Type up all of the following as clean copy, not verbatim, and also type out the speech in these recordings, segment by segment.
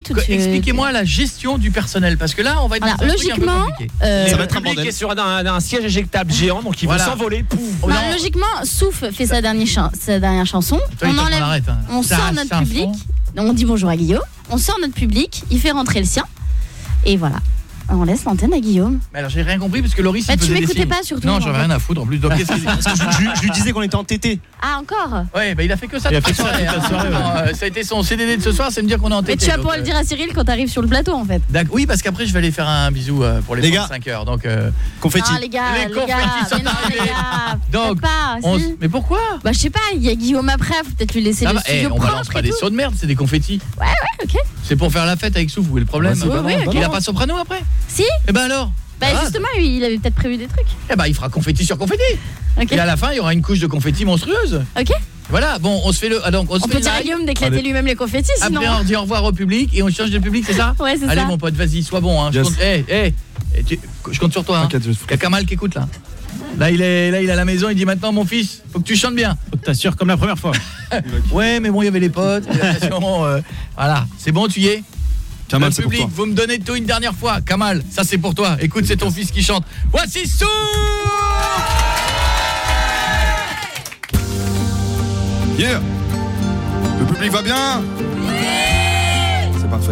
minutes. Expliquez-moi la gestion du personnel, parce que là, on va être dans un truc logiquement, un peu compliqué. Ça va être un bordel. Est sur un siège éjectable géant, donc il va s'envoler. Logiquement, Souf fait sa dernière chanson. Toi, on sort notre public. On dit bonjour à Guillaume. On sort notre public. Il fait rentrer le sien. Et voilà. On laisse l'antenne à Guillaume. Mais alors j'ai rien compris parce que Loris il faisait tu m'écoutais pas surtout. Non, j'avais rien à foutre en plus. Donc qu'est-ce je lui disais qu'on était entêté. Ah encore. Ouais, bah il a fait que ça. Il a fait ça toute la soirée. Ça a été son CDD de ce soir, c'est me dire qu'on est entêté. Mais tu vas pouvoir le dire à Cyril quand t'arrives sur le plateau en fait. Oui, parce qu'après je vais aller faire un bisou pour les 5 heures. Donc confetti. Ah les confettis sont arrivés. Donc mais pourquoi? Bah je sais pas, il y a Guillaume après, faut peut-être lui laisser le studio on balance pas des sauts de merde, c'est des confettis. Ouais, OK. C'est pour faire la fête avec Souf, où est le problème? Il a pas soprano après? Si. Et ben alors? Bah justement, il avait peut-être prévu des trucs. Eh ben il fera confetti sur confetti. Okay. Et à la fin, il y aura une couche de confetti monstrueuse. OK. Voilà, bon, on se fait on peut dire à Guillaume d'éclater lui-même les confettis sinon. Après on dit au revoir au public et on change de public, c'est ça? Ouais, c'est ça. Allez mon pote, vas-y, sois bon hein. Je compte sur toi hein. Il y a Kamal qui écoute là. Là il est à la maison, il dit maintenant mon fils, faut que tu chantes bien. Faut que t'assures comme la première fois. Ouais, mais bon, il y avait les potes, voilà, c'est bon, tu y es? Kamal, c'est public, pour toi. Vous me donnez tout une dernière fois. Kamal, ça c'est pour toi. Écoute, c'est ton fils qui chante. Voici Souf. Yeah. Le public va bien? C'est parfait.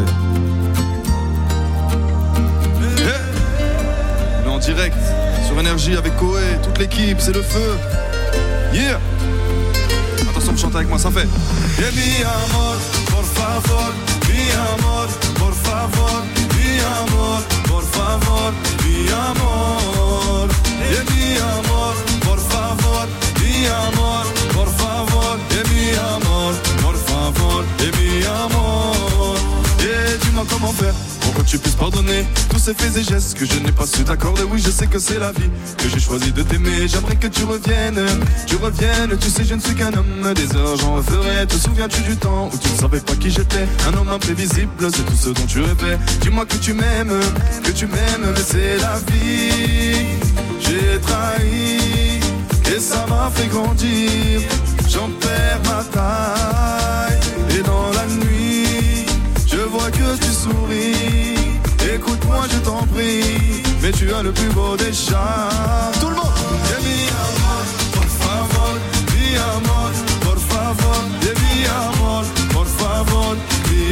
Yeah. On est en direct sur Énergie avec Koé, toute l'équipe, c'est le feu. Yeah. Attention, vous chantez avec moi, ça fait. Yeah, mi amor, por favor, mi amor, por favor, mi amor, por favor, mi amor. Yeah, mi amor, por favor, mi amor, por favor, yeah, mi amor, por favor, yeah, mi amor. Yeah, dis-moi comment faire pour que tu puisses pardonner tous ces faits et gestes que je n'ai pas su t'accorder. Oui, je sais que c'est la vie, que j'ai choisi de t'aimer. J'aimerais que tu reviennes. Tu sais, je ne suis qu'un homme, des heures j'en referai. Te souviens-tu du temps où tu ne savais pas qui j'étais? Un homme imprévisible, c'est tout ce dont tu rêvais. Dis-moi que tu m'aimes, mais c'est la vie. J'ai trahi et ça m'a fait grandir. J'en perds ma taille et dans la nuit je vois que tu souris. Écoute-moi je t'en prie, mais tu as le plus beau des charmes. Tout le monde. Yeah, mi amor, por favor, mi amor, por favor, yeah, mi amor, por favor, mi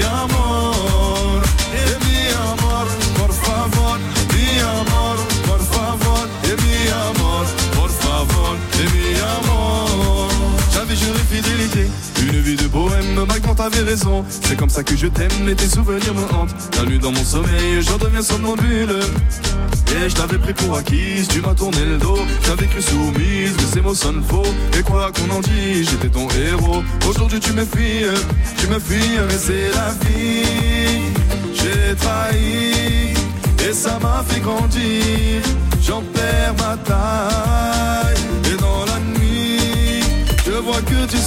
amor. Yeah, mi amor, por favor, mi amor, por favor, yeah, mi amor, por favor, yeah, mi amor. J'avais juré fidélité, une vie de bohème, Mike, t'avais raison. C'est comme ça que je t'aime, et tes souvenirs me hantent. La nuit dans mon sommeil, je deviens somnambule. Et je t'avais pris pour acquise, tu m'as tourné le dos. J'avais cru soumise, mais ces mots sonnent faux. Et quoi qu'on en dise, j'étais ton héros. Aujourd'hui tu me fuis, mais c'est la vie. J'ai trahi, et ça m'a fait grandir. J'en perds ma taille, et dans la nuit je vois que tu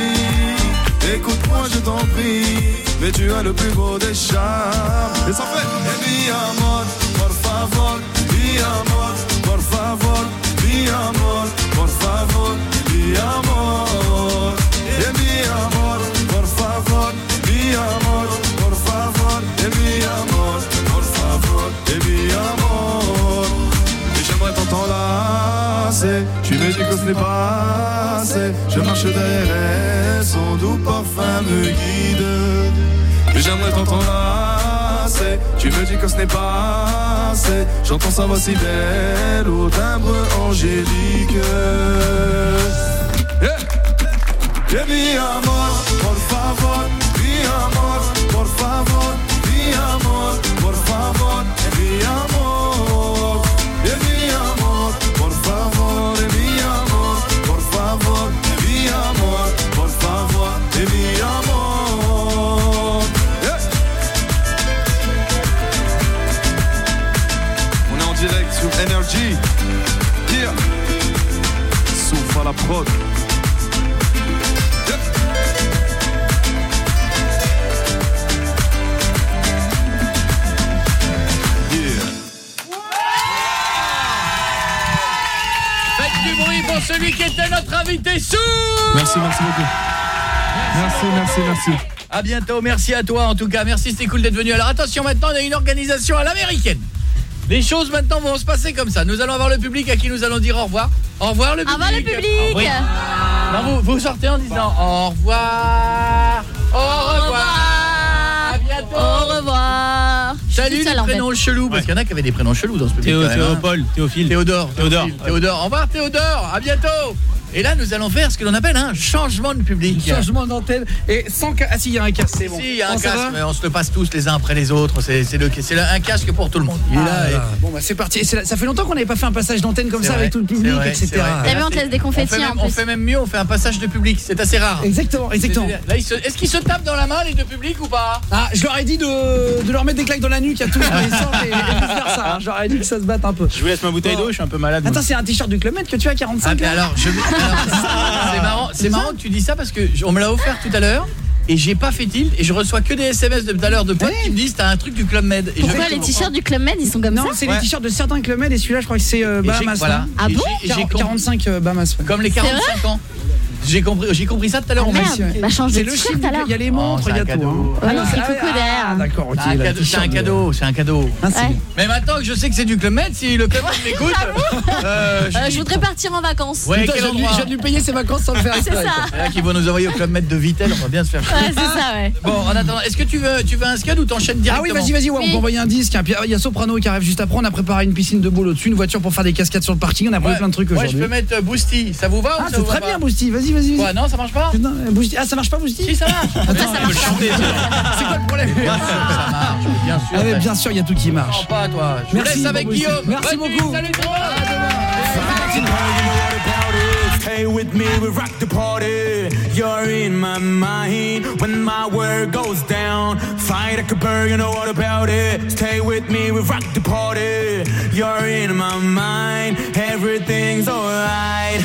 souris. Écoute-moi je t'en prie, mais tu as le plus beau des charmes. Et ça fait mi amor, por favor, mi amor, por favor, mi amor, por favor, mi amor. Et mi amor, por favor, mi amor, por favor, et mi amor, por favor, et mi amor. Et j'aimerais t'enlacer, tu me dis que ce n'est pas assez. Je marche derrière elle, son doux parfum me guide. Mais j'aimerais t'enlacer, tu me dis que ce n'est pas assez. J'entends sa voix si belle au timbre angélique. Yeah. Yeah, mi amor, por favor, mi amor, por favor, mi amor, por favor, mi amor. Yeah, mi amor, por favor, mi amor, por favor, mi amor, por favor, mi amor. Yeah. On est en direct sur Energy. Yeah. Souffle à la prod. Pour celui qui était notre invité Souf. Merci beaucoup. Merci. À bientôt, merci à toi en tout cas. Merci, c'était cool d'être venu. Alors attention, maintenant on a une organisation à l'américaine. Les choses maintenant vont se passer comme ça. Nous allons avoir le public à qui nous allons dire au revoir. Au revoir le public. Au revoir le public. Oui. Non, vous sortez en disant au revoir. Au revoir. À bientôt. Au revoir. Salut les prénoms chelous, parce qu'il y en a qui avaient des prénoms chelous dans ce public. Théophile, Théophile. Théodore. Au revoir Théodore, à bientôt. Et là, nous allons faire ce que l'on appelle un changement de public. Changement d'antenne. Et sans casque. Ah si, il y a un casque, c'est bon. Si, il y a un casque, mais on se le passe tous les uns après les autres. C'est un casque pour tout le monde. Il est là. Et... Bon, bah c'est parti. Et ça fait longtemps qu'on n'avait pas fait un passage d'antenne comme ça, avec tout le public, etc. T'as vu, on te laisse des confettis. On fait même mieux, on fait un passage de public. C'est assez rare. Exactement. Là, est-ce qu'ils se tapent dans la main, les deux publics, ou pas? Ah, je leur ai dit de leur mettre des claques dans la nuque à tous quand ils sortent et de faire ça. Je leur ai dit que ça se batte un peu. Je vous laisse ma bouteille d'eau, je suis un peu malade. Attends, c'est un t-shirt du Club Med que tu as 45 ans. Alors, c'est marrant que tu dis ça parce que on me l'a offert tout à l'heure et j'ai pas fait tilt et je reçois que des SMS de tout à l'heure de potes qui me disent t'as un truc du Club Med. Pourquoi les t-shirts du Club Med ils sont comme ça? Non, c'est les t-shirts de certains Club Med et celui-là je crois que c'est Bahamas. Voilà. Ah bon? 45 Bahamas. Comme les 45 ans. J'ai compris ça tout à l'heure. Bah change de t-shirt. alors. Il y a les montres, il y a tout. Ah non, c'est Coco derrière. D'accord, OK. C'est un cadeau. Mais maintenant que je sais que c'est du Club Med, si le Club Med m'écoute, je voudrais partir en vacances. Ouais, je viens de lui payer ses vacances sans le faire. C'est ça. Là qui vont nous envoyer au Club Med de Vittel, on va bien se faire. Ouais, c'est ça, ouais. Bon, en attendant, est-ce que tu veux un scud ou t'enchaînes directement? Ah oui, vas-y, on peut envoyer un disque. Puis il y a Soprano qui arrive juste après, on a préparé une piscine de boule au-dessus, une voiture pour faire des cascades sur le parking, on a prévu plein de trucs aujourd'hui. Ouais, je peux mettre Boosty, ça vous va ou ça c'est très bien Boosty, vas-y. Ouais, non, ça marche pas? Non, Boosty. Ah, ça marche pas Boosty? Si, ça marche. Ça marche pas. C'est quoi le problème? Ça marche, bien sûr. Ah mais bien sûr, il y a tout qui marche. Pas toi. Je vous laisse avec Guillaume. Merci beaucoup. Salut tout le monde. Stay with me, we rock the party. You're in my mind when my world goes down. Fight like a bird, you know what about it. Stay with me, we rock the party. You're in my mind, everything's alright.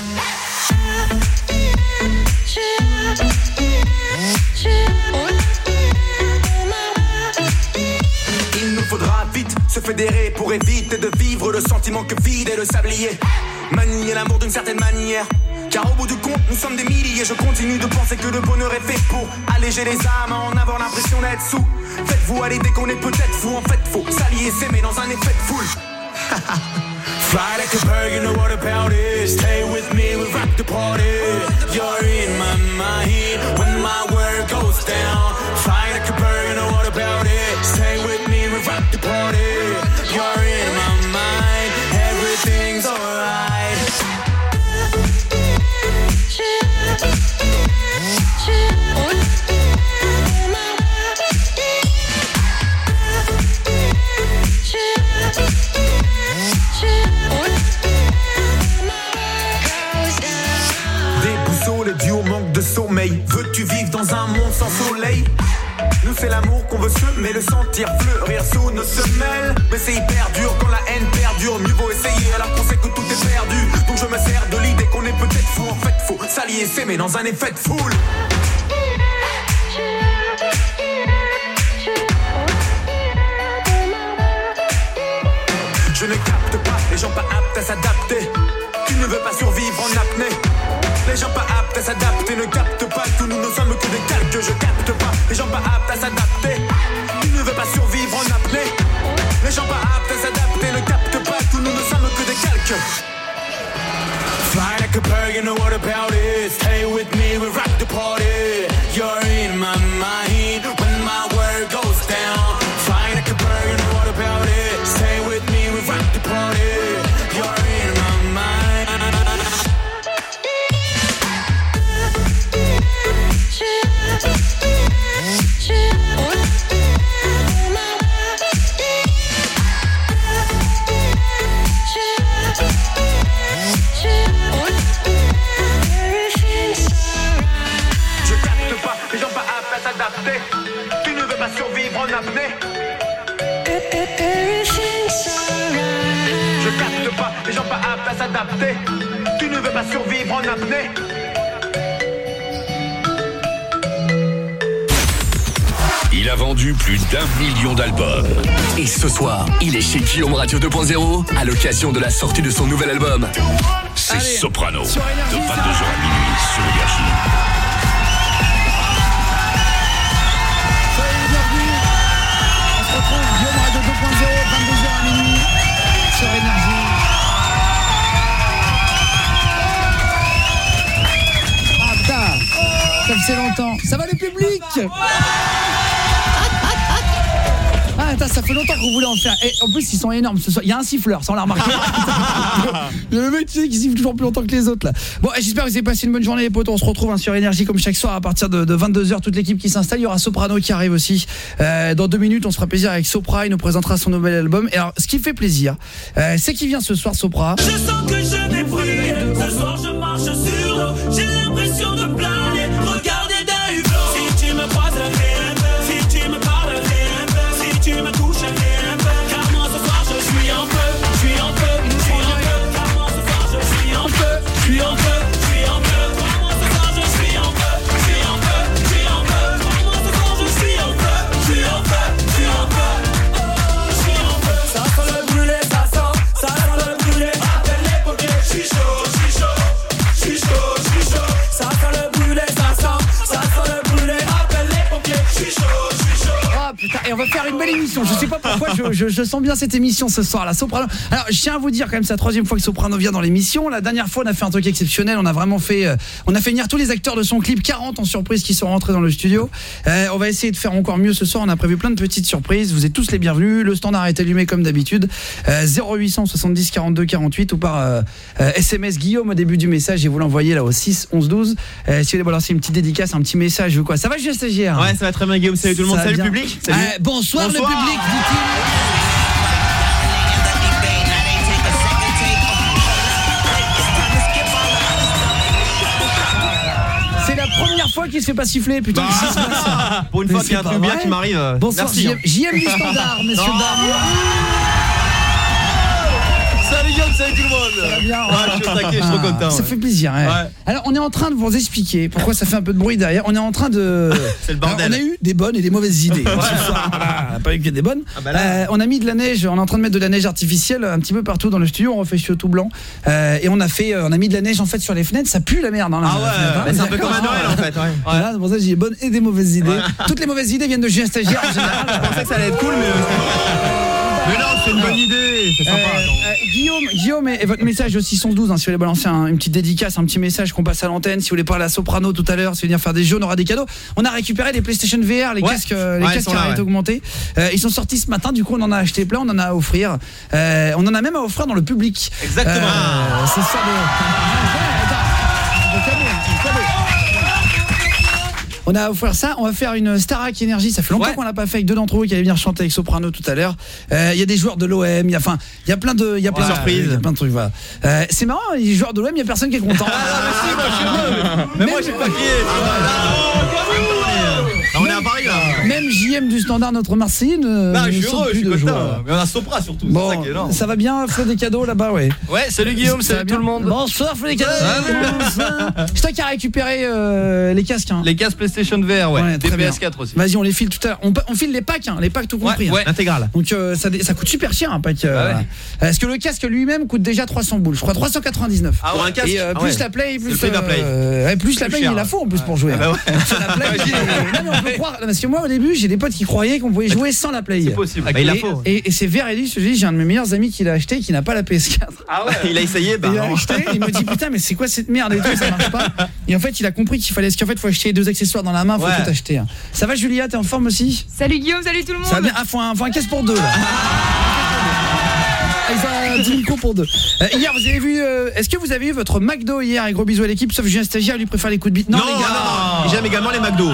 Il nous faudra vite se fédérer pour éviter de vivre le sentiment que vide est le sablier. Manier l'amour d'une certaine manière, car au bout du compte nous sommes des milliers. Je continue de penser que le bonheur est fait pour alléger les âmes, en avoir l'impression d'être sous. Faites-vous aller dès qu'on est peut-être fou. En fait faut s'allier, s'aimer dans un effet de foule. Fly like a bird, you know what about it. Stay with me, we rock the party. You're in my mind when my world goes down. Fly like a bird, you know what about it. Stay with me, we rock the party. You're in my mind, everything's alright. Déboussolé dû au manque de sommeil. Veux-tu vivre dans un monde sans soleil? Nous c'est l'amour qu'on veut semer, le sentir fleurir sous nos semelles. Mais c'est hyper dur quand la haine perdure. Mieux vaut essayer alors qu'on sait que tout est perdu. Donc je me sers de l'idée qu'on est peut-être fou. En fait faut s'allier, s'aimer dans un effet de foule. Je ne capte pas les gens pas aptes à s'adapter. Tu ne veux pas survivre en apnée. Les gens pas aptes à s'adapter ne captent pas que nous ne sommes que des calques. Je capte pas les gens pas aptes à s'adapter. Tu ne veux pas survivre en apnée. Les gens pas aptes à s'adapter ne captent pas que nous ne sommes que des calques. Fly like a bird, you know what about it. Stay with me, we rock the party. You're in my mind when my world goes down. Fly like a bird, you know what about it. Stay with me, we rock the party. You're in my mind. Tu ne veux pas survivre en apnée. Je capte pas les gens pas aptes à s'adapter. Tu ne veux pas survivre en apnée. Il a vendu plus d'1 million d'albums. Et ce soir, il est chez Guillaume Radio 2.0 à l'occasion de la sortie de son nouvel album. C'est Soprano, de 22h à minuit sur Énergie. passé longtemps. Ça va le public? Ah, attends, ça fait longtemps qu'on voulait en faire. Et en plus, ils sont énormes ce soir. Il y a un siffleur, ça on l'a remarqué. Le mec, tu sais, qui siffle toujours plus longtemps que les autres là. Bon, j'espère que vous avez passé une bonne journée les potos. On se retrouve sur Énergie comme chaque soir à partir de 22h. Toute l'équipe qui s'installe. Il y aura Soprano qui arrive aussi. Dans 2 minutes, on se fera plaisir avec Sopra. Il nous présentera son nouvel album. Et alors, ce qui fait plaisir, c'est qu'il vient ce soir, Sopra. Je sens que je vais brûler. Ce soir, je marche sur l'eau. J'ai l'impression de planer. Regardez d'un hublot. Si tu me croises, si tu me parles, tu me touches un peu, car moi ce soir je suis un peu, car moi ce soir je suis un peu, car moi ce soir je suis un peu, car moi ce soir je suis un peu, ça sent le brûlé, ça sent le brûlé, appelle les pompiers, je suis chaud, ça sent le brûlé, ça sent le brûlé, appelle les pompiers, je suis chaud. Putain, et on va faire une belle émission. Je sais pas pourquoi je sens bien cette émission ce soir, la Soprano. Alors, je tiens à vous dire quand même, c'est la 3e fois que Soprano vient dans l'émission. La dernière fois, on a fait un truc exceptionnel. On a fait venir tous les acteurs de son clip, 40 en surprise qui sont rentrés dans le studio. On va essayer de faire encore mieux ce soir. On a prévu plein de petites surprises. Vous êtes tous les bienvenus. Le standard est allumé comme d'habitude. 0800 70 42 48 ou par SMS Guillaume au début du message et vous l'envoyez là au 6 11 12. Si vous voulez balancer une petite dédicace, un petit message ou quoi. Ça va, juste stagiaire? Ouais, ça va très bien Guillaume. Salut tout le monde. Salut le public. Bonsoir le public, dit-il. C'est la première fois qu'il se fait pas siffler, putain. Pour une fois qu'il y a un truc bien qui m'arrive. Bonsoir, JM du standard, messieurs dames. Salut Guillaume, salut tout le monde. Ça va bien. Je suis au taquet, je suis trop content. Ça fait plaisir. Ouais. Alors on est en train de vous expliquer pourquoi ça fait un peu de bruit derrière. On est en train de. C'est le bordel. Alors, on a eu des bonnes et des mauvaises idées. Ce soir, on n'a pas eu que des bonnes. On a mis de la neige. On est en train de mettre de la neige artificielle un petit peu partout dans le studio. On refait tout blanc. Et on a mis de la neige en fait sur les fenêtres. Ça pue la merde. Hein, c'est un peu comme à Noël en fait. Voilà, c'est pour ça que j'ai des bonnes et des mauvaises idées. Toutes les mauvaises idées viennent de Julien Stagiaire en général. Je pensais que ça allait être cool, mais non, c'est une bonne idée. C'est sympa. Guillaume et votre message aussi 112 si vous voulez balancer une petite dédicace, un petit message qu'on passe à l'antenne, si vous voulez parler à Soprano tout à l'heure, si vous voulez venir faire des jeux, on aura des cadeaux. On a récupéré les PlayStation VR, les casques qui arrêtent d'augmenter. Ils sont sortis ce matin, du coup on en a acheté plein, on en a à offrir. On en a même à offrir dans le public. Exactement. C'est ça On a offert ça, on va faire une Starac Énergie, ça fait longtemps qu'on l'a pas fait avec 2 d'entre vous qui allaient venir chanter avec Soprano tout à l'heure. Il y a des joueurs de l'OM, il y a plein de surprises, il y a plein de trucs voilà. C'est marrant, les joueurs de l'OM, il y a personne qui est content. Mais moi j'ai pas crié. On est à Paris là. Même JM du standard, notre Marseille je suis heureux, je suis content. Mais on a Sopra surtout, bon, c'est ça qui est énorme. Ça va bien, faire des cadeaux là-bas, ouais. Ouais, salut Guillaume, salut tout le monde. Bonsoir, fais des cadeaux. C'est toi qui as récupéré les casques hein. Les casques PlayStation VR, ouais des PS4 aussi. Vas-y, on les file tout à l'heure. On file les packs, les packs tout compris. Ouais, intégral. Donc ça coûte super cher un pack. Parce que le casque lui-même coûte déjà 300 boules, je crois 399. Pour un casque. Et plus la play, plus la play. Plus la play, il la faut en plus pour jouer. On peut croire parce que moi au début, j'ai des potes qui croyaient qu'on pouvait jouer sans la play. C'est possible. Il la faut. Et c'est véridique, j'ai un de mes meilleurs amis qui l'a acheté qui n'a pas la PS4. Ah ouais, il a essayé il a acheté, il me dit putain mais c'est quoi cette merde et tout, ça marche pas. Et en fait, il a compris qu'il fallait faut acheter 2 accessoires dans la main, faut tout acheter. Ça va Julia, t'es en forme aussi? Salut Guillaume, salut tout le monde. Ça va bien, faut un caisse pour 2 là. Ils ont 10 micros pour 2. Hier, vous avez vu est-ce que vous avez eu votre McDo hier? Et gros bisous à l'équipe, sauf Julien Stagiaire, lui préfère les coups de bite. Non les gars, j'aime également les McDo.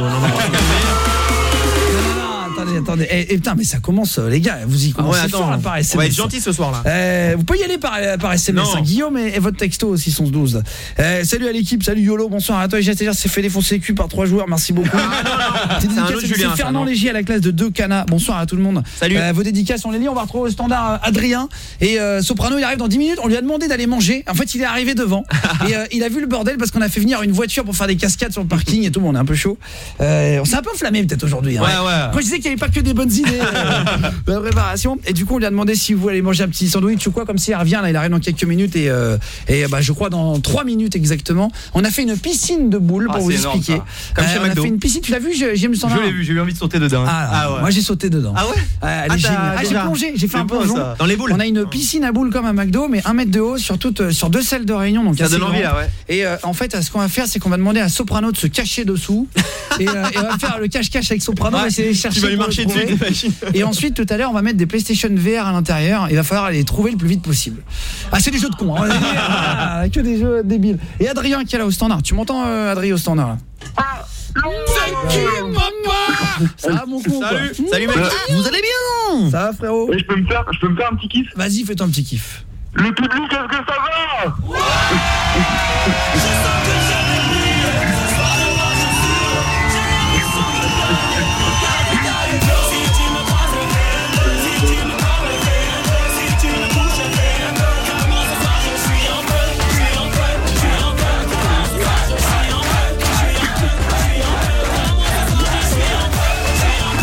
Attendez. Putain, mais ça commence, les gars, vous y commencez fort là par SMS. On va être gentil ce soir là. Vous pouvez y aller par SMS. Guillaume et votre texto aussi, 612. Salut à l'équipe, salut YOLO, bonsoir à toi. J'ai s'est fait défoncer le cul par 3 joueurs, merci beaucoup. C'est Fernand Légier à la classe de 2 Cana. Bonsoir à tout le monde. Salut. Vos dédicaces, on les lit, on va retrouver au standard Adrien. Et Soprano, il arrive dans 10 minutes, on lui a demandé d'aller manger. En fait, il est arrivé devant. Et il a vu le bordel parce qu'on a fait venir une voiture pour faire des cascades sur le parking et tout. On est un peu chaud. On s'est un peu enflammé peut-être aujourd'hui. Ouais. Quand je disais qu'il y avait pas que des bonnes idées de préparation. Et du coup, on lui a demandé si vous voulez manger un petit sandwich ou quoi, comme si il revient là, il arrive dans quelques minutes et je crois dans 3 minutes exactement. On a fait une piscine de boules pour vous expliquer. Comme chez McDo. On a fait une piscine, tu l'as vu, j'aime le standard. Je l'ai vu, j'ai eu envie de sauter dedans. Ouais. Moi j'ai sauté dedans. Ah ouais? Elle est géniale. J'ai plongé, j'ai fait un plongeon dans les boules. On a une piscine à boules comme à McDo, mais 1 mètre de haut sur 2 salles de réunion, donc ça donne envie là, ouais. Et en fait, ce qu'on va faire, c'est qu'on va demander à Soprano de se cacher dessous et on va faire le cache-cache avec Soprano et essayer de chercher. Tu vas lui marcher dessus des machines. Et ensuite tout à l'heure, on va mettre des PlayStation VR à l'intérieur, il va falloir les trouver le plus vite possible. C'est des jeux de cons, hein. Que des jeux débiles. Et Adrien qui est là au standard. Tu m'entends Adrien au standard là? C'est qui, papa? Ça va mon con? Salut mec. Vous allez bien? Ça va frérot? Je peux me faire un petit kiff? Vas-y, fais-toi un petit kiff. Le public, est-ce que ça va? Je sens que j'avais brillé. Ce soir de moi je suis heureux. J'ai l'impression de planer. Regarde ta hublot. Si tu me croises, si tu me parles, si tu me touches, comment ce soir je suis en feu. Je suis en feu, je suis en feu. Comment ce soir je suis en feu. Je suis en feu, je suis en feu. Comment ce soir je suis en feu. Je suis en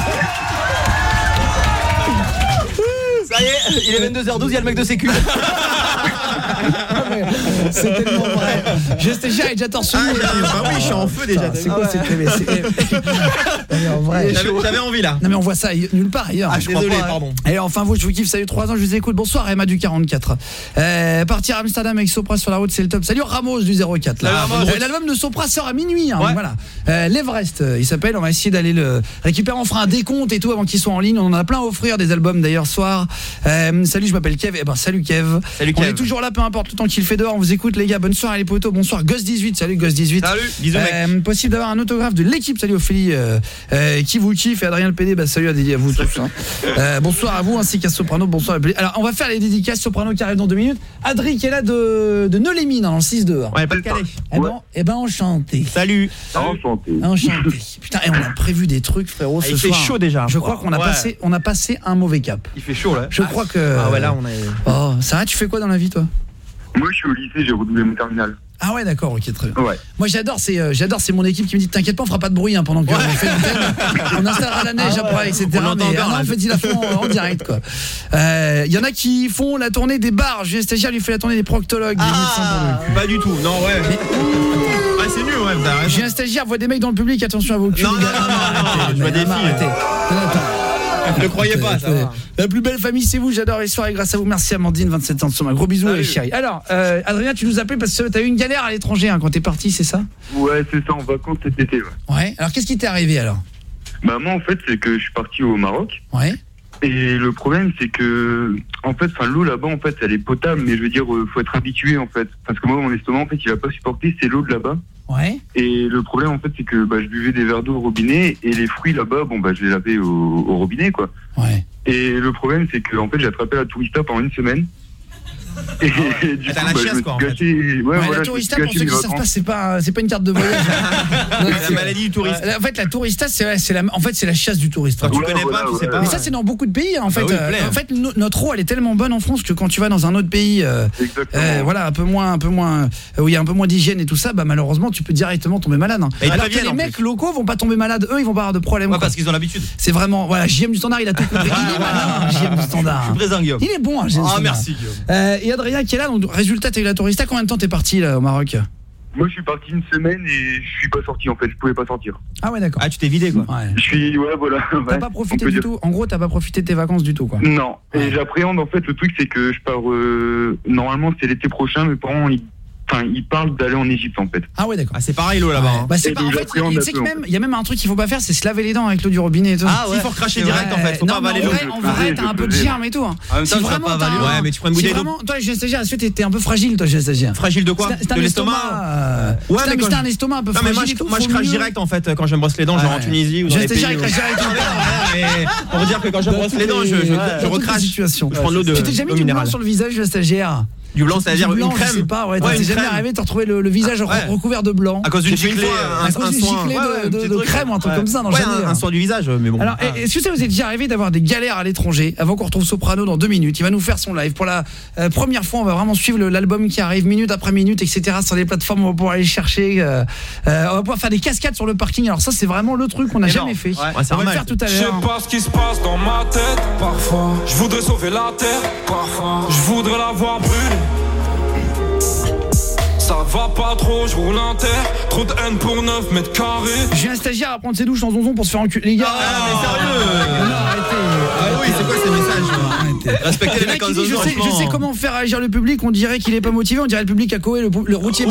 feu. Ça y est, il est 22h12, il y a le mec de sécu. C'est tellement vrai. J'ai déjà torse nu. Bah oui, je suis en feu déjà. C'est quoi cette TV? En vrai, j'avais envie là. Non mais on voit ça nulle part ailleurs. Je crois pas, pardon. Et enfin vous, je vous kiffe, salut 3 ans, je vous écoute. Bonsoir Emma du 44. Partir à Amsterdam avec Sopra sur la route, c'est le top. Salut Ramos du 04 là. L'album de Sopra sort à minuit hein, voilà. L'Everest, il s'appelle, on va essayer d'aller le récupérer, on fera un décompte et tout avant qu'il soit en ligne. On en a plein à offrir des albums d'ailleurs soir. Salut, je m'appelle Kev. Salut Kev. Salut Kev. On est toujours là peu importe le temps qu'il fait dehors, on vous écoute les gars. Bonne soirée les potos. Bonsoir Goss18. Salut Goss18. Salut, bisous mec. Possible d'avoir un autographe de l'équipe. Salut Ophélie qui vous kiffe et Adrien le PD. Salut à dédié à vous tous hein. Bonsoir à vous ainsi qu'à Soprano. Bonsoir à PD. Alors on va faire les dédicaces. Soprano qui arrive dans 2 minutes. Adri qui est là de Neulémine dans le 6-2. Ouais, pas le calé. Eh ben enchanté. Salut. Enchanté. Putain, et on a prévu des trucs frérot ce soir. Il fait chaud déjà. Je crois qu'on a passé un mauvais cap. Il fait chaud là. Je crois que Ah ouais là on est. Oh, ça va, tu fais quoi dans la vie toi? Moi je suis au lycée, j'ai redoublé mon terminal. Ah ouais d'accord, ok très bien. Ouais. Moi j'adore, c'est mon équipe qui me dit t'inquiète pas on fera pas de bruit hein, pendant qu'on fait l'antenne. On installera la neige après etc. On fait la fond en direct quoi. Il y en a qui font la tournée des bars. Julien Stagiaire lui fait la tournée des proctologues. Pas du tout, non ouais. C'est nul ouais. Julien Stagiaire voit des mecs dans le public, attention à vos culs. Non, je vois des filles. Ne croyez pas, ça va. La plus belle famille, c'est vous. J'adore les soirées grâce à vous. Merci Amandine, 27 ans de somme. Gros bisous, chérie. Alors, Adrien, tu nous appelles parce que t'as eu une galère à l'étranger hein, quand t'es parti, c'est ça? Ouais, c'est ça, en vacances cet été. Ouais. Alors, qu'est-ce qui t'est arrivé alors? Bah moi, en fait, c'est que je suis parti au Maroc. Ouais. Et le problème, c'est que, en fait, l'eau là-bas, en fait, elle est potable, mais je veux dire, faut être habitué, en fait. Parce que moi, mon estomac, en fait, il a pas supporté, c'est l'eau de là-bas. Ouais. Et le problème, en fait, c'est que je buvais des verres d'eau au robinet et les fruits là-bas, je les lavais au robinet, quoi. Ouais. Et le problème, c'est que, en fait, j'ai attrapé la tourista pendant 1 semaine. Et du coup, la chiasse, quoi, en fait. La tourista, pour ceux qui ne savent pas, c'est pas une carte de voyage. La maladie du touriste. En fait, la tourista, c'est la chasse du touriste. Quand tu connais pas, tu sais pas. Mais ça, c'est dans beaucoup de pays. En fait, notre eau, elle est tellement bonne en France que quand tu vas dans un autre pays, voilà, un peu moins, où il y a un peu moins d'hygiène et tout ça, malheureusement, tu peux directement tomber malade. Alors que les mecs locaux vont pas tomber malades, eux, ils vont pas avoir de problème. Parce qu'ils ont l'habitude. C'est vraiment, voilà, JM du Standard, il a tout compris. Il est malin, JM du Standard. Je suis présent, Guillaume. Il est bon, JM. Ah, merci, Guillaume. Et Adrien qui est là, donc résultat, t'as eu la tourista. Combien de temps t'es parti là au Maroc? Moi, je suis parti 1 semaine et je suis pas sorti, en fait. Je pouvais pas sortir. Ah ouais, d'accord. Ah, tu t'es vidé, quoi. Ouais. Voilà. T'as pas profité du tout. En gros, t'as pas profité de tes vacances du tout, quoi. Non. Et j'appréhende, en fait, le truc, c'est que je pars. Normalement, c'est l'été prochain. Mes parents, ils parlent d'aller en Égypte, en fait. Ah ouais, d'accord. Ah, c'est pareil l'eau là-bas. C'est pas. En fait, tu sais que même, il y a même un truc qu'il faut pas faire, c'est se laver les dents avec l'eau du robinet et tout. Ah ouais. Il faut cracher direct, en fait. Faut pas avaler l'eau. En vrai, t'as un peu de germe et tout. En même temps, tu vas pas avaler. Ouais, mais tu prends une bouteille d'eau. Toi, je stagiaire, est-ce que t'es un peu fragile, toi, je stagiaire? Fragile de quoi? De l'estomac. Ouais, mais t'as un estomac un peu fragile. Moi, je crache direct, en fait, quand je me brosse les dents, genre en Tunisie ou dans les pays. On veut dire que quand je me brosse les dents, je recrache. Je prends de l'eau de Tu t'es jamais mis du blanc sur le visage, le stagiaire? Du blanc, c'est-à-dire Du blanc, une crème. je sais pas, ouais, Ouais, t'es une jamais crème. arrivé, t'as retrouvé le visage recouvert de blanc. À cause d'une giclée, à cause d'une giclée de crème, un truc comme ça, non, jamais. un soin du visage, mais bon. Alors, est-ce que ça vous est déjà arrivé d'avoir des galères à l'étranger? Avant qu'on retrouve Soprano dans 2 minutes, il va nous faire son live. Pour la première fois, on va vraiment suivre l'album qui arrive minute après minute, etc. Sur les plateformes, on va pouvoir aller chercher. On va pouvoir faire des cascades sur le parking. Alors ça, c'est vraiment le truc qu'on n'a jamais fait. On va le faire tout à Je sais l'heure. pas ce qui se passe dans ma tête. Parfois, je voudrais sauver la terre. Parfois, je voudrais la voir brûler. Ça va pas trop, je roule un terre. Trop de haine pour 9 mètres carrés. J'ai un stagiaire à prendre ses douches en zonzon pour se faire enculer. Les gars, mais sérieux. Non, arrêtez. Ah oui, c'est quoi ces messages? Respectez les mecs en zone. Je sais comment faire réagir le public. On dirait qu'il est pas motivé. On dirait le public à Koé, le routier.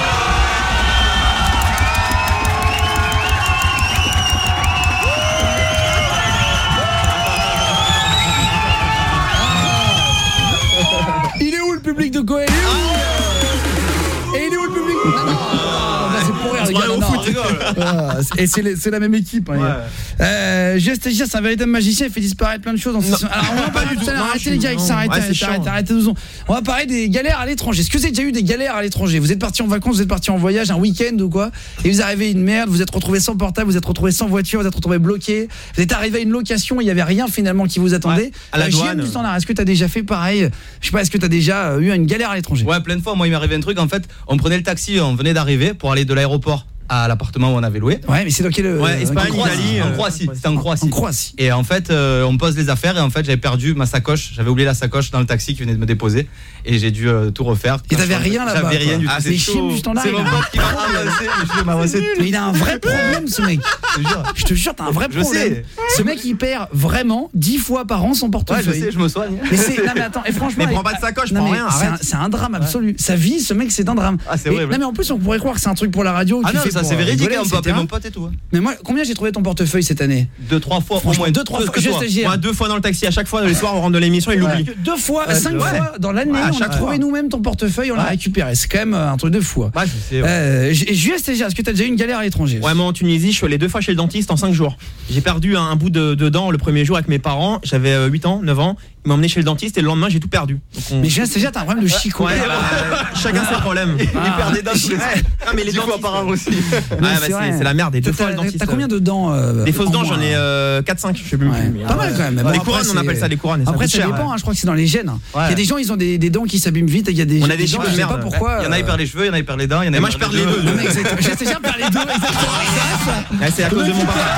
Il est où le public de Koé? Et il est où le public? Non, c'est pour rire, les gars. Au foot, rigole. Et c'est la même équipe. J'ai un stagiaire, c'est un véritable magicien. Il fait disparaître plein de choses. Alors on va pas du tout. Arrêtez les gars, arrêtez 2 secondes. On va parler des galères à l'étranger. Est-ce que vous avez déjà eu des galères à l'étranger? Vous êtes parti en vacances, vous êtes parti en voyage, un week-end ou quoi, et vous arrivez une merde, vous êtes retrouvé sans portable, vous êtes retrouvé sans voiture, vous êtes retrouvé bloqué, vous êtes arrivé à une location, il y avait rien finalement qui vous attendait. À la douane. Est-ce que tu as déjà fait pareil? Je sais pas, est-ce que tu as déjà eu une galère à l'étranger? Ouais, plein de fois. Moi, il m'est arrivé un truc. En fait, on prenait le taxi, on venait d'arriver pour aller de l'aéroport à l'appartement où on avait loué. Ouais, mais c'est dans quel Espagne, Italie, en Croatie. C'était en Croatie. En Croatie. Et en fait, on pose les affaires et en fait, j'avais perdu ma sacoche. J'avais oublié la sacoche dans le taxi qui venait de me déposer et j'ai dû tout refaire. Et t'avais rien là-bas? J'avais rien du tout. C'est chiant du standard. C'est mon pote qui m'a ramassé. Mais il a un vrai problème, ce mec. Je te jure, t'as un vrai problème. sais. Ce mec, il perd vraiment 10 fois par an son portefeuille. Ouais, je sais, je me soigne. Mais non mais attends, et franchement, Mais prends pas de sacoche, non, prends mais rien. c'est un drame absolu. Sa vie, ce mec, c'est un drame. Ah, c'est Et- horrible. Non mais en plus, on pourrait croire que c'est un truc pour la radio. Ah qu'il non, fait ça pour, c'est véridique, rigoler, on peut appeler etc. mon pote et tout. Mais moi, combien j'ai trouvé ton portefeuille cette année? 2-3 fois, au Franchement, moins. 2-3 fois. Que Je toi. stagiaire. Moi, 2 fois dans le taxi, à chaque fois, les soirs, on rentre de l'émission, il l'oublie. 2 fois, Ouais, 5 ouais. fois dans l'année, Ouais, à on a chaque trouvé fois. nous-mêmes ton portefeuille, on l'a récupéré. C'est quand même un truc de fou. Ouais, je sais. Julien Stagiaire, est-ce que t'as déjà eu une galère à l'étranger? Ouais, moi en Tunisie, je suis allé 2 fois chez le dentiste en 5 jours. J'ai perdu un bout de dent le premier jour avec mes parents. J'avais 8 ans, 9 ans. Ils m'ont emmené chez le dentiste et le lendemain, j'ai tout perdu. Mais Julien Stagiaire, t'as un problème de chico. Ouais, chacun ses problèmes. Il perd des dents tous les Ah, mais les dents par an aussi. c'est la merde. Et 2 fois le dentiste. T'as combien de dents? Des fausses dents, j'en ai 4-5, je sais plus. Pas mal quand même. Les Bon, couronnes, après, on appelle ça les couronnes. Après, ça coûte cher, dépend, je crois que c'est dans les gènes. Il y a des gens, ils ont des dents qui s'abîment vite, et il y a des On a des gens, cheveux je sais de pas merde. pourquoi. Il y en a qui perdent les cheveux, il y en a qui perdent les dents, il y en a. Et moi, je perds les deux. Non, mais exactement. Julien Stagiaire perd les deux, exactement. C'est à cause de mon papa.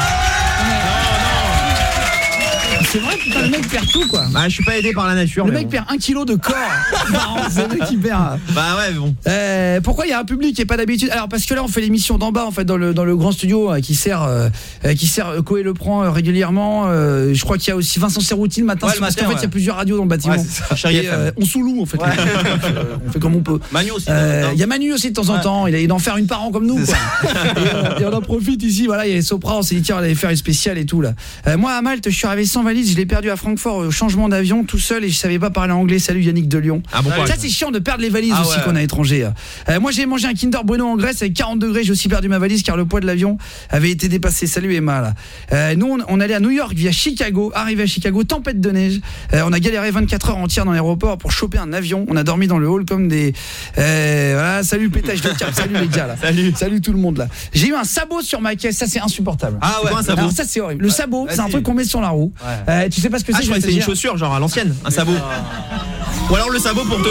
C'est vrai, putain, le mec perd tout, quoi. Bah, je suis pas aidé par la nature. Le mais mec bon. perd 1 kilo de corps. Marrant, c'est le mec qui perd. Bah ouais, mais bon. Pourquoi il y a un public qui est pas d'habitude? Alors parce que là on fait l'émission d'en bas en fait dans le grand studio qui sert Koé le prend régulièrement. Je crois qu'il y a aussi Vincent Serrouti le matin, Ouais, le parce qu'en matin, fait il y a plusieurs radios dans le bâtiment. Ouais, c'est ça. Chérie Et, FM. on sous-loue en fait. On fait comme on peut. Manu aussi. Il y a Manu aussi de temps en temps, il d'en faire une par an comme nous quoi. Et on en profite ici, voilà, il y a les Sopra, on s'est dit tiens, on allait faire une spéciale et tout là. Moi à Malte, je suis arrivé sans valise, je l'ai perdu à Francfort au changement d'avion tout seul et je savais pas parler anglais. Salut Yannick de Lyon. Ah bon, Ça c'est chiant de perdre les valises Ah aussi ouais. qu'on a à l'étranger. Moi j'ai mangé un Kinder Bueno en Grèce avec 40 degrés, j'ai aussi perdu ma valise car le poids de l'avion avait été dépassé. Salut Emma là. Nous on allait à New York via Chicago, arrivé à Chicago, tempête de neige. On a galéré 24 heures entières dans l'aéroport pour choper un avion. On a dormi dans le hall comme des voilà, salut le pétage de câble, salut les gars là. Salut tout le monde là. J'ai eu un sabot sur ma caisse, ça c'est insupportable. Ah ouais, un sabot. Alors ça c'est horrible. Le sabot, c'est un truc qu'on met sur la roue. Tu sais pas ce que Ah, c'est? je croyais que c'est une dire chaussure, genre à l'ancienne, un sabot. Ou alors le sabot pour te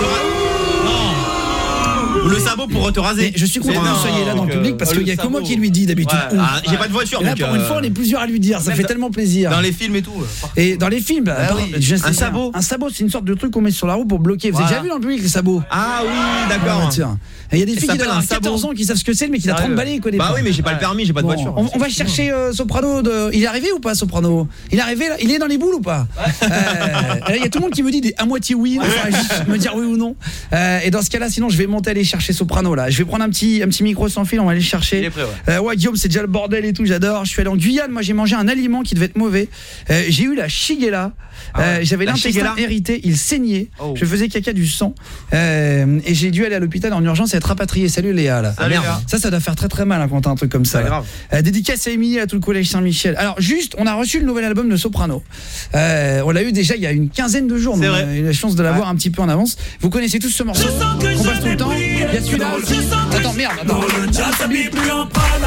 Ou le sabot pour te raser. Mais je suis content que vous soyez là dans le public parce qu'il y a que moi qui lui dis d'habitude. Ouais. Ah, j'ai pas de voiture Et là donc pour une fois on est plusieurs à lui dire, ça fait tellement plaisir. Dans les films et tout. Et dans les films, attends, oui. un sabot. Un sabot, c'est une sorte de truc qu'on met sur la roue pour bloquer. Vous avez déjà vu dans le public les sabots? Ah oui, d'accord. Tiens. Et il y a des filles qui s'appelle doivent un avoir 14 sabot. ans qui savent ce que c'est, mais qui a 30 balais, ils connaissent Bah pas. oui, mais j'ai pas le permis, j'ai pas de Bon, voiture. on va chercher Soprano. Il est arrivé ou pas, Soprano? Il est arrivé là? Il est dans les boules ou pas? Il y a tout le monde qui me dit à moitié oui, enfin, juste me dire oui ou non. Et dans ce cas-là, sinon je vais monter à l'échelle. aller chercher Soprano là. Je vais prendre un petit micro sans fil, on va aller chercher. Il est prêt, ouais, Guillaume, c'est déjà le bordel et tout, j'adore. Je suis allé en Guyane, moi j'ai mangé un aliment qui devait être mauvais. J'ai eu la shigella. J'avais l'intestin hérité, il saignait. Je faisais caca du sang. Et j'ai dû aller à l'hôpital en urgence et être rapatrié. Salut Léa là. Salut, ça doit faire très très mal quand t'as un truc comme ça. Grave. Dédicace à Émilie, à tout le collège Saint-Michel. Alors juste, on a reçu le nouvel album de Soprano. On l'a eu déjà il y a une quinzaine de jours. On a eu la chance de l'avoir un petit peu en avance. Vous connaissez tous ce morceau qu'on passe tout le temps. Il y a celui-là aussi. Attends, merde, attends. Le jazz s'habille plus en Prada.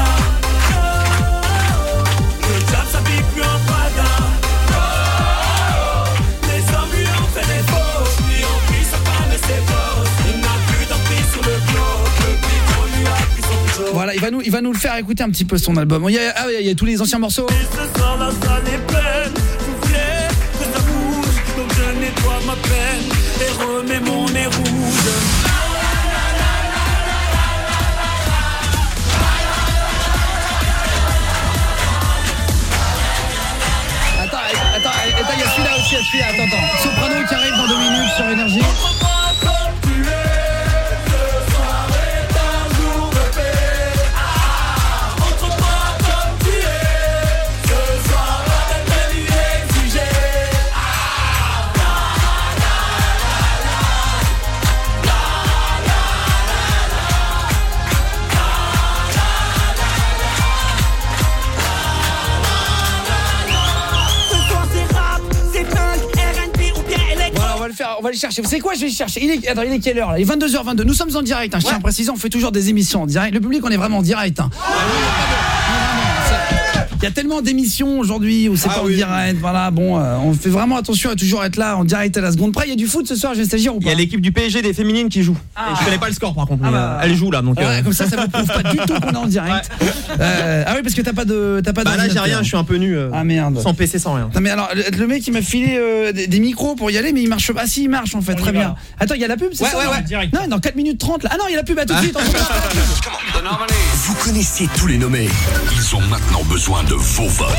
Le jazz s'habille plus en Prada. Les hommes lui ont fait des fausses. Lui ont pris sa femme et ses bosses. Il n'a plus d'emprise sur le globe. Le plus gros lui a pris son job. Voilà, il va nous le faire écouter un petit peu son album. Il y a tous les anciens morceaux. Et ce soir la salle est pleine. Je voulais que ça bouge. Donc je nettoie ma peine et remets mon nez rouge. Attends, il y a celui-là aussi, attends. Soprano qui arrive dans 2 minutes sur Énergie. On va les chercher. Vous savez quoi, je vais les chercher. Il est quelle heure là? Il est 22h22. Nous sommes en direct, je tiens à préciser, on fait toujours des émissions en direct. Le public, on est vraiment en direct. Il y a tellement d'émissions aujourd'hui où c'est pas en direct. Voilà, bon, on fait vraiment attention à toujours être là en direct à la seconde près. Il y a du foot ce soir, je vais stagiaire ou pas? Il y a l'équipe du PSG des féminines qui joue. Et je connais pas le score par contre, mais elle joue là, donc comme ça vous prouve pas du tout qu'on est en direct. Ah oui, parce que t'as pas de bah là j'ai rien, je suis un peu nu. Ah merde. Sans PC, sans rien. Non mais alors le mec il m'a filé des micros pour y aller, mais il marche pas. Ah si, il marche en fait, très bien. Attends, il y a la pub, c'est ça? Ouais. Non, dans 4 minutes 30 là. Ah non, il y a la pub, à tout de suite. Vous connaissez tous les nommés. Ils ont maintenant besoin de vos votes.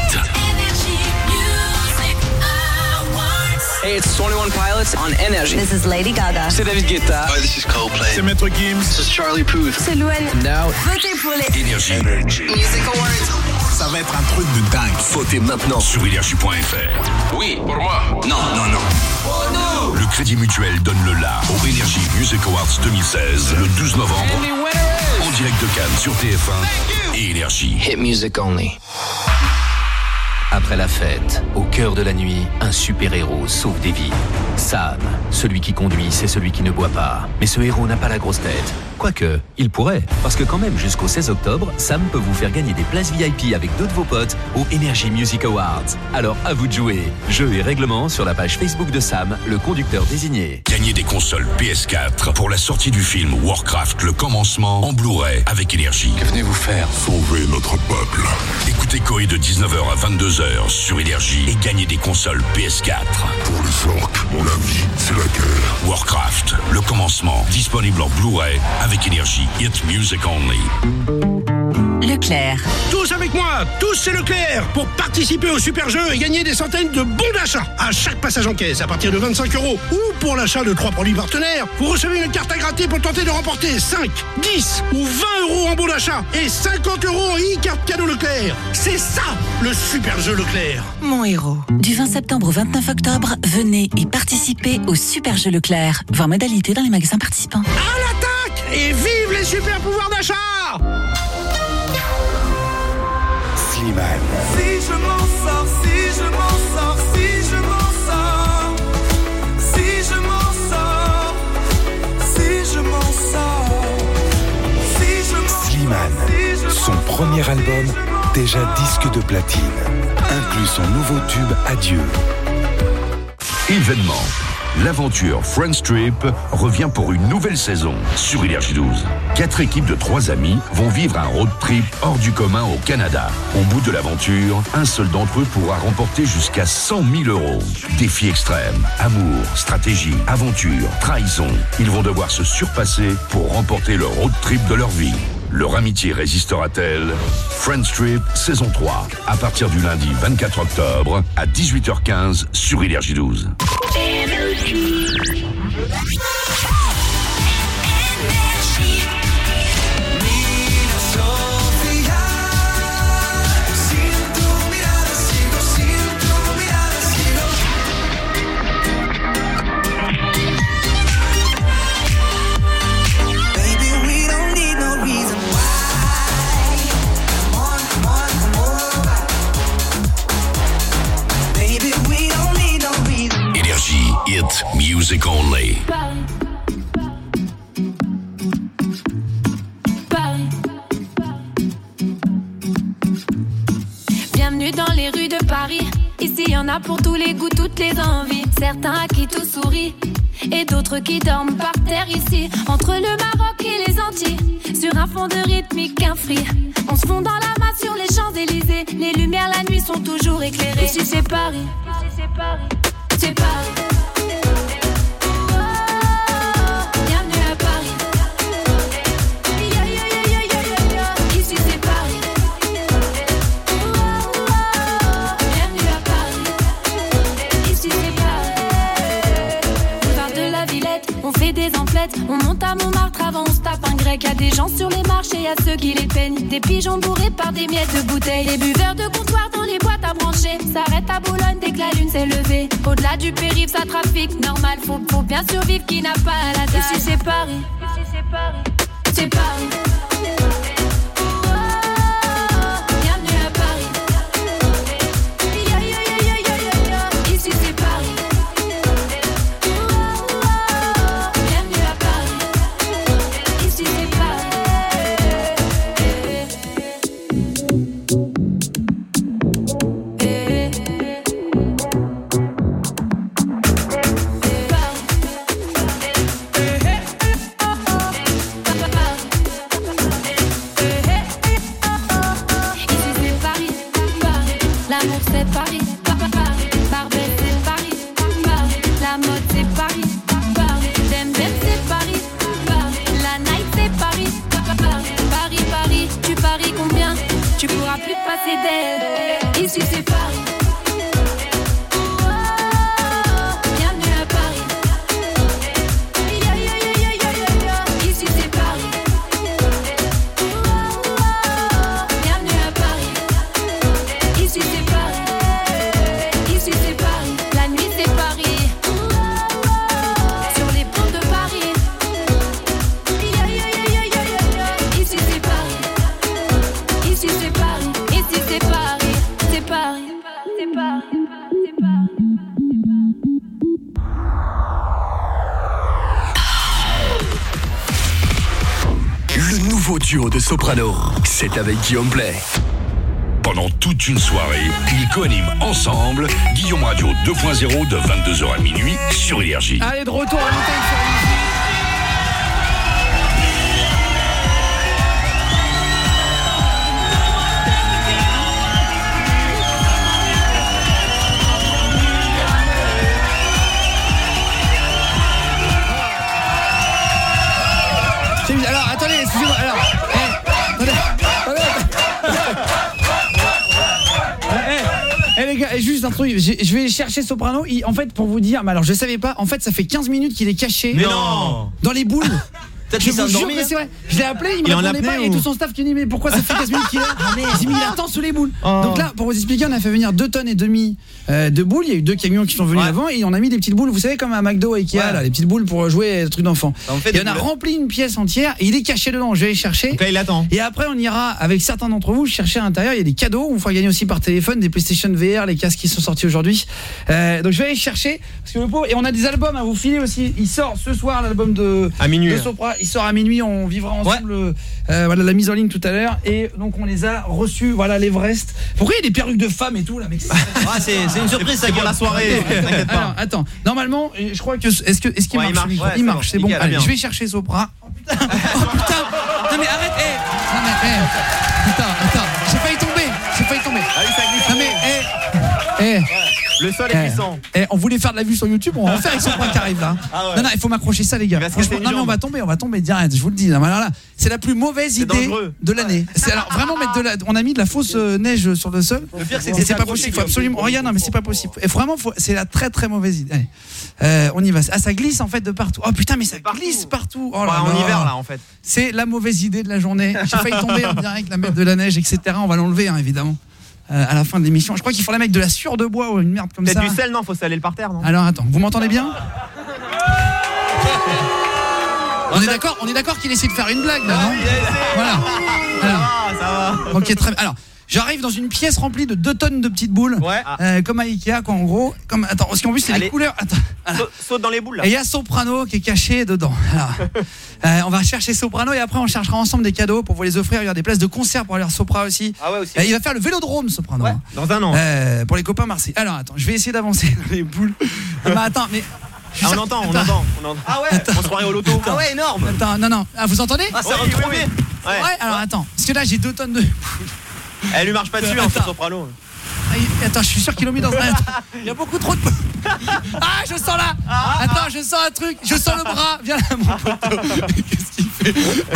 Hey, it's 21 Pilots on Energy. This is Lady Gaga. C'est David Guetta. Hi, this is Coldplay. C'est Maître Gims. This is Charlie Puth. C'est Louane. Now. Votez pour les Énergie. Music Awards. Ça va être un truc de dingue. Votez maintenant sur énergie.fr. Oui, pour moi. Non. Oh non. Le Crédit Mutuel donne le la au Energy Music Awards 2016 le 12 novembre. En direct de Cannes sur TF1 et Énergie. Hit music only. Après la fête, au cœur de la nuit, un super-héros sauve des vies. Sam, celui qui conduit, c'est celui qui ne boit pas. Mais ce héros n'a pas la grosse tête. Quoique, il pourrait. Parce que quand même, jusqu'au 16 octobre, Sam peut vous faire gagner des places VIP avec deux de vos potes au Energy Music Awards. Alors à vous de jouer. Jeux et règlements sur la page Facebook de Sam, le conducteur désigné. Gagnez des consoles PS4 pour la sortie du film Warcraft, le commencement en Blu-ray avec Énergie. Que venez-vous faire? Sauver notre peuple. Écoutez Koé de 19h à 22h sur Énergie et gagnez des consoles PS4. Pour les orques, mon ami, c'est la guerre. Warcraft, le commencement, disponible en Blu-ray avec Énergie. Hit music only. Leclerc. Tous avec moi, tous c'est Leclerc, pour participer au super jeu et gagner des centaines de bons d'achat à chaque passage en caisse à partir de 25 €. Ou pour l'achat de 3 produits partenaires, vous recevez une carte à gratter pour tenter de remporter 5, 10 ou 20 € en bons d'achat et 50 € en e-carte cadeau Leclerc. C'est ça, le super jeu Leclerc. Mon héros. Du 20 septembre au 29 octobre, venez et participez au super jeu Leclerc. Voir modalité dans les magasins participants. À l'attaque et vive les super pouvoirs d'achat. Slimane. Si je m'en sors, si je m'en sors, si je m'en sors, si je m'en sors, si je m'en sors, si je m'en sors. Slimane, son premier album, déjà disque de platine, inclut son nouveau tube Adieu. Événement. L'aventure Friends Trip revient pour une nouvelle saison sur Énergie 12. 4 équipes de 3 amis vont vivre un road trip hors du commun au Canada. Au bout de l'aventure, un seul d'entre eux pourra remporter jusqu'à 100 000 €. Défis extrêmes, amour, stratégie, aventure, trahison. Ils vont devoir se surpasser pour remporter le road trip de leur vie. Leur amitié résistera-t-elle? Friends Trip, saison 3, à partir du lundi 24 octobre à 18h15 sur Énergie 12. Énergie. music only. Bienvenue dans les rues de Paris. Ici y en a pour tous les goûts, toutes les envies. Certains à qui tout sourit et d'autres qui dorment par terre ici. Entre le Maroc et les Antilles, sur un fond de rythmique, un free. On se fond dans la masse sur les Champs-Élysées. Les lumières la nuit sont toujours éclairées. Ici c'est Paris, c'est Paris. Bienvenue à Paris. Ici c'est Paris. Bienvenue à Paris. Ici c'est Paris. Boulevard de la Villette, on fait des emplettes. On monte à Montmartre avant on se tape un grec. Y'a des gens sur les marchés, y'a ceux qui les peignent. Des pigeons bourrés par des miettes de bouteilles. Les buveurs de comptoir dans les boîtes à brancher. S'arrête à Boulogne dès que la lune s'est levée. Au-delà du périph' ça trafique normal. Faut bien survivre qui n'a pas la dalle. Ici c'est Paris. C'est Paris. Bienvenue à Paris. Ici c'est Paris. Bienvenue à Paris. Ici c'est Paris. L'amour c'est Paris, Barbès c'est Paris, la mode c'est Paris, Dem c'est Paris, la night c'est Paris, Paris, tu paries combien? Tu pourras plus te passer d'elle. Ici c'est Paris. Bienvenue à Paris. Ici c'est Paris. Bienvenue à Paris. Ici c'est Paris. Ici c'est Paris. La nuit c'est Paris. Sur les ponts de Paris. Ici c'est Paris. Ici c'est Paris. Ici c'est Paris. C'est Paris. C'est Paris. Le nouveau duo de Soprano, c'est avec Guillaume Play. Pendant toute une soirée, ils co-animent ensemble Guillaume Radio 2.0 de 22h à minuit sur Énergie. Allez, de retour à l'antenne sur Énergie. Alors, attendez, excusez-moi. Alors, les gars, juste un truc, je vais chercher Soprano. En fait, pour vous dire, mais alors je savais pas, en fait, ça fait 15 minutes qu'il est caché. Mais non, dans les boules. Je vous jure que c'est vrai. Je l'ai appelé, il me répondait pas, et tout son staff qui dit mais pourquoi ça fait 15 minutes qu'il est là? J'ai mis il attend sous les boules. Donc là, pour vous expliquer, on a fait venir 2,5 tonnes de boules. Il y a eu 2 camions qui sont venus avant et on a mis des petites boules, vous savez, comme à McDo et Ikea, là, les petites boules pour jouer des trucs d'enfants. Et on a rempli une pièce entière et il est caché dedans. Je vais aller chercher. Donc là, il attend. Et après, on ira avec certains d'entre vous chercher à l'intérieur. Il y a des cadeaux. On fera gagner aussi par téléphone des PlayStation VR, les casques qui sont sortis aujourd'hui. Donc je vais aller chercher parce que le pauvre, et on a des albums à vous filer aussi. Il sort ce soir l'album de Sopra. Il sort à minuit. On vivra ensemble voilà, la mise en ligne tout à l'heure. Et donc on les a reçus. Voilà, l'Everest. Pourquoi il y a des perruques de femmes et tout là, mec? C'est une surprise, ça, pour la soirée. Alors, attends. Normalement, je crois que est-ce qu'il marche? Il marche, c'est bon. Allez, je vais chercher Sopra. Oh putain. Non mais arrête. Non mais attends. J'ai failli tomber. Non mais le sol est puissant. On voulait faire de la vue sur YouTube, on va en faire avec Sopra qui arrive là. Ah ouais. Non, il faut m'accrocher ça, les gars. Non mais on va tomber direct, je vous le dis. Alors là, c'est la plus mauvaise idée de l'année. Alors vraiment on a mis de la fausse neige sur le sol. Le pire, c'est pas possible, faut absolument. Regarde, non mais c'est pas possible. Et vraiment c'est la très très mauvaise idée. Allez. On y va. Ah, ça glisse en fait de partout. Oh putain, mais ça glisse partout. Oh là en hiver là en fait. C'est la mauvaise idée de la journée. J'ai failli tomber en direct, la mettre de la neige, etc. On va l'enlever évidemment. À la fin de l'émission, je crois qu'il faut la mettre de la sueur de bois ou une merde comme ça. Peut-être du sel, non, faut saler le parterre, non? Alors attends, vous m'entendez bien? On est d'accord qu'il essaie de faire une blague là, non? Voilà. Alors, ça va. OK, très bien. Alors, J'arrive dans une pièce remplie de 2 tonnes de petites boules. Comme à Ikea, quoi, en gros. Attends, parce qu'en plus, c'est les couleurs. Attends. Saute dans les boules là. Et il y a Soprano qui est caché dedans. Alors, on va chercher Soprano et après on cherchera ensemble des cadeaux pour vous les offrir. Il y a des places de concert pour aller à Sopra aussi. Ah ouais, aussi. Il va faire le Vélodrome Soprano. Ouais, dans un an. Pour les copains Marseille. Alors attends, je vais essayer d'avancer dans les boules. Mais attends, mais on entend. Ah ouais, on se croirait au loto. Ah ouais, énorme. Attends, non. Ah, vous entendez? Ah, ça retrouvé. Ouais, alors attends, parce que là j'ai 2 tonnes de. Elle lui marche pas dessus, ce Soprano. Attends, je suis sûr qu'ils l'ont mis dans un. Il y a beaucoup trop de. Ah, je sens là. Attends, je sens un truc. Je sens le bras. Viens là, mon poteau. Qu'est-ce qu'il fait?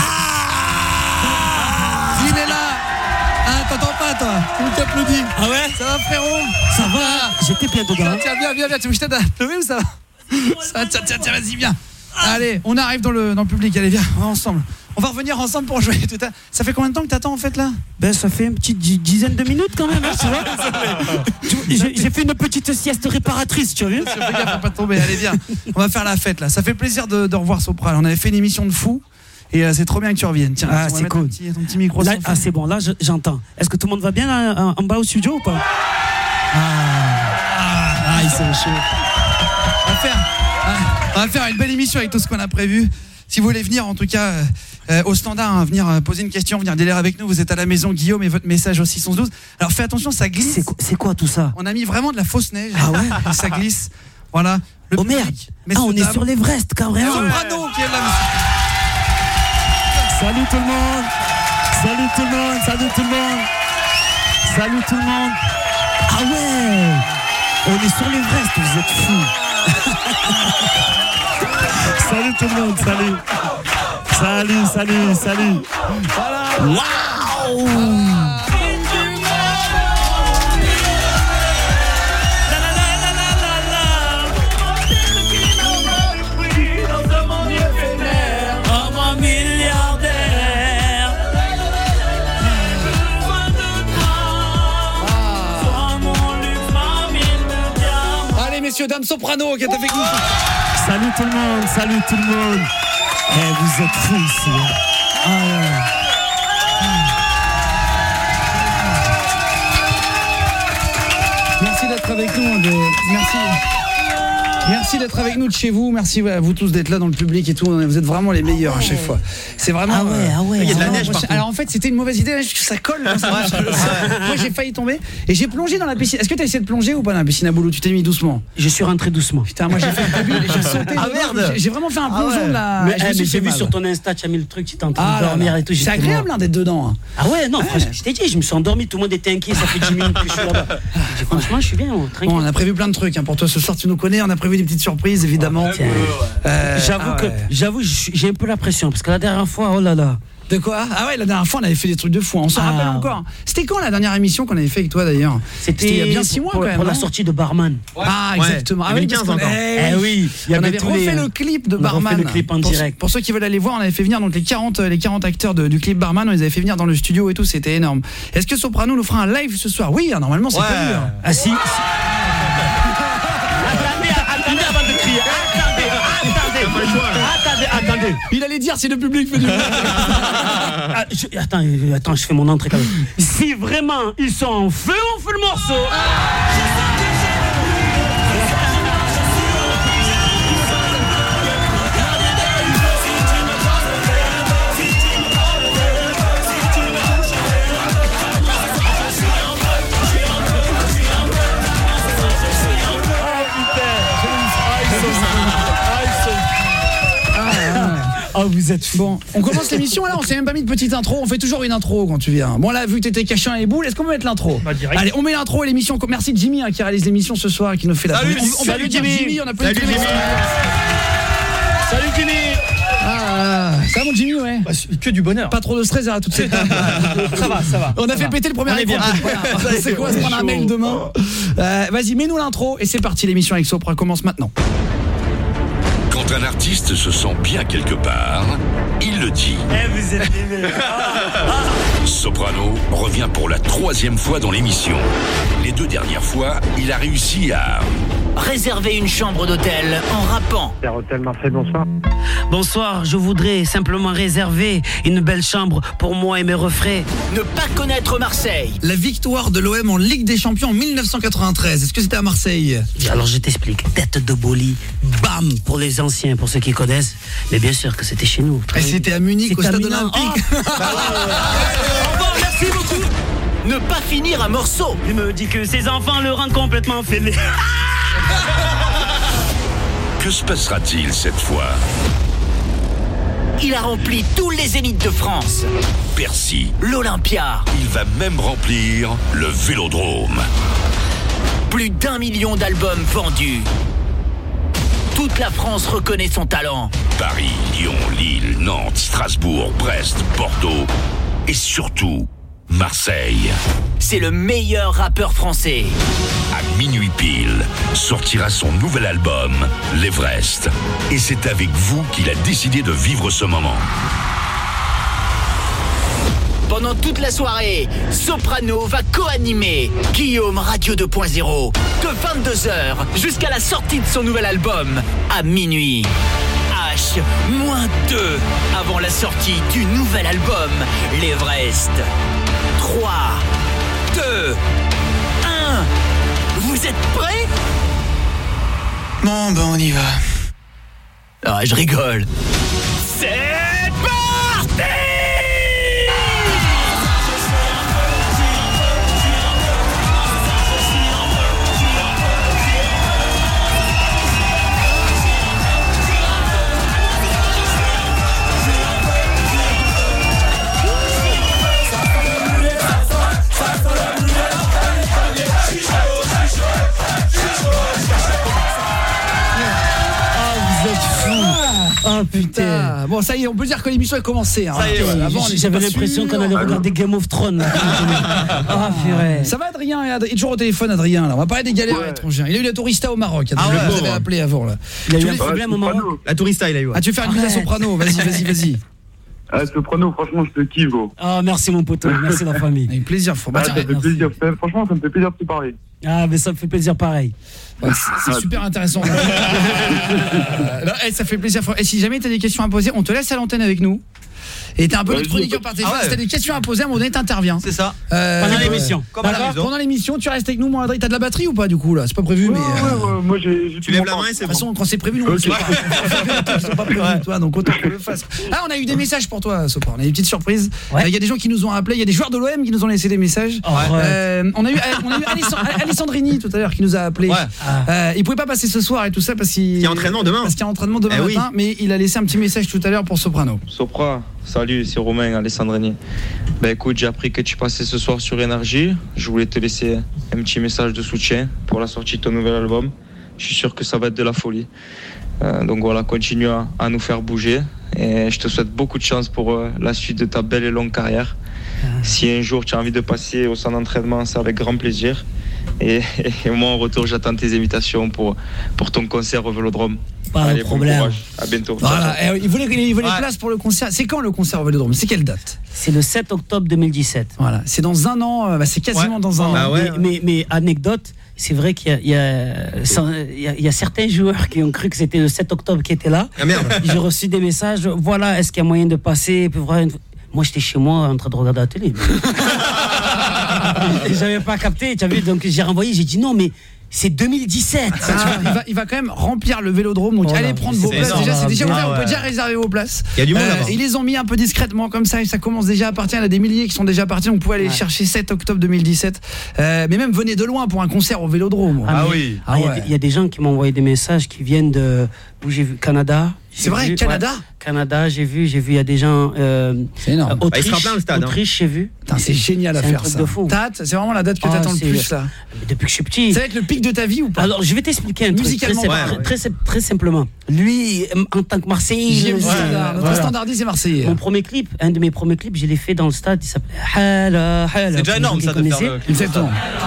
Il est là. Ah, t'entends pas, toi? Tu t'applaudis. Ah ouais? Ça va, frérot? Ça va. J'étais bien dedans. Tiens, viens. Tu veux que je t'aide à lever ou ça va? Tiens, vas-y, viens. Allez, on arrive dans le public. Allez, viens, on va ensemble. On va revenir ensemble pour jouer tout à l'heure. Ça fait combien de temps que t'attends en fait là? Ben ça fait une petite dizaine de minutes quand même, hein, tu vois. J'ai fait une petite sieste réparatrice, tu as vu? Fais gaffe à pas tomber. Allez viens, on va faire la fête là. Ça fait plaisir de revoir Sopra. On avait fait une émission de fou et c'est trop bien que tu reviennes. Tiens, c'est cool. Ton petit micro. Là, c'est bon, là j'entends. Est-ce que tout le monde va bien là, en bas au studio ou pas? Il s'est chaud. On va faire une belle émission avec tout ce qu'on a prévu. Si vous voulez venir en tout cas au standard, venir poser une question, venir délirer avec nous, vous êtes à la maison, Guillaume, et votre message au 612. Alors fais attention, ça glisse. C'est quoi tout ça? On a mis vraiment de la fausse neige. Ah ouais. Et ça glisse. Voilà. Oh merde. On est sur l'Everest carrément. Soprano qui est là. Salut tout le monde. Salut tout le monde. Ah ouais. On est sur l'Everest, vous êtes fous. Salut tout le monde, salut. Voilà. Waouh. Allez messieurs, dames, Soprano qui est avec nous. Salut tout le monde. Vous êtes fous ici. Merci d'être avec nous. Merci d'être avec nous de chez vous. Merci à vous tous d'être là dans le public et tout. Vous êtes vraiment les meilleurs à chaque fois. C'est vraiment. Ah ouais. Il y a de la neige partout. Alors en fait, c'était une mauvaise idée. Ça colle. Moi, j'ai failli tomber et j'ai plongé dans la piscine. Est-ce que tu as essayé de plonger ou pas dans la piscine à boulot? Tu t'es mis doucement? Je suis rentré doucement. Putain, moi j'ai fait le début. J'ai sauté. Ah merde. J'ai vraiment fait un plongeon de la. Mais j'ai vu sur ton Insta, tu as mis le truc, tu t'es en train de dormir et tout. C'est agréable d'être dedans. Ah ouais, non. Je t'ai dit, je me suis endormi. Tout le monde était inquiet. Ça fait 10 minutes que je suis là-bas. Franchement, je suis bien. Tranquille. Bon, on a prévu plein de trucs pour toi ce soir. Tu nous connais. On a prévu des petites surprises. Évidemment. J'avoue, j'ai un peu la pression parce que la dernière fois, oh là là. De quoi? Ah ouais, la dernière fois on avait fait des trucs de fou, on s'en rappelle encore. C'était quand la dernière émission qu'on avait fait avec toi d'ailleurs? C'était il y a bien 6 mois quand même. Pour la sortie de Barman. Ah exactement. Ah 2015 encore. Oui, on avait refait le clip de Barman. Le clip en direct. Pour ceux qui veulent aller voir, on avait fait venir donc les 40 acteurs du clip Barman, on les avait fait venir dans le studio et tout, c'était énorme. Est-ce que Soprano nous fera un live ce soir? Oui, normalement c'est prévu. Ah si. Attendez. Il allait dire si le public fait du Attends, je fais mon entrée quand même. Si vraiment ils sont en feu, on fait le morceau. Oh, vous êtes bon. On commence l'émission là, on s'est même pas mis de petite intro. On fait toujours une intro quand tu viens. Bon là, vu que t'étais caché dans les boules, est-ce qu'on peut mettre l'intro? Allez, on met l'intro et l'émission. Merci Jimmy qui réalise l'émission ce soir, qui nous fait la. Salut, salut Jimmy. On a plus de Jimmy. Salut Jimmy. Ça va mon Jimmy, ouais. Que du bonheur. Pas trop de stress à toute cette. Ça va. On a fait péter le premier écran. C'est quoi, se prendre un mail demain? Vas-y, mets-nous l'intro et c'est parti. L'émission avec Sopra commence maintenant. Quand un artiste se sent bien quelque part, il le dit. Vous êtes les meilleurs. Soprano revient pour la 3e fois dans l'émission. Les 2 dernières fois, il a réussi à réservez une chambre d'hôtel en rappant. Hôtel Marseille, bonsoir. Bonsoir, je voudrais simplement réserver une belle chambre pour moi et mes refrains. Ne pas connaître Marseille. La victoire de l'OM en Ligue des Champions en 1993. Est-ce que c'était à Marseille? Alors je t'explique. Tête de Boli, bam pour les anciens, pour ceux qui connaissent. Mais bien sûr que c'était chez nous. Et c'était à Munich, au stade olympique. Au revoir, merci beaucoup. Ne pas finir un morceau. Il me dit que ses enfants le rendent complètement fêlé. Que se passera-t-il cette fois? Il a rempli tous les zéniths de France. Bercy. L'Olympia. Il va même remplir le Vélodrome. Plus d'1 million d'albums vendus. Toute la France reconnaît son talent. Paris, Lyon, Lille, Nantes, Strasbourg, Brest, Bordeaux et surtout Marseille. C'est le meilleur rappeur français. À minuit pile, sortira son nouvel album, l'Everest. Et c'est avec vous qu'il a décidé de vivre ce moment. Pendant toute la soirée, Soprano va co-animer Guillaume Radio 2.0 de 22h jusqu'à la sortie de son nouvel album à minuit. H-2 avant la sortie du nouvel album, l'Everest. 3, 2, 1. Vous êtes prêts? Bon, ben on y va. Ah, je rigole. C'est parti! Oh putain. Bon, ça y est, on peut dire que l'émission a commencé. Hein. Ça y est, ouais. Avant, j'avais l'impression qu'on allait regarder Game of Thrones. Ah, purée. Ça va, Adrien? Il est toujours au téléphone, Adrien. Là. On va parler des galères étrangères. Il a eu la tourista au Maroc. Adrien, vous avez appelé avant. Là. Il a eu un problème au Maroc. La tourista, il a eu. Ah, tu veux faire une mise à Soprano? Vas-y. Ah, Soprano, franchement, je te kiffe, gros. Ah, merci mon poteau, merci la famille. Avec plaisir, ça fait plaisir. Franchement, ça me fait plaisir de te parler. Ah, mais ça me fait plaisir pareil. C'est super intéressant. Ça fait plaisir. Et si jamais tu as des questions à poser, on te laisse à l'antenne avec nous. Et t'es un peu notre chroniqueur par téléphone. Si t'as des questions à poser, à un moment donné, t'interviens. C'est ça. Pendant l'émission. Pendant l'émission, tu restes avec nous, mon Adrien. T'as de la batterie ou pas, du coup, là? C'est pas prévu, mais. Moi, j'ai. Tu lèves la main et c'est bon. De toute façon, quand c'est prévu, nous, on le fait pas. Ils sont pas prévus, toi, donc autant qu'on le fasse. Ah, on a eu des messages pour toi, Sopra. On a eu des petites surprises. Il y a des gens qui nous ont appelés. Il y a des joueurs de l'OM qui nous ont laissé des messages. On a eu Alessandrini tout à l'heure qui nous a appelé. Il pouvait pas passer ce soir et tout ça parce qu'il y a entraînement demain. Parce qu'il y a entraînement demain matin, mais il a laissé un petit message tout à l'heure pour Soprano. Sopra, salut, c'est Romain Alessandrini. Écoute, j'ai appris que tu passais ce soir sur Énergie. Je voulais te laisser un petit message de soutien pour la sortie de ton nouvel album. Je suis sûr que ça va être de la folie. Donc voilà, continue à nous faire bouger. Et je te souhaite beaucoup de chance pour la suite de ta belle et longue carrière. Si un jour tu as envie de passer au centre d'entraînement, c'est avec grand plaisir. Et moi en retour, j'attends tes invitations pour ton concert au Vélodrome. Pas de problème. Bon courage. À bientôt. Voilà. Il voulait place pour le concert. C'est quand le concert au Vélodrome? C'est quelle date? C'est le 7 octobre 2017. Voilà, c'est dans un an, c'est quasiment dans un an. Mais anecdote, c'est vrai qu'il y a certains joueurs qui ont cru que c'était le 7 octobre qui était là. Ah merde. J'ai reçu des messages, voilà, est-ce qu'il y a moyen de passer? Moi j'étais chez moi en train de regarder la télé. J'avais pas capté, tu as vu, donc j'ai renvoyé, j'ai dit non mais c'est 2017. Il va quand même remplir le Vélodrome, donc allez prendre vos places. Déjà, c'est déjà ouvert, on peut déjà réserver vos places. Il y a du monde là-bas. Ils les ont mis un peu discrètement comme ça et ça commence déjà à partir. Il y en a des milliers qui sont déjà partis, donc vous pouvez aller chercher 7 octobre 2017. Mais même venez de loin pour un concert au Vélodrome. Oui. Il y a des gens qui m'ont envoyé des messages qui viennent de où j'ai vu Canada. C'est vrai, Canada. Canada, j'ai vu, il y a des gens. C'est énorme. Autriche, il sera plein le stade. Autriche, j'ai vu. C'est génial à faire ça. Date, c'est vraiment la date que t'attends le plus là. Depuis que je suis petit. Ça va être le pic de ta vie ou pas? Alors, je vais t'expliquer un truc. Musicalement, très simplement. Lui, en tant que Marseillais, notre standardiste c'est Marseillais. Mon premier clip, un de mes premiers clips, je l'ai fait dans le stade. Il s'appelait Hala. C'est déjà énorme ça de faire. Exactement.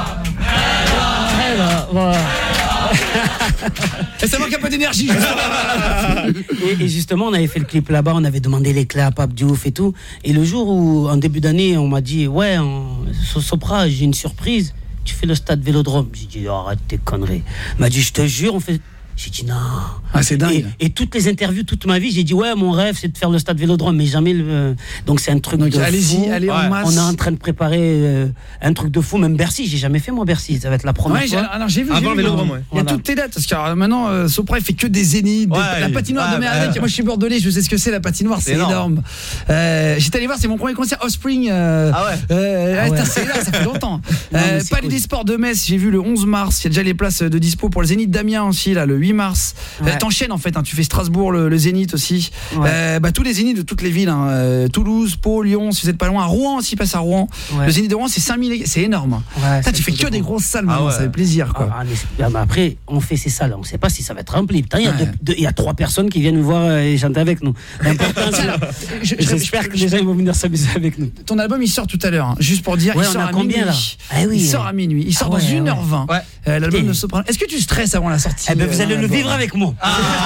Voilà. Et ça manque un peu d'énergie. Et justement, on avait fait le clip là-bas, on avait demandé les clés à Pape Diouf et tout. Et le jour où, en début d'année, on m'a dit, ouais, Sopra, j'ai une surprise. tu fais le stade Vélodrome. J'ai dit, arrête tes conneries. Il m'a dit, je te jure, on fait. J'ai dit non. Ah, c'est dingue. Et toutes les interviews, toute ma vie, j'ai dit ouais, mon rêve c'est de faire le stade Vélodrome, mais jamais le. Donc c'est un truc de allez-y, fou. allez en masse. On est en train de préparer un truc de fou, même Bercy. J'ai jamais fait moi Bercy. Ça va être la première fois. Alors j'ai vu. Avant le Vélodrome, ouais. Il y a toutes tes dates parce que maintenant Sopra il fait que des zéniths, la patinoire de Merdec. Moi je suis bordelais, je sais ce que c'est la patinoire, c'est énorme. J'étais allé voir, c'est mon premier concert Offspring. C'est là, ça fait longtemps. Palais des Sports de Metz, j'ai vu le 11 mars. Il y a déjà les places de dispo pour le Zénith d'Amiens aussi là, le 8 mars. T'enchaînes en fait, hein, tu fais Strasbourg, le Zénith aussi. Tous les Zéniths de toutes les villes, hein, Toulouse, Pau, Lyon, si vous n'êtes pas loin, à Rouen aussi, passe à Rouen. Le Zénith de Rouen, c'est 5000, c'est énorme. Tu fais que des grosses salles maintenant, ça fait plaisir quoi. Après, on fait ces salles, on ne sait pas si ça va être rempli. Putain, il y a 3 personnes qui viennent nous voir et chanter avec nous. L'important, c'est j'espère que les gens vont venir s'amuser avec nous. Ton album il sort tout à l'heure, hein, juste pour dire, il sort à minuit. Il sort à minuit, il sort dans 1h20. L'album de Soprano. Est-ce que tu stresses avant la sortie? Vous allez le vivre avec moi.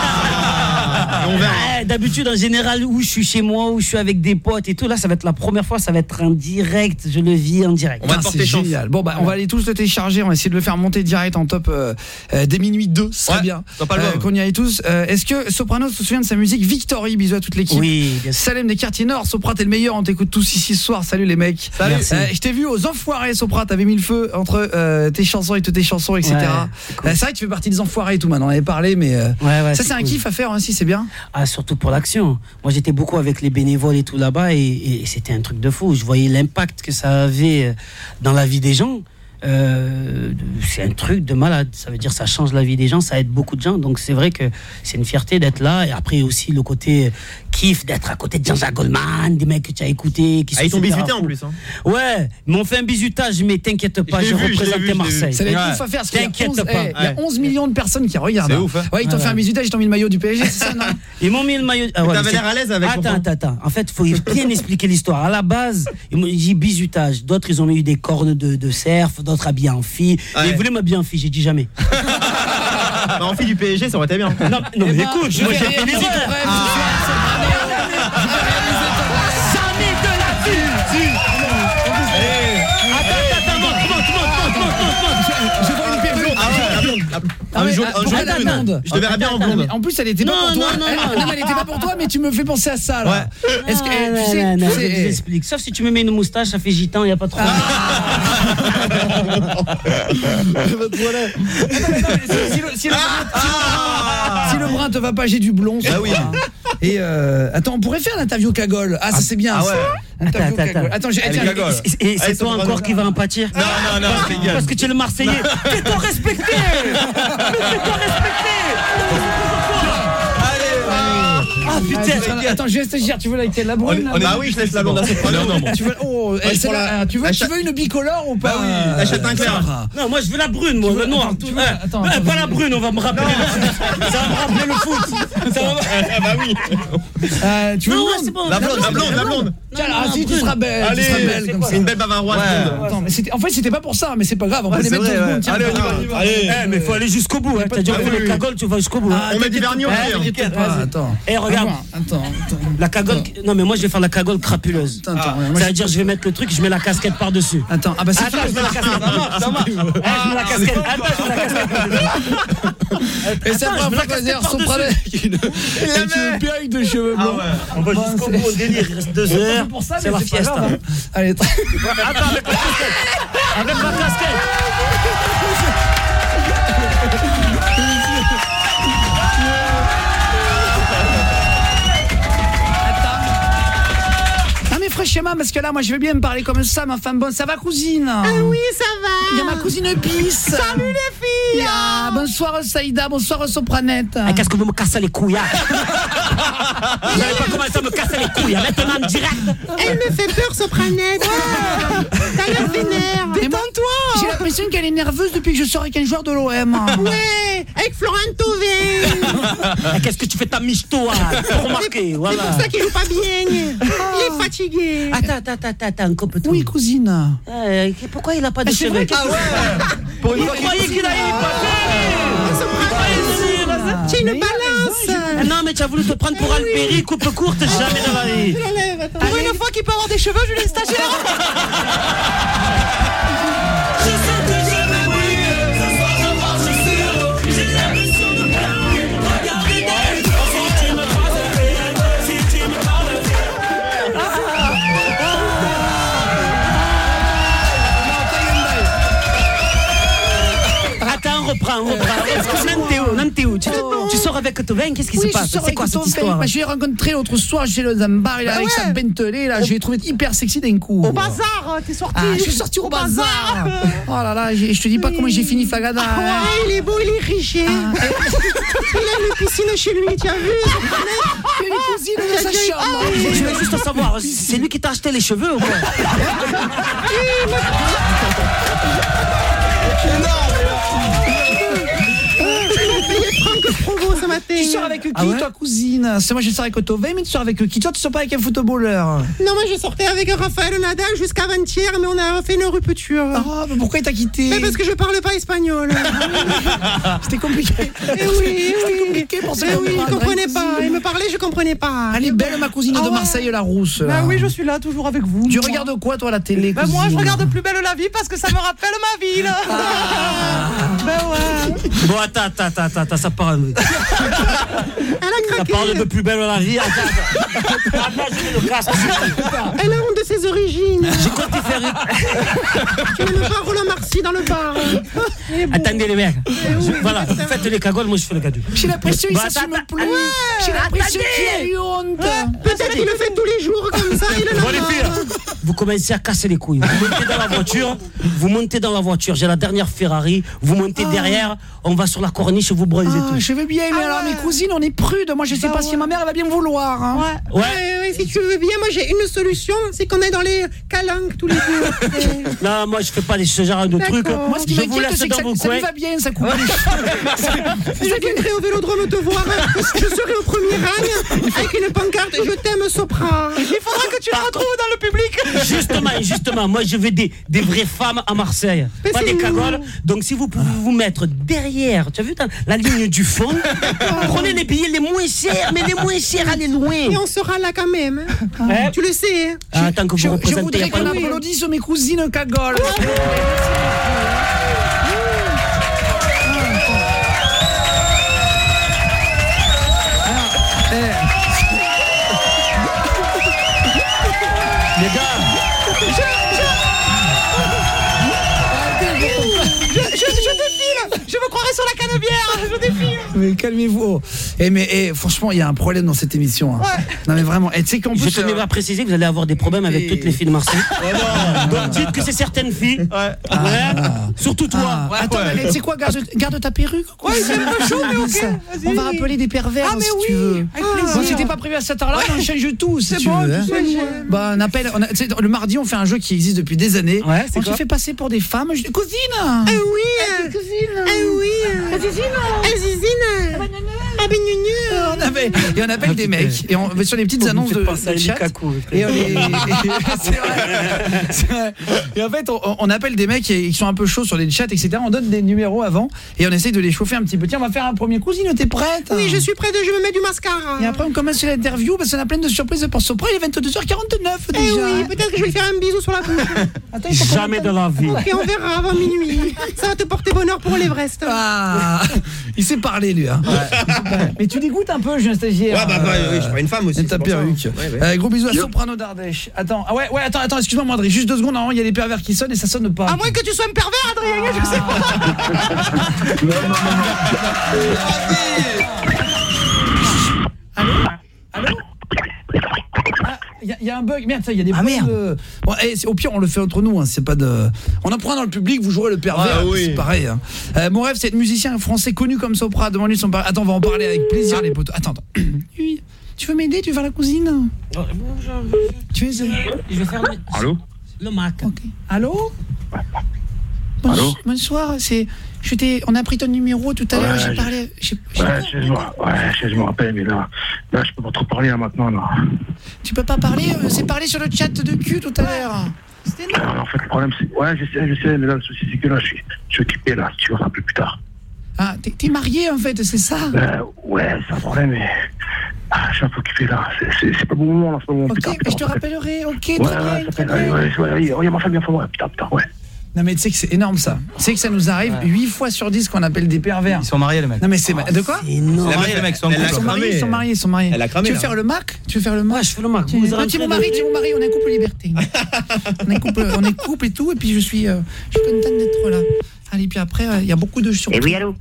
D'habitude en général où je suis chez moi, où je suis avec des potes et tout, là ça va être la première fois, ça va être en direct, je le vis en direct. On va porter chance. Génial. Bon on va aller tous le télécharger, on va essayer de le faire monter direct en top dès minuit 2, ce serait bien qu'on y aille tous. Est-ce que Soprano se souvient de sa musique Victory? Bisous à toute l'équipe. Oui, Salem des quartiers nord, Sopra t'es le meilleur, on t'écoute tous ici ce soir. Salut les mecs. Salut. Je t'ai vu aux Enfoirés, Sopra, t'avais mis le feu entre tes chansons et toutes tes chansons, etc. C'est vrai que tu fais partie des Enfoirés et tout, maintenant on avait parlé, mais ça c'est un kiff à faire aussi, c'est bien. Surtout pour l'action. Moi j'étais beaucoup avec les bénévoles et tout là-bas et c'était un truc de fou. Je voyais l'impact que ça avait dans la vie des gens. C'est un truc de malade. Ça veut dire ça change la vie des gens, ça aide beaucoup de gens. Donc c'est vrai que c'est une fierté d'être là. Et après aussi le côté kiff d'être à côté de Jean-Jacques Goldman, des mecs que tu as écoutés qui sont ils t'ont bisuté en plus, hein. Ouais, ils m'ont fait un bisutage, mais t'inquiète pas, je représentais Marseille. Ça va être ouf à faire parce qu'il y a 11 millions de personnes qui regardent. C'est ouf, hein. Ils t'ont fait un bisutage, ils t'ont mis le maillot du PSG, c'est ça, non? Ils m'ont mis le maillot. T'avais l'air à l'aise avec. Attends. En fait, faut bien expliquer l'histoire. À la base, ils m'ont dit bisutage. D'autres, ils ont eu des cornes de cerf, d'autres habillés en fille. Ils voulaient m'habiller en fille, j'ai dit jamais. En fille du PSG, ça aurait été bien. Non, mais écoute, moi j'ai fait les jamais de la vie. Attends, monte. Je vois une perruque. Je te verrais bien en blonde. En plus, elle était pas pour toi. Non, elle était pas pour toi, mais tu me fais penser à ça là. Est-ce que je t'explique. Sauf si tu me mets une moustache, ça fait gitan, il y a pas trop. Si le brun te va pas, j'ai du blond. Ah oui. Et attends, on pourrait faire l'interview cagole. Ah, ça c'est bien. Attends, et c'est toi encore qui va en pâtir? Non, parce que tu es le Marseillais. Fais-toi respecter. Fais-toi respecter. Ah putain. Attends, je vais stagiaire, tu veux la la brune? Bah oui, je laisse la blonde à Soprano. Tu veux une bicolore ou pas? Bah oui, achète un clair. Non, moi je veux la brune, moi, le noir. Attends, pas la brune, on va me rappeler le foot. Ça va me rappeler le foot. Bah oui. Tu veux la blonde. Si tu seras belle, comme ça. C'est une belle bavaroise. Attends, mais en fait, c'était pas pour ça, mais c'est pas grave, on va les mettre tout le monde. Allez, mais il faut aller jusqu'au bout. T'as dit que le cagole, tu vas jusqu'au bout. On met du vernis au pied. Attends. Eh, regarde. Attends. La cagole. Non, mais moi je vais faire la cagole crapuleuse. Ça veut dire je vais mettre le truc, je mets la casquette par-dessus. Attends, je mets la casquette. Ça marche. Je mets la casquette. Je mets la casquette. Et c'est la première fois qu'on va dire Soprano avec une perruque de cheveux blancs. On va jusqu'au bout au délire, il reste 2 heures. C'est la fiesta. Allez, attends, avec la casquette. Avec ma casquette. Schéma parce que là moi je vais bien me parler comme ça ma femme bonne. Ça va cousine? Ah oui ça va. Il y a ma cousine Pisse. Salut les filles. Bonsoir Saïda, bonsoir Sopranette. Qu'est-ce que vous me cassez les couilles? Vous n'avez pas commencé à me casser les couilles maintenant en direct. Elle me fait peur Sopranette. T'as l'air vénère. Détends-toi. J'ai l'impression qu'elle est nerveuse depuis que je sors avec un joueur de l'OM. Ouais, avec Florent Thauvin. Qu'est-ce que tu fais ta michto pour remarquer? C'est pour ça qu'il joue pas bien. Il est fatigué. Attends, complètement. Oui, cousine. Pourquoi il a pas de cheveux? Ah ouais. Pour une fois croyait qu'il allait pas. C'est une balance. Non, mais tu as voulu te prendre pour Albéry, coupe courte, jamais dans la vie. Pour une fois qu'il peut avoir des cheveux, je l'ai stagiaire. Je sais que Tu sors avec Tovin, qu'est-ce qui se passe? C'est quoi cette histoire? Je l'ai rencontré l'autre soir, j'étais dans un bar, il est avec sa Bentley, là, je l'ai trouvé hyper sexy d'un coup. Au bazar, t'es sorti. Ah, je suis sorti au bazar. Oh là là, je te dis pas comment j'ai fini Flagada. Il est beau, il est riche. Il a une piscine chez lui, tu as vu? Il a une cousine dans sa chambre. Je veux juste savoir, c'est lui qui t'a acheté les cheveux ou quoi? Provo ce matin. Tu sors avec qui, toi, cousine? C'est moi, je sors avec Tovin, mais tu sors avec qui? Toi, tu sors pas avec un footballeur? Non, moi, je sortais avec Raphaël Nadal jusqu'à avant-hier, mais on a fait une rupture. Ah, mais pourquoi il t'a quitté? Mais parce que je parle pas espagnol. C'était compliqué. Oui. C'était compliqué pour ça. Oui, je comprenais pas. Il me parlait, je comprenais pas. Elle est belle, ma cousine de Marseille, la rousse. Bah oui, je suis là, toujours avec vous. Tu regardes quoi, toi, à la télé? Bah moi, je regarde Plus belle la vie parce que ça me rappelle ma ville. Bah ouais. Bon, attends, ça parle. Ça parle de Plus belle la vie. Elle a honte de ses origines. J'ai compté faire. Tu mets le bar Roland Marcy dans le bar. Attendez les mecs. Voilà, faites les cagoles, moi je fais le cadeau. J'ai l'impression qu'il s'assume plus. J'ai l'impression qu'il a eu honte. Peut-être qu'il le fait tous les jours comme ça. Bon les filles, vous commencez à casser les couilles. Vous montez dans la voiture. J'ai la dernière Ferrari. Vous montez derrière. On va sur la corniche, vous bronzez tout. Je veux bien, mais alors mes cousines, on est prudes. Moi, je sais pas si ma mère elle va bien me vouloir. Hein. Ouais, si tu veux bien, moi j'ai une solution, c'est qu'on est dans les calanques tous les deux. Non, moi je fais pas ce genre de trucs. Moi, ce qui m'inquiète, c'est que ça lui va bien, ça coupe. Je viendrai au Vélodrome te voir. Je serai au premier rang avec une pancarte. Je t'aime, Sopra. Il faudra que tu le retrouves dans le public. Justement, moi je veux des vraies femmes à Marseille, pas des cagoles. Donc si vous pouvez vous mettre derrière, tu as vu la ligne du fond, prenez les billets les moins chers, mais les moins chers, allez loin. Et on sera là quand même. Hein. Tu le sais. Tant que vous représentez. Je voudrais qu'on applaudisse mes cousines cagoles. Les gars, je défile. Je me croirais sur la canebière. Je défile. Mais calmez-vous. Franchement, il y a un problème dans cette émission. Hein. Ouais. Non mais vraiment. Et tu sais qu'en plus, je tenais à préciser que vous allez avoir des problèmes avec toutes les filles de Marseille. Donc dites que c'est certaines filles. Surtout toi. Attends, mais tu sais quoi, garde ta perruque. Ouais, c'est un peu chaud, mais ok. On va rappeler des pervers si tu veux. Bon, c'était pas prévu à cette heure-là, on change tout si tu veux. Bah, on appelle. Le mardi, on fait un jeu qui existe depuis des années. On se fait passer pour des femmes. Cousine. Ah oui. Cousine. Ah oui. Zizine. Ah ben Et on appelle des mecs et on sur les petites annonces de chat. Et c'est vrai. Et en fait, on appelle des mecs qui sont un peu chauds sur les chats, etc. On donne des numéros avant et on essaye de les chauffer un petit peu. Tiens, on va faire un premier. Cousine, t'es prête? Oui, je suis prête. Je me mets du mascara. Et après, on commence l'interview parce qu'on a plein de surprises pour Sopra. Il est 22h49 déjà. Eh oui, peut-être que je vais lui faire un bisou sur la bouche. Attends, jamais de la vie. Ok, on verra avant minuit. Ça va te porter bonheur pour l'Everest. Ah, il sait parler lui. Hein. Ouais. Mais tu dégoûtes un peu, je suis un stagiaire. Oui, je suis pas une femme aussi. Ta perruque. Gros bisous à Soprano d'Ardèche. Attends, attends, excuse-moi, moi, Adrien, juste 2 secondes. Normalement, il y a les pervers qui sonnent et ça sonne pas. À moins que tu sois un pervers, Adrien, je sais pas. Allô? Il y a un bug, merde, ça, il y a des bugs. Bon, au pire, on le fait entre nous, hein, c'est pas de. On en prend dans le public, vous jouerez le pervers, c'est pareil. Hein. Mon rêve, c'est être musicien français connu comme Sopra. Demande-lui son père. Attends, on va en parler avec plaisir, les potos. Attends. Oui. Tu veux m'aider? Tu veux faire la cousine? Tu es. Je vais faire Allô? Le Mac. Okay. Allô? Allô? Bonsoir, on a pris ton numéro tout à l'heure, j'ai parlé. Je me rappelle, mais là, je peux pas trop parler maintenant. Là. Tu peux pas parler? C'est parlé sur le chat de cul tout à l'heure. En fait, le problème, c'est. Ouais, je sais, mais là, le souci, c'est que là, je suis occupé, là, si tu veux rappeler plus tard. Ah, t'es marié, en fait, c'est ça? Ouais, c'est un problème, mais. Je suis un peu occupé, là. C'est pas le bon moment, là, c'est pas le bon moment. Ok, je te rappellerai, ok, il y a ma femme, bien pour moi, putain, ouais. Non mais tu sais que c'est énorme ça. Tu sais que ça nous arrive 8 fois sur 10 qu'on appelle des pervers. Ils sont mariés les mecs. Non mais c'est de quoi? Ils sont mariés. Elle a cramé. Tu veux faire le Mac? Ouais, je fais le Mac. Tu es mon mari, on est un couple liberté. on est couple et tout et puis je suis contente d'être là. Allez, puis après il y a beaucoup de surprises. Et oui, allô?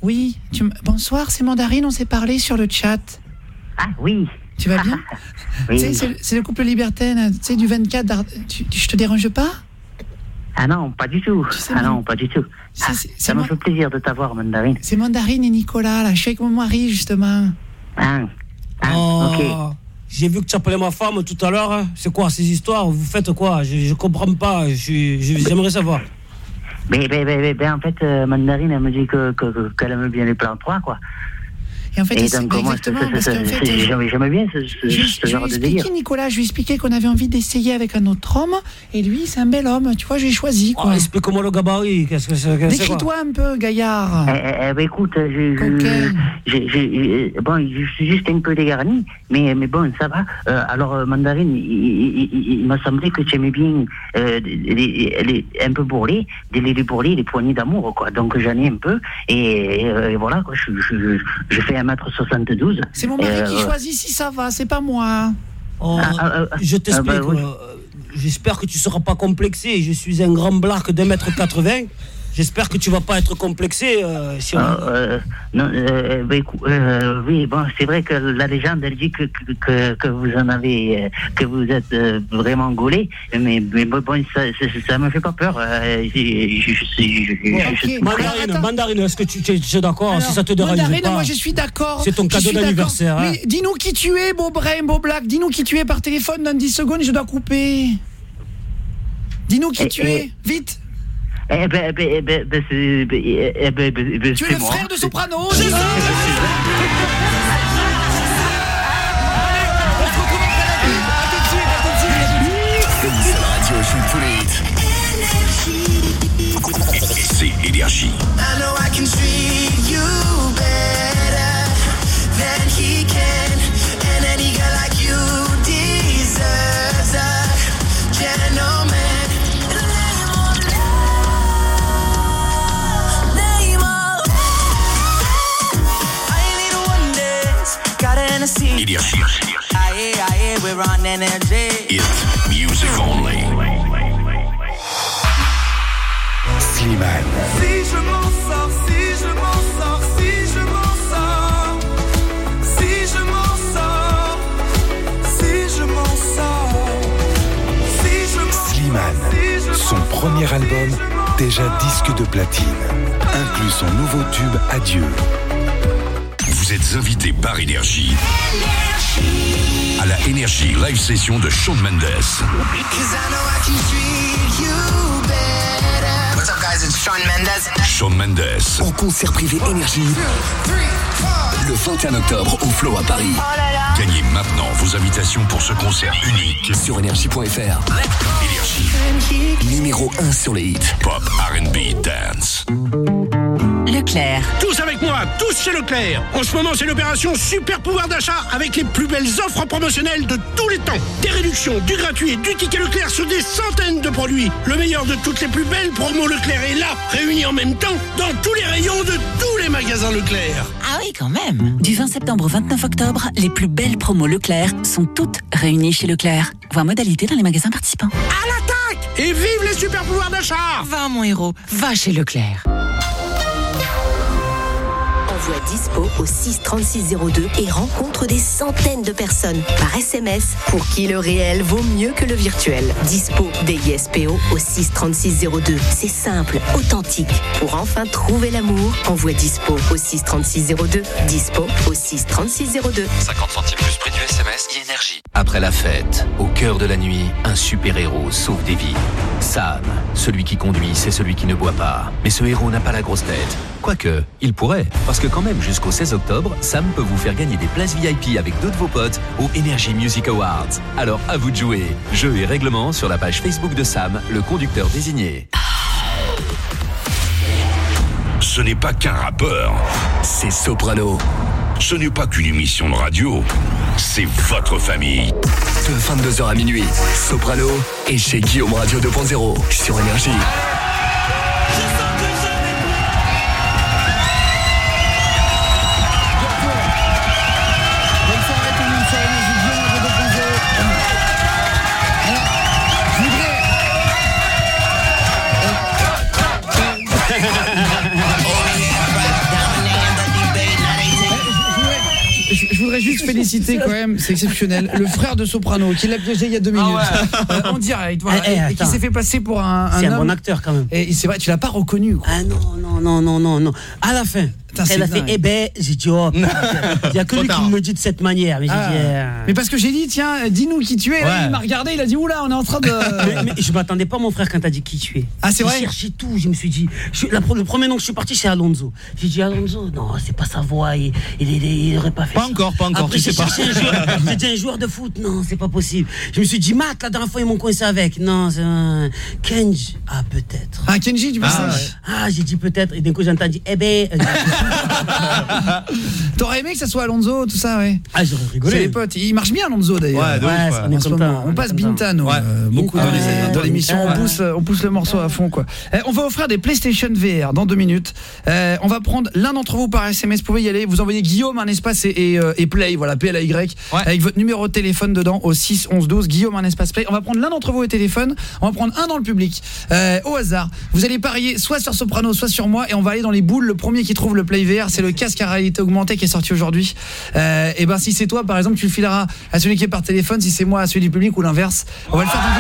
Oui, bonsoir, c'est Mandarine, on s'est parlé sur le chat. Ah oui. Tu vas bien? Oui. Tu sais, c'est le couple libertin, tu sais, du 24 je te dérange pas? Ah non, pas du tout. Non, pas du tout. Ça me fait plaisir de t'avoir, Mandarine. C'est Mandarine et Nicolas, là, je suis avec mon mari, justement. Ok. J'ai vu que tu appelais ma femme tout à l'heure. Hein. C'est quoi ces histoires? Vous faites quoi? Je comprends pas. J'aimerais savoir. Ben, en fait, Mandarine, elle me dit qu'elle aime bien les plans 3, quoi. Et en fait, donc, moi, j'aimais bien ce genre de délire. Nicolas, je lui ai expliqué qu'on avait envie d'essayer avec un autre homme, et lui, c'est un bel homme, tu vois, j'ai choisi, quoi. Oh, explique-moi le gabarit, qu'est-ce que c'est? Décris-toi un peu, gaillard. Écoute, bon, je suis juste un peu dégarni, mais bon, ça va. Alors, Mandarine, il m'a semblé que tu aimais bien un peu bourrelé, les bourrelés, les poignées d'amour, quoi. Donc, j'en ai un peu, et voilà, quoi, je fais 1m72. C'est mon mari qui choisit si ça va, c'est pas moi. Je t'explique. J'espère que tu seras pas complexé. Je suis un grand black d'1m80. J'espère que tu vas pas être complexé. Oui, bon, c'est vrai que la légende elle dit que vous en avez, que vous êtes vraiment gaulé, mais bon, ça me fait pas peur. Mandarine, est-ce que tu es d'accord? Alors, si ça te dérange Mandarine, pas, moi je suis d'accord. C'est ton cadeau d'anniversaire. Hein. Mais dis-nous qui tu es, beau brun, beau black. Dis-nous qui tu es par téléphone dans 10 secondes, je dois couper. Dis-nous qui tu es, vite. Tu es le frère de Soprano, c'est ça. Radio joue tous les hits. C'est Énergie. I know I can treat you better than he can, and any girl like you deserves a gentleman. Énergie. Aye, we're on energy. It's music only. Slimane. Si je m'en sors, si je m'en sors, si je m'en sors, si je m'en sors, si je m'en sors, si je m'en sors. Slimane, son premier album, déjà disque de platine, inclut son nouveau tube Adieu. Vous êtes invité par Énergie à la Énergie live session de Shawn Mendes. What's up guys, it's Shawn Mendes. Shawn Mendes En concert privé Énergie le 21 octobre au Flow à Paris. Gagnez maintenant vos invitations pour ce concert unique sur énergie.fr. Énergie. Numéro 1 sur les hits. Pop, R&B, dance. Leclerc. Tous avec moi, tous chez Leclerc. En ce moment, c'est l'opération Super Pouvoir d'achat avec les plus belles offres promotionnelles de tous les temps. Des réductions, du gratuit et du ticket Leclerc sur des centaines de produits. Le meilleur de toutes les plus belles promos Leclerc est là, réunis en même temps dans tous les rayons de tous les magasins Leclerc. Ah oui, quand même. Du 20 septembre au 29 octobre, les plus belles promos Leclerc sont toutes réunies chez Leclerc. Voir modalité dans les magasins participants. À l'attaque! Et vive les super pouvoirs d'achat! Va mon héros, va chez Leclerc. Envoie Dispo au 63602 et rencontre des centaines de personnes par SMS pour qui le réel vaut mieux que le virtuel. Dispo DISPO au 63602. C'est simple, authentique. Pour enfin trouver l'amour, envoie Dispo au 63602. Dispo au 63602. 50 centimes plus prix du SMS et Énergie. Après la fête, au cœur de la nuit, un super-héros sauve des vies. Sam, celui qui conduit, c'est celui qui ne boit pas. Mais ce héros n'a pas la grosse tête. Quoique, il pourrait, parce que quand même jusqu'au 16 octobre, Sam peut vous faire gagner des places VIP avec deux de vos potes au Energy Music Awards. Alors à vous de jouer. Jeux et règlements sur la page Facebook de Sam, le conducteur désigné. Ce n'est pas qu'un rappeur, c'est Soprano. Ce n'est pas qu'une émission de radio, c'est votre famille. De 22h à minuit, Soprano et chez Guillaume Radio 2.0 sur Énergie. je voudrais juste féliciter quand même, c'est exceptionnel, le frère de Soprano qui l'a piégé il y a 2 minutes en direct, voilà, et qui s'est fait passer pour un c'est un homme. bon acteur quand même. Et c'est vrai, tu l'as pas reconnu quoi. Ah non. À la fin, elle a fait dingue. eh ben, j'ai dit oh, il y a que lui qui me le dit de cette manière, mais j'ai dit mais parce que j'ai dit tiens, dis-nous qui tu es, là, il m'a regardé, il a dit oula, on est en train de mais je m'attendais pas mon frère quand t'as dit qui tu es. Ah c'est vrai. J'ai cherché tout, je me suis dit le premier nom que je suis parti c'est Alonso. J'ai dit Alonso, non, c'est pas sa voix, il aurait pas fait pas encore, Après, tu sais pas. J'ai dit un joueur de foot, non, c'est pas possible. Je me suis dit Matt, la dernière fois ils m'ont coincé avec. Non, c'est un Kenji. Ah peut-être. Ah Kenji, tu pensais j'ai dit peut-être et d'un coup j'ai entendu eh ben T'aurais aimé que ça soit Alonso, tout ça, ouais. Ah, j'aurais rigolé. C'est les potes. Il marche bien, Alonso, d'ailleurs. Ouais, en ce moment. On passe Bintano, beaucoup dans l'émission. On pousse le morceau à fond, quoi. On va offrir des PlayStation VR dans 2 minutes. On va prendre l'un d'entre vous par SMS. Vous pouvez y aller. Vous envoyez Guillaume un espace et Play, voilà, PLAY, avec votre numéro de téléphone dedans au 6 11 12. Guillaume un espace Play. On va prendre l'un d'entre vous au téléphone. On va prendre un dans le public, au hasard. Vous allez parier soit sur Soprano, soit sur moi, et on va aller dans les boules. Le premier qui trouve le Play VR, c'est le casque à réalité augmentée qui est sorti aujourd'hui. Et ben si c'est toi par exemple, tu le fileras à celui qui est par téléphone, si c'est moi à celui du public ou l'inverse. On va le faire dans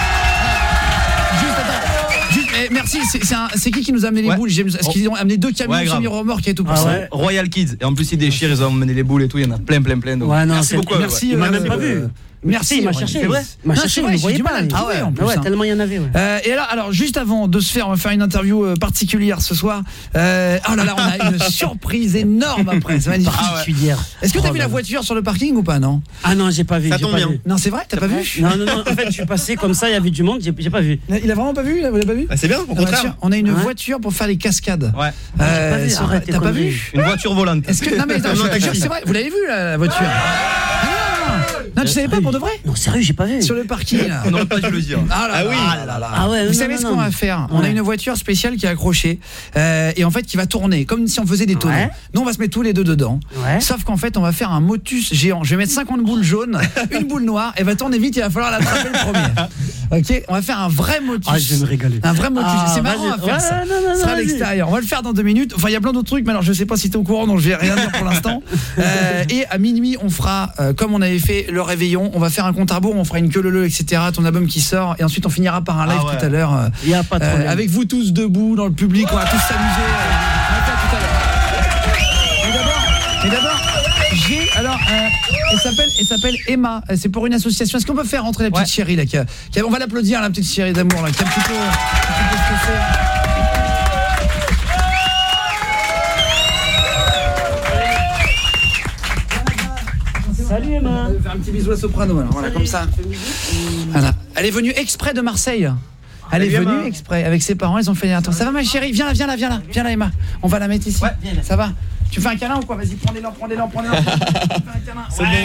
2 minutes. Merci, c'est qui nous a amené les boules? Est-ce qu'ils ont amené 2 camions semi-remorques et tout pour ça? Royal Kids, et en plus ils déchirent, ils ont amené les boules et tout, il y en a plein donc merci beaucoup. Merci, il m'a même pas vu. Merci, il m'a cherché. C'est vrai. Il m'a cherché, il ne voyait pas. En plus, tellement il y en avait. Et alors juste avant de se faire, on va faire une interview particulière ce soir. Oh là là, on a une surprise énorme après. C'est magnifique. Est-ce que tu as vu la voiture sur le parking ou pas? Non. Ah non, j'ai pas vu. Ça tombe bien. Non, c'est vrai, t'as pas vu? Non. En fait, je suis passé comme ça, il y avait du monde, j'ai pas vu. Il a vraiment pas vu? Vous l'avez pas vu? C'est bien, au contraire. On a une voiture pour faire les cascades. Ouais. T'as pas vu? Une voiture volante. Est-ce que non mais c'est vrai, vous l'avez vu la voiture? Non, tu savais pas pour de vrai? Non, sérieux, j'ai pas vu. Sur le parking là. On n'aurait pas dû le dire. Vous savez ce qu'on va faire? On a une voiture spéciale qui est accrochée et en fait qui va tourner comme si on faisait des tonneaux. Nous on va se mettre tous les deux dedans. Sauf qu'en fait on va faire un motus géant. Je vais mettre 50 boules jaunes, une boule noire, elle va tourner vite, il va falloir l'attraper le premier. OK, on va faire un vrai motus. Ah, je vais me régaler. Un vrai motus, c'est marrant à faire ça. Ça sera à l'extérieur. On va le faire dans 2 minutes. Enfin, il y a plein d'autres trucs, mais alors je sais pas si tu es au courant, donc je vais rien dire pour l'instant. Et à minuit, on fera comme on avait fait le réveillon, on va faire un compte à rebours, on fera une queue leu, etc. Ton album qui sort, et ensuite on finira par un live tout à l'heure. Il y a pas de problème. Avec vous tous debout dans le public, on va tous s'amuser. On va faire tout à l'heure. Mais d'abord, elle s'appelle Emma. C'est pour une association. Est-ce qu'on peut faire rentrer la petite chérie là on va l'applaudir, la petite chérie d'amour là, qui a un petit peu ce que c'est. Salut Emma. On va faire un petit bisou à Soprano alors, voilà, comme ça. Voilà. Elle est venue exprès de Marseille. Elle est venue exprès avec ses parents, ils ont fait attends, ça va ma chérie, viens là Emma. On va la mettre ici. Ça va? Tu fais un câlin ou quoi? Vas-y, prends-les-les. Fais un câlin. C'est bon.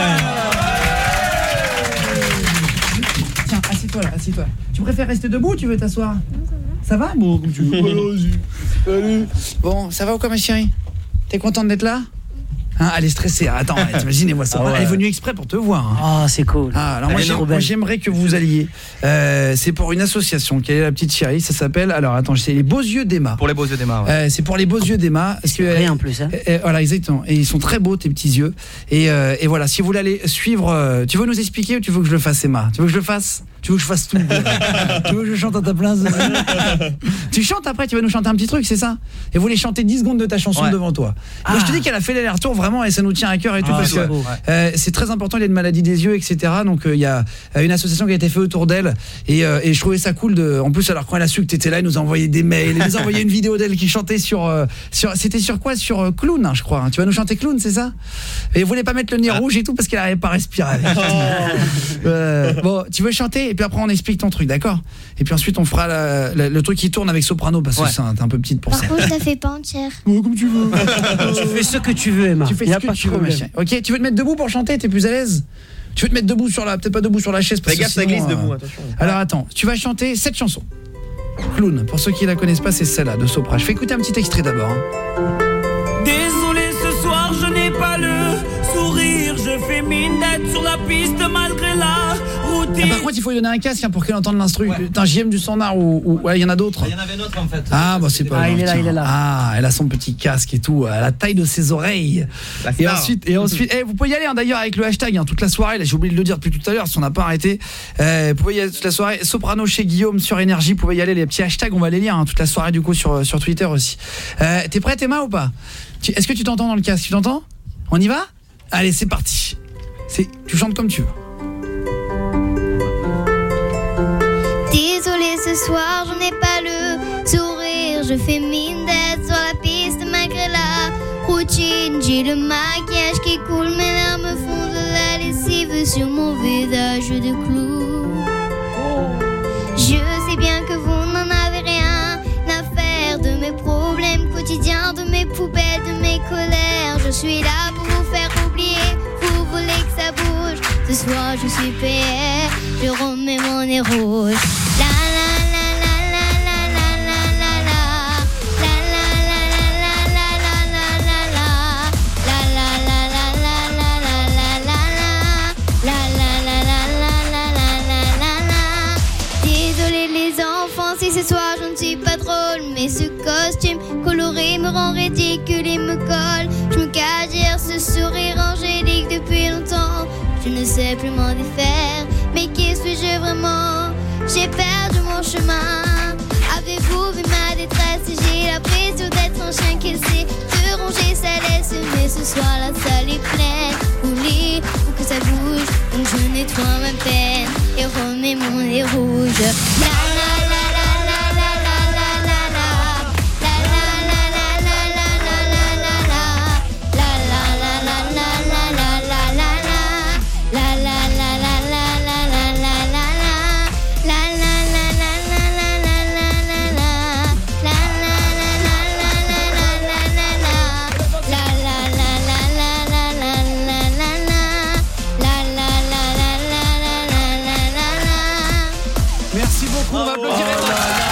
Tiens, assis-toi. Tu préfères rester debout ou tu veux t'asseoir? Ça va? Bon, comme tu veux. Allez. Bon, ça va ou quoi ma chérie? T'es contente d'être là? Elle est stressée. Attends, imaginez-moi ça. Elle est venue exprès pour te voir. Ah, c'est cool. Alors moi j'aimerais que vous alliez. C'est pour une association qui est la petite chérie. Ça s'appelle. Alors attends, c'est les Beaux Yeux d'Emma. Pour les Beaux Yeux d'Emma. C'est pour les Beaux Yeux d'Emma. C'est vrai en plus. Voilà, exactement. Et ils sont très beaux tes petits yeux. Et voilà, si vous voulez aller suivre, tu veux nous expliquer ou tu veux que je le fasse, Emma? Tu veux que je le fasse? Tu veux que je fasse tout? Tu veux que je chante à ta place? Tu chantes après, tu vas nous chanter un petit truc, c'est ça? Et vous voulez chanter 10 secondes de ta chanson devant toi. Moi je te dis qu'elle a fait l'aller-retour vraiment et ça nous tient à cœur et tout parce que c'est très important, il y a une maladie des yeux, etc. Donc il y a une association qui a été faite autour d'elle et je trouvais ça cool en plus alors quand elle a su que t'étais là, elle nous a envoyé des mails, elle nous a envoyé une vidéo d'elle qui chantait sur c'était sur quoi? Sur Clown, hein, je crois. Tu vas nous chanter Clown, c'est ça? Et vous voulez pas mettre le nez rouge et tout parce qu'elle n'arrivait pas à respirer avec. Bon, tu veux chanter et puis après on explique ton truc, d'accord? Et puis ensuite on fera le truc qui tourne avec Soprano parce que t'es un peu petite pour ça. Par contre, je la fais pas entière. Comme tu veux. Tu fais ce que tu veux, Emma. Tu fais ce que tu veux, machin. OK, tu veux te mettre debout pour chanter, t'es plus à l'aise? Tu veux te mettre debout peut-être pas debout sur la chaise parce que ça glisse debout, attention. Alors attends, tu vas chanter cette chanson. Clown, pour ceux qui la connaissent pas, c'est celle-là de Sopra. Je fais écouter un petit extrait d'abord. Désolé, ce soir je n'ai pas le sourire, je fais mine d'être sur la piste malgré la routine. Par contre, il faut lui donner un casque pour qu'elle entende l'instru. T'as un JM du standard ou il y en a d'autres. Il y en avait d'autres en fait. Ah bah c'est pas grave, il est là, tiens. il est là. Ah, elle a son petit casque et tout, à la taille de ses oreilles. Et ensuite, vous pouvez y aller d'ailleurs avec le hashtag toute la soirée. Là, j'ai oublié de le dire depuis tout à l'heure, si on n'a pas arrêté. Vous pouvez y aller toute la soirée. Soprano chez Guillaume sur Énergie. Vous pouvez y aller, les petits hashtags, on va les lire toute la soirée du coup sur Twitter aussi. T'es prête Emma ou pas? Est-ce que tu t'entends dans le casque? Tu t'entends? On y va? Allez, c'est parti. Tu chantes comme tu veux. Désolée ce soir, je n'ai pas le sourire. Je fais mine d'être sur la piste malgré la routine. J'ai le maquillage qui coule, mes larmes font de la lessive sur mon visage de clown. Je sais bien que vous n'en avez rien à faire de mes problèmes quotidiens, de mes poubelles, de mes colères. Je suis là pour vous faire oublier, vous voulez que ça bouge. Ce soir je suis PR, je remets mon nez rouge. La la la la la la la la la la. La la la la la la la la la la. La la la la la la la la la la. La la la la la la la la la la. Désolé les enfants si ce soir je ne suis pas drôle, mais ce costume coloré me rend ridicule et me colle. Je me cache derrière ce sourire angélique depuis longtemps. Je ne sais plus m'en défaire, mais qui suis-je vraiment? J'ai perdu mon chemin. Avez-vous vu ma détresse? J'ai l'impression d'être un chien qui sait se ronger sa laisse. Mais ce soir la salle est pleine. Oublie, faut que ça bouge. Donc je nettoie ma peine et remets mon nez rouge. La la la la la la la la la la. La la la la la la la la la la. La la la la la la la la la la. La la la la la la la la la la. La la la la la la la la la la. La la la la la la la la la la. La la la la la la la la la la. La la la la la la la la la. Merci beaucoup, on va applaudir Emma.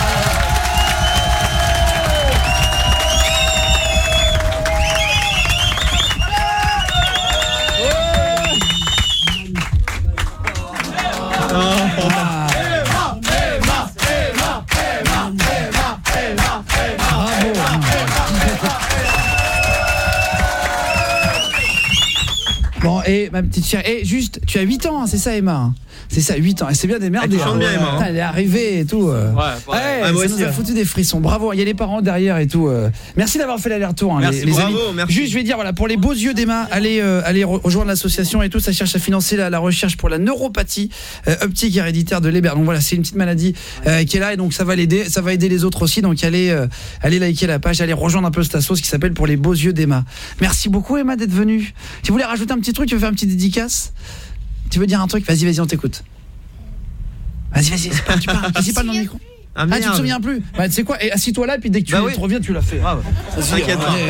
Bon, et ma petite chère, et juste, tu as 8 ans, c'est ça Emma? C'est ça, 8 ans, elle s'est bien démerdée. Elle chante bien Emma. Putain, elle est arrivée et tout. moi ça aussi, nous a foutu des frissons. Bravo, il y a les parents derrière et tout. Merci d'avoir fait l'aller-retour. Merci, les bravo, amis. merci. Juste, je vais dire, voilà, pour les beaux yeux d'Emma, allez rejoindre l'association et tout. Ça cherche à financer la recherche pour la neuropathie optique héréditaire de Leber. Donc voilà, c'est une petite maladie qui est là et donc ça va l'aider, ça va aider les autres aussi. Donc allez liker la page, allez rejoindre un peu cette assoce qui s'appelle Pour les beaux yeux d'Emma. Merci beaucoup Emma d'être venue. Tu voulais rajouter un petit truc, tu veux faire une petite dédicace? Tu veux dire un truc? Vas-y, on t'écoute. Vas-y, tu parles dans le micro. Ah, tu te souviens plus? Bah tu sais quoi, et assis-toi là et puis dès que tu reviens tu l'as fait. Ah, t'inquiète pas.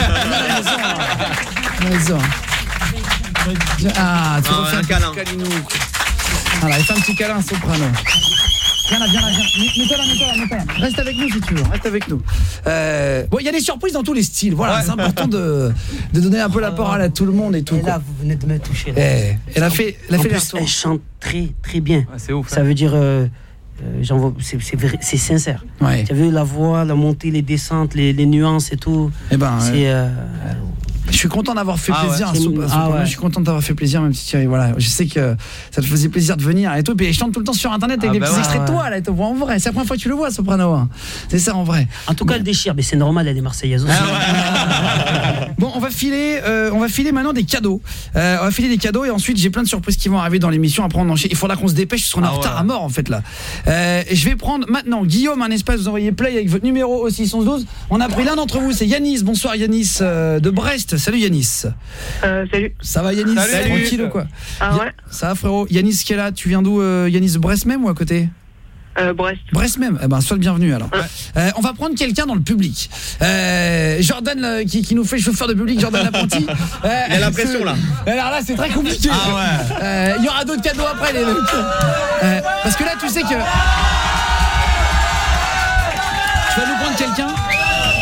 Ah, tu refais un câlin. Voilà, il fait un petit câlin Soprano. Viens là. Mets-toi là. Reste avec nous si tu veux, reste avec nous. Bon, il y a des surprises dans tous les styles. Voilà, c'est important de donner un peu la parole à tout le monde et tout. Et là, vous venez de me toucher. Là. Elle a fait les retours. Elle chante très très bien. Ouais, c'est ouf. Ça veut dire c'est sincère. Ouais. Tu as vu la voix, la montée, les descentes, les nuances et tout. Eh ben, c'est je suis content d'avoir fait plaisir. Ouais. Je suis content d'avoir fait plaisir, même si Thierry. Voilà, je sais que ça te faisait plaisir de venir et tout. Et puis je chante tout le temps sur internet avec des petits extraits de toi là. Tu vois en vrai. C'est la première fois que tu le vois, Soprano. Hein. C'est ça en vrai. En tout cas, elle déchire, mais c'est normal. Elle est marseillaise aussi. Bon, on va filer maintenant des cadeaux. On va filer des cadeaux et ensuite j'ai plein de surprises qui vont arriver dans l'émission. Après on enchaîne. Il faudra qu'on se dépêche parce qu'on est en retard à mort en fait là. Et je vais prendre maintenant Guillaume un espace. Vous envoyez play avec votre numéro au 612. On a pris l'un d'entre vous. C'est Yanis. Bonsoir Yanis de Brest. Salut Yanis. Salut. Ça va Yanis? Salut. Tranquille ou quoi? Ah ouais. Ça va frérot. Yanis qui est là, tu viens d'où Yanis? De Brest même ou à côté? Brest. Brest même. Eh ben sois le bienvenu alors. On va prendre quelqu'un dans le public. Jordan qui nous fait chauffeur de public, Jordan l'apprenti. Il y a la pression là. Alors là c'est très compliqué. Il y aura d'autres cadeaux après les mecs. Parce que là tu sais que je vais nous prendre quelqu'un.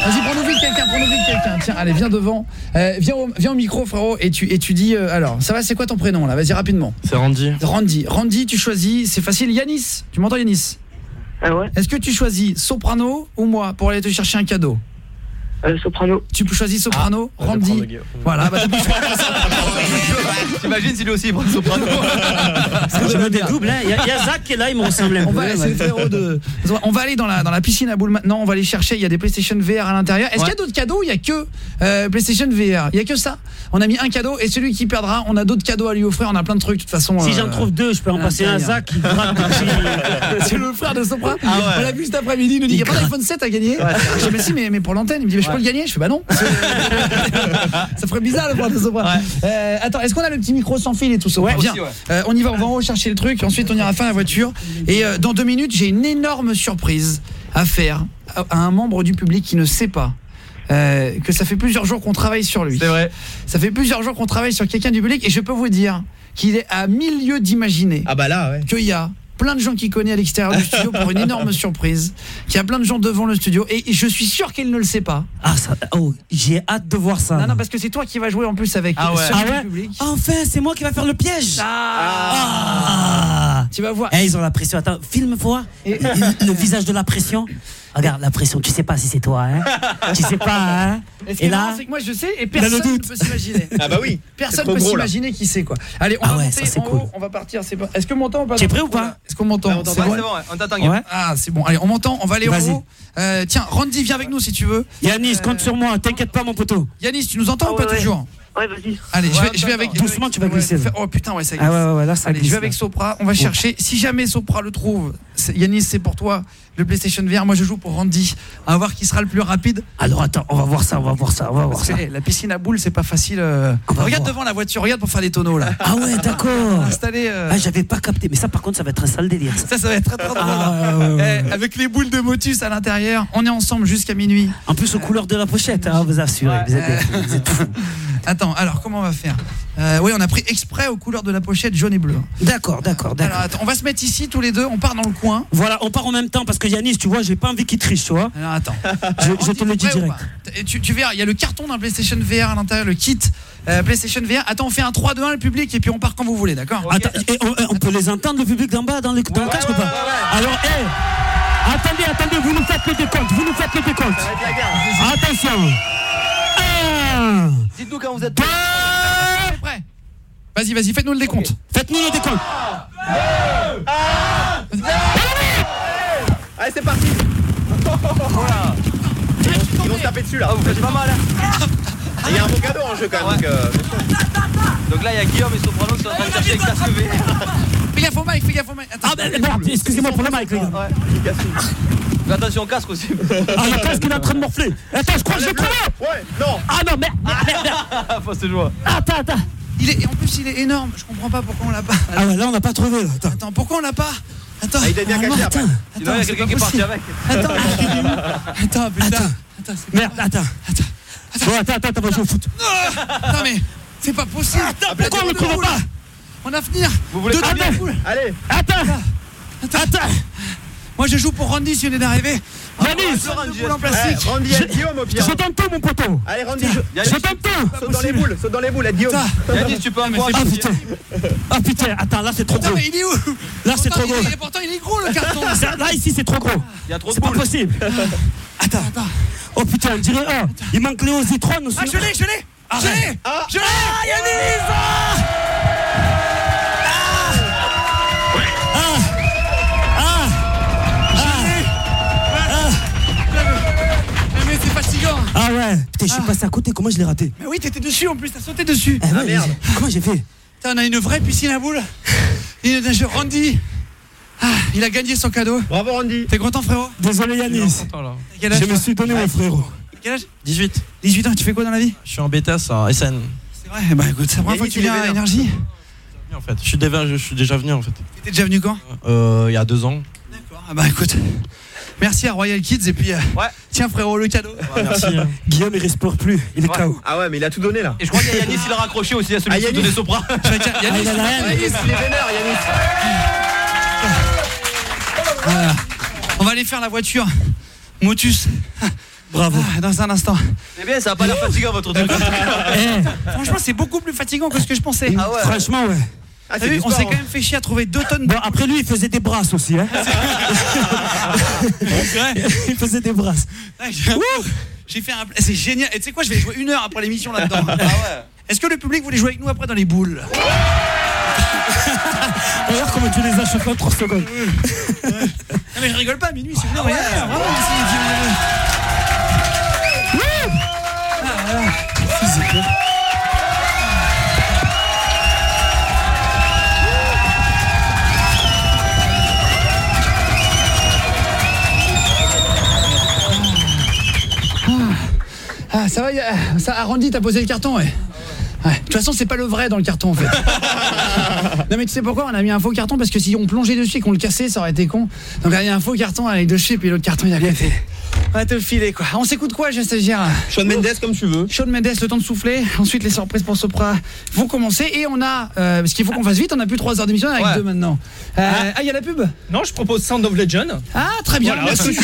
Vas-y, prends-nous vite quelqu'un. Tiens, allez, viens devant. Viens au micro, frérot, et tu dis... alors, ça va, c'est quoi ton prénom, là? Vas-y, rapidement. C'est Randy. Randy, tu choisis, c'est facile. Yanis, tu m'entends, Yanis? Ah ouais. Est-ce que tu choisis Soprano ou moi pour aller te chercher un cadeau? Soprano. Tu peux choisir Soprano, Randy. Voilà, bah t'as T'imagines si lui aussi il prend Soprano. Je me dédouble, hein. Il y a Zach qui est là, il me ressemble un peu. On va aller dans la piscine à boules maintenant, on va aller chercher, il y a des PlayStation VR à l'intérieur. Est-ce qu'il y a d'autres cadeaux? Il y a que PlayStation VR. Il y a que ça. On a mis un cadeau et celui qui perdra, on a d'autres cadeaux à lui offrir, on a plein de trucs de toute façon. Si j'en trouve deux, je peux en passer un à Zach qui gratte. C'est le frère de Sopra. Ah ouais. On l'a vu cet après-midi, il nous dit il n'y a pas d'iPhone 7 à gagner. Je dis mais si, mais pour l'antenne, il me dit mais je peux le gagner. Je fais bah non. Ça ferait bizarre le frère de Sopra. Attends, est-ce qu'on a le petit micro sans fil et tout ça? Ouais, bien. aussi, ouais. On y va, on va en haut chercher le truc, ensuite on ira faire la voiture. Et dans 2 minutes, j'ai une énorme surprise à faire à un membre du public qui ne sait pas que ça fait plusieurs jours qu'on travaille sur lui. C'est vrai. Ça fait plusieurs jours qu'on travaille sur quelqu'un du public et je peux vous dire qu'il est à 1000 lieues d'imaginer. Ah bah là, ouais. Qu'il y a plein de gens qui connaissent à l'extérieur du studio pour une énorme surprise, qu'il y a plein de gens devant le studio et je suis sûr qu'il ne le sait pas. Ah ça, j'ai hâte de voir ça. Non parce que c'est toi qui vas jouer en plus avec le public. Enfin, c'est moi qui va faire le piège. Tu vas voir. Ils ont la pression. Attends, filme-moi le visage de la pression. Regarde la pression, tu sais pas si c'est toi, hein. Tu sais pas, hein. Et là, c'est que moi je sais et personne ne peut s'imaginer. Ah bah oui. Personne ne peut s'imaginer qui c'est quoi. Allez, on va monter en haut, on va partir. Est-ce que m'entend ou pas? Tu es prêt ou pas? Est-ce qu'on m'entend? C'est bon, on t'attend. Ah, c'est bon. Allez, on m'entend, on va aller en haut. Tiens, Randy, viens avec nous si tu veux. Yanis, compte sur moi, t'inquiète pas mon poteau. Yanis, tu nous entends ou pas toujours? Ouais, vas-y. Allez, je vais avec doucement, tu vas glisser. Oh putain, ouais, ça glisse. Ouais, là ça glisse. Allez, je vais avec Sopra, on va chercher. Si jamais Sopra le trouve, Yanis, c'est pour toi le PlayStation VR. Moi je joue pour Randy. On va voir qui sera le plus rapide. Alors attends, on va voir ça. La piscine à boules, c'est pas facile. Regarde devant la voiture, regarde pour faire des tonneaux là. Ah ouais, d'accord. Installé. J'avais pas capté, mais ça par contre ça va être un sale délire. Ça va être très drôle. Avec les boules de Motus à l'intérieur, on est ensemble jusqu'à minuit. En plus aux couleurs de la pochette, vous assurez, vous êtes fous. Attends, alors comment on va faire? Oui, on a pris exprès aux couleurs de la pochette jaune et bleu. D'accord. Alors attends, on va se mettre ici tous les deux, on part dans le coin. Voilà, on part en même temps parce que Yanis, tu vois, j'ai pas envie qu'il triche, tu vois. Alors attends. Je te le dis direct. Tu verras, il y a le carton d'un PlayStation VR à l'intérieur, le kit PlayStation VR. Attends, on fait un 3-2-1 le public et puis on part quand vous voulez, d'accord? Attends, et on peut les entendre le public d'en bas dans le casque ou pas? Alors, attendez, vous nous faites le décompte. Attention. Dites-nous quand vous êtes prêts. Vas-y, faites-nous le décompte. Faites-nous le décompte. Allez, c'est parti. Voilà. Ils vont se taper dessus là. Vous faites pas mal. Il y a un beau cadeau en jeu quand même. Donc là, il y a Guillaume et Soprano qui sont en train de chercher le casque VR. Fais gaffe au mic. Attends, excusez-moi pour le mic, les gars. Mais attention au casque aussi. Le casque il est en train de morfler. Attends, je crois que j'ai trouvé. Ouais, non. Ah non, merde. Faut se jouer. Attends. En plus, il est énorme. Je comprends pas pourquoi on l'a pas. Ah ouais, là on n'a pas trouvé. Attends, pourquoi on l'a pas? Attends. Il devient caché après. Sinon, il y a quelqu'un qui est parti avec. Attends, putain. Merde, attends. Attends, va jouer au foot. Non mais, c'est pas possible. Attends, pourquoi on ne le trouve pas? On a finir. Vous voulez pas bien? Allez. Attends. Moi je joue pour Randy si on est d'arriver. Yanis, Randy et Guillaume au pire. Je donne tout mon poteau. Allez Randy, je donne tout. Saute dans les boules, Guillaume. Yanis, tu peux encourager. Ah putain, attends, là c'est trop gros. Mais il est où? Là c'est trop gros. Pourtant il est gros le carton. Là ici c'est trop gros. Il y a trop de C'est pas boules. possible. Attends. Oh putain, on dirait il manque Léo Zitron aussi. Ah, je l'ai. Yanis. Mais c'est fatigant. Ah ouais, putain, je suis passé à côté, comment je l'ai raté? Mais oui, t'étais dessus en plus, t'as sauté dessus. Ouais, merde. Comment j'ai fait? On a une vraie piscine à boules. Il est un jeu Randy. Il a gagné son cadeau. Bravo Randy. T'es content frérot? Désolé Yanis. Je me suis donné mon frérot. Quel âge? 18. 18 ans, tu fais quoi dans la vie? Je suis en BTS à SN. C'est vrai, bah écoute, c'est la première fois que tu viens à Énergie. En fait, je suis déjà venu en fait. T'es déjà venu quand? Il y a 2 ans. D'accord. Bah écoute. Merci à Royal Kids et puis tiens frérot le cadeau. Merci. Guillaume il respire plus, il est KO. Ah ouais mais il a tout donné là. Et je crois qu'il y a Yanis, il a raccroché aussi à celui qui donnait Sopra. Yanis, il est vénère Yanis. Voilà. On va aller faire la voiture Motus. Bravo. Dans un instant. C'est bien, ça a pas l'air fatigant votre truc. Franchement, c'est beaucoup plus fatigant que ce que je pensais. Ah ouais. Franchement, ouais. Ah, T'as vu, on s'est quand même fait chier à trouver 2 tonnes. Bon, après lui, il faisait des brasses aussi. Hein. Il faisait des brasses. J'ai fait un. C'est génial. Et tu sais quoi, je vais jouer 1 heure après l'émission là-dedans. Ah ouais. Est-ce que le public voulait jouer avec nous après dans les boules? Regarde comment tu les as chauffés en 3 secondes. Non mais je rigole pas, minuit, c'est vraiment. Ah, ça va, ça Arrondi, t'as posé le carton, ouais. De toute façon, c'est pas le vrai dans le carton en fait. Non mais tu sais pourquoi on a mis un faux carton? Parce que si on plongeait dessus et qu'on le cassait, ça aurait été con. Donc il y a un faux carton avec 2 chips et l'autre carton il a bien fait. On va te le filer quoi. On s'écoute quoi, je stagiaire? Shawn Mendes comme tu veux. Shawn Mendes, le temps de souffler. Ensuite les surprises pour Sopra vont commencer et on a parce qu'il faut qu'on fasse vite, on a plus 3 heures d'émission avec 2 maintenant. Il y a la pub? Non, je propose Sound of Legend. Ah très bien, voilà, merci.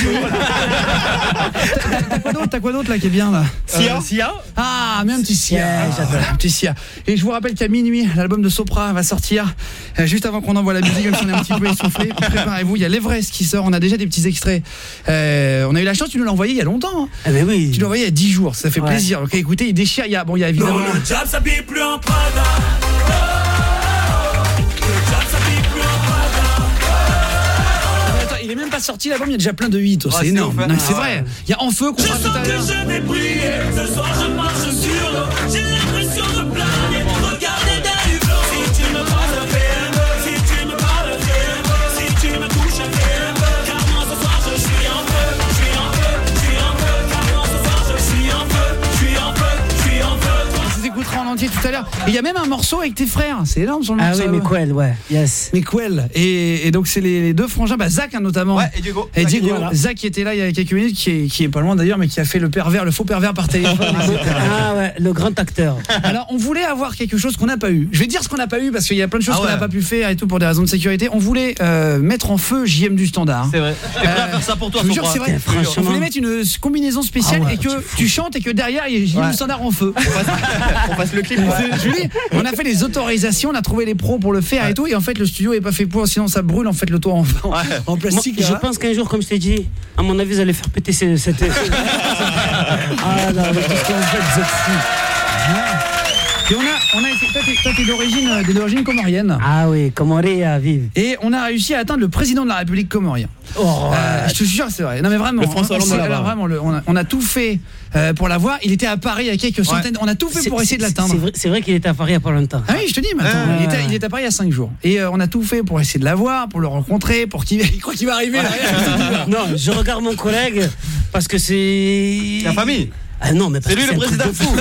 T'as quoi d'autre là qui est bien là? Sia. Ah, mais un petit Sia. J'adore un petit Sia. Et je vous rappelle qu'à minuit, l'album de Sopra va sortir juste avant qu'on envoie la musique, même si on est un petit peu essoufflé. Préparez-vous, il y a l'Everest qui sort, on a déjà des petits extraits. On a eu la chance, tu nous l'as envoyé il y a longtemps. Hein. Ah mais oui. Tu l'as envoyé il y a 10 jours, ça fait plaisir. OK, écoutez, il déchire, il y a évidemment le diable s'habille plus en Prada. il est même pas sorti l'album, il y a déjà plein de hits, c'est énorme. Non, c'est vrai. Il y a En Feu qu'on fera tout à l'heure. Je vais briller, ce soir je marche sur l'eau. J'ai l'impression de planer, regarder d'un hublot. Si tu me parles, fais un peu. Si tu me parles, fais un peu. Si tu me touches, fais un peu. Car moi ce soir je suis en feu, je suis en feu, je suis en feu. Car moi ce soir je suis en feu, je suis en feu, je suis en feu. On s'écoutera en entier tout à l'heure. Et il y a même un morceau avec tes frères, c'est énorme sur le morceau. Ah oui, Mekwell, ouais. Yes. Mekwell. Et donc c'est les 2 frangins, Zach hein, notamment. Ouais, et Diego. Voilà. Zach qui était là il y a quelques minutes, qui est pas loin d'ailleurs, mais qui a fait le faux pervers par téléphone. Ah ouais, le grand acteur. Alors on voulait avoir quelque chose qu'on n'a pas eu. Je vais dire ce qu'on n'a pas eu parce qu'il y a plein de choses qu'on n'a pas pu faire et tout pour des raisons de sécurité. On voulait mettre en feu JM du Standard. C'est vrai. J'étais prêt à faire ça pour toi. Je vous jure, c'est vrai. On voulait mettre une combinaison spéciale et que tu chantes et que derrière il y a JM du Standard en feu. On passe le clip. On a fait les autorisations, on a trouvé les pros pour le faire et tout, et en fait le studio est pas fait pour, sinon ça brûle en fait le toit en plastique. Moi, je pense qu'un jour, comme je t'ai dit, à mon avis, vous allez faire péter cette. Ah non, mais tout ce que vous faites, vous êtes fous. Et on a été, toi t'es d'origine comorienne. Ah oui, Comorien, vive. Et on a réussi à atteindre le président de la République comorien. Je te jure, c'est vrai. Non mais vraiment, on a tout fait pour l'avoir. Il était à Paris il y a quelques centaines. On a tout fait pour essayer de l'atteindre. C'est vrai qu'il était à Paris il y a pas longtemps. Ah oui, je te dis, mais attends, il était à Paris il y a 5 jours. Et on a tout fait pour essayer de l'avoir, pour le rencontrer, pour qu'il croit qu'il va arriver là. Non, je regarde mon collègue parce que c'est la famille. Ah non, mais c'est lui le président fou.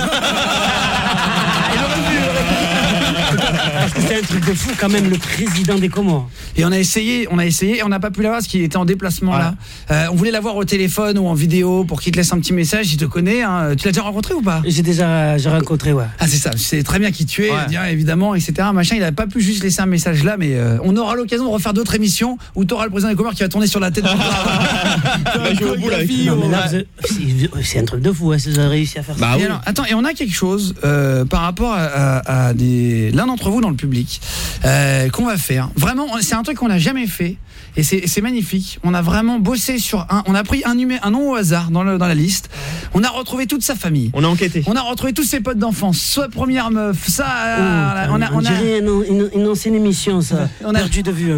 Parce que c'est un truc de fou quand même, le président des Comores. Et on a essayé et on n'a pas pu l'avoir parce qu'il était en déplacement là. On voulait l'avoir au téléphone ou en vidéo pour qu'il te laisse un petit message. Il te connaît, hein. Tu l'as déjà rencontré ou pas? J'ai rencontré, ouais. Ah c'est ça, c'est très bien qui tu es, évidemment, etc. Machin, il n'a pas pu juste laisser un message là, mais on aura l'occasion de refaire d'autres émissions où tu auras le président des Comores qui va tourner sur la tête. C'est un truc de fou, si vous avez réussi à faire ça. Bah, oui. Alors, attends, et on a quelque chose par rapport à l'un d'entre vous dans le public qu'on va faire. Vraiment, c'est un truc qu'on n'a jamais fait et c'est magnifique. On a vraiment bossé sur on a pris un nom au hasard dans la liste. On a retrouvé toute sa famille. On a enquêté. On a retrouvé tous ses potes d'enfance, soit première meuf, ça. On dirait une ancienne émission, ça. On a perdu de vue.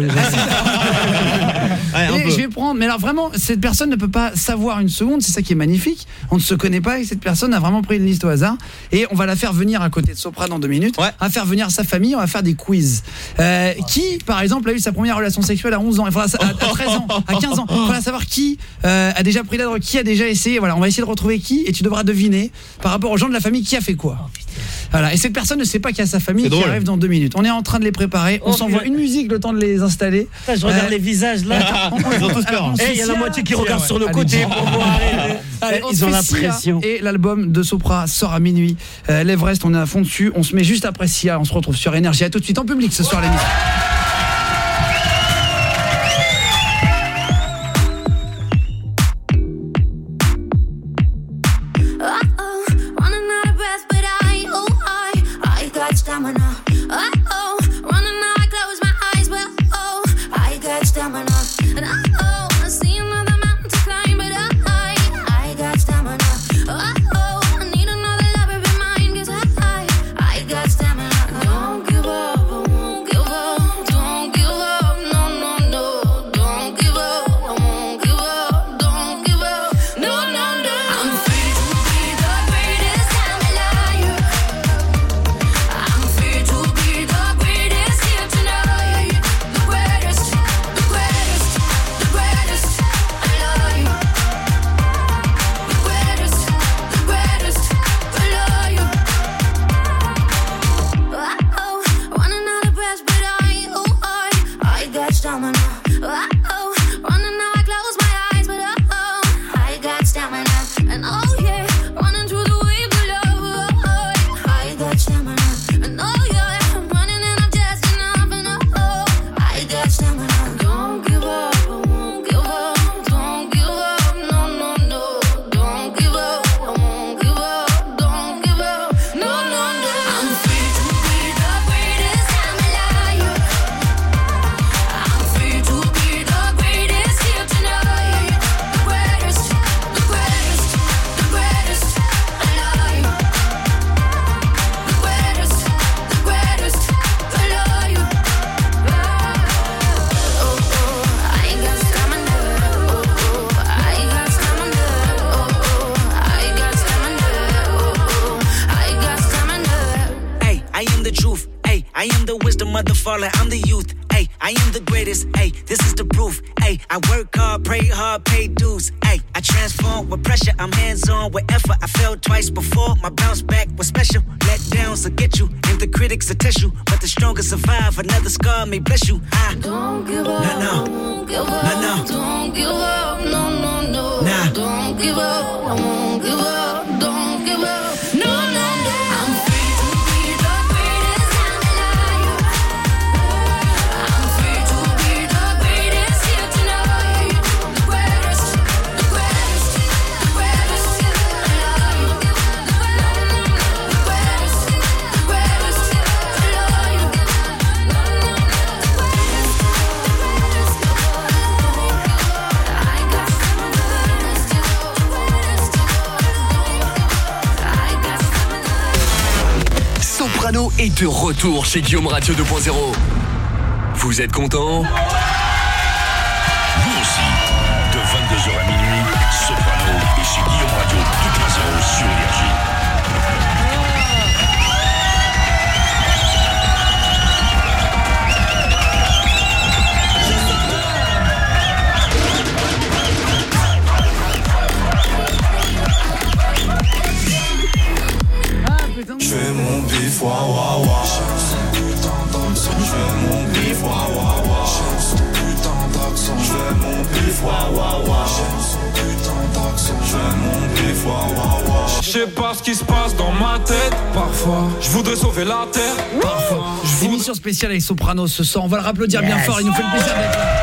Je vais prendre. Mais alors vraiment, cette personne ne peut pas savoir une seconde. C'est ça qui est magnifique. On ne se connaît pas et cette personne a vraiment pris une liste au hasard et on va la faire venir à côté de Sopra dans 2 minutes. On va faire venir sa famille. On va faire des quiz. Qui, par exemple, a eu sa première relation sexuelle à 11 ans, à 13 ans, à 15 ans. Il faudra savoir qui a déjà pris la drogue, qui a déjà essayé. Voilà, on va essayer de retrouver qui et tu devras deviner par rapport aux gens de la famille qui a fait quoi. Voilà, et cette personne ne sait pas qu'il y a sa famille qui arrive dans 2 minutes. On est en train de les préparer. On s'envoie une musique le temps de les installer. Putain, je regarde les visages là. Ils ont tous peur. Il y a la moitié qui regarde sur le côté pour voir. Ils ont la pression. Et l'album de Sopra sort à minuit. L'Everest, on est à fond dessus. On se met juste après Sia. On se retrouve sur Énergie. À tout de suite en public ce soir l'émission. Oh, running now I close my eyes, but oh, I got stamina. And oh, I see another mountain to climb, but I got stamina. Oh, I need another lover in mine, 'cause I got stamina. Don't give up, I won't give up. Don't give up, no, no, no. Don't give up, I won't give up. Don't give up, no, no, no. I'm free to be the greatest I'm alive. I'm free to be the greatest here tonight. The greatest, the greatest, the greatest. I love you. The greatest, the greatest. I love you. Oh, running out of breath, but I got stamina. Oh, running now I close my eyes, but I got stamina. And oh yeah, running through the wave of love. I got stamina. And oh yeah, I'm running and I'm just enough. And I got stamina. Don't give up, I won't give up. Don't give up, no, no, no. Don't give up, I won't give up. Don't give up, no, no, no. I'm free to be the greatest I'm alive. I'm free to be the greatest here tonight. The greatest, the greatest, the greatest. I love you. The greatest, the greatest. I love you. Oh, I got stamina. Oh, I got stamina. Oh, I got stamina. Oh, I got stamina. Hey, I am the truth. Hey, I am the wisdom of the fallen. I'm the youth. Hey, I am the greatest. Hey, this is the proof. Hey, I work hard, pray hard, pay dues. Hey, I transform with pressure. I'm hands-on with effort. I fell twice before. My bounce back was special. Let downs will get you, and the critics will test you. But the strongest survive. Another scar may bless you. Don't give up, no, won't give up. no. Don't give up, no, no, no. Nah. Don't give up, I won't give up. Don't give up, no, no, no. I'm free to be the greatest I'm alive. I'm free to be the greatest here tonight. The greatest, the greatest, the greatest. I love you. The greatest, the greatest. I love you. Soprano est de retour chez Guillaume Radio 2.0. Vous êtes content? Nous aussi, de 22h à minuit, Soprano est chez Guillaume Radio 2.0 sur Énergie. Je fais mon bif, wa wa wa. Je fais mon bif, wa wa wa. Je fais mon bif, wa wa wa. Je fais mon bif, wa wa wa. Je sais pas ce qui se passe dans ma tête. Parfois, je voudrais sauver la terre. Parfois, Émission spéciale avec Soprano ce soir. On va le applaudir bien fort. Il nous fait le plaisir d'être là.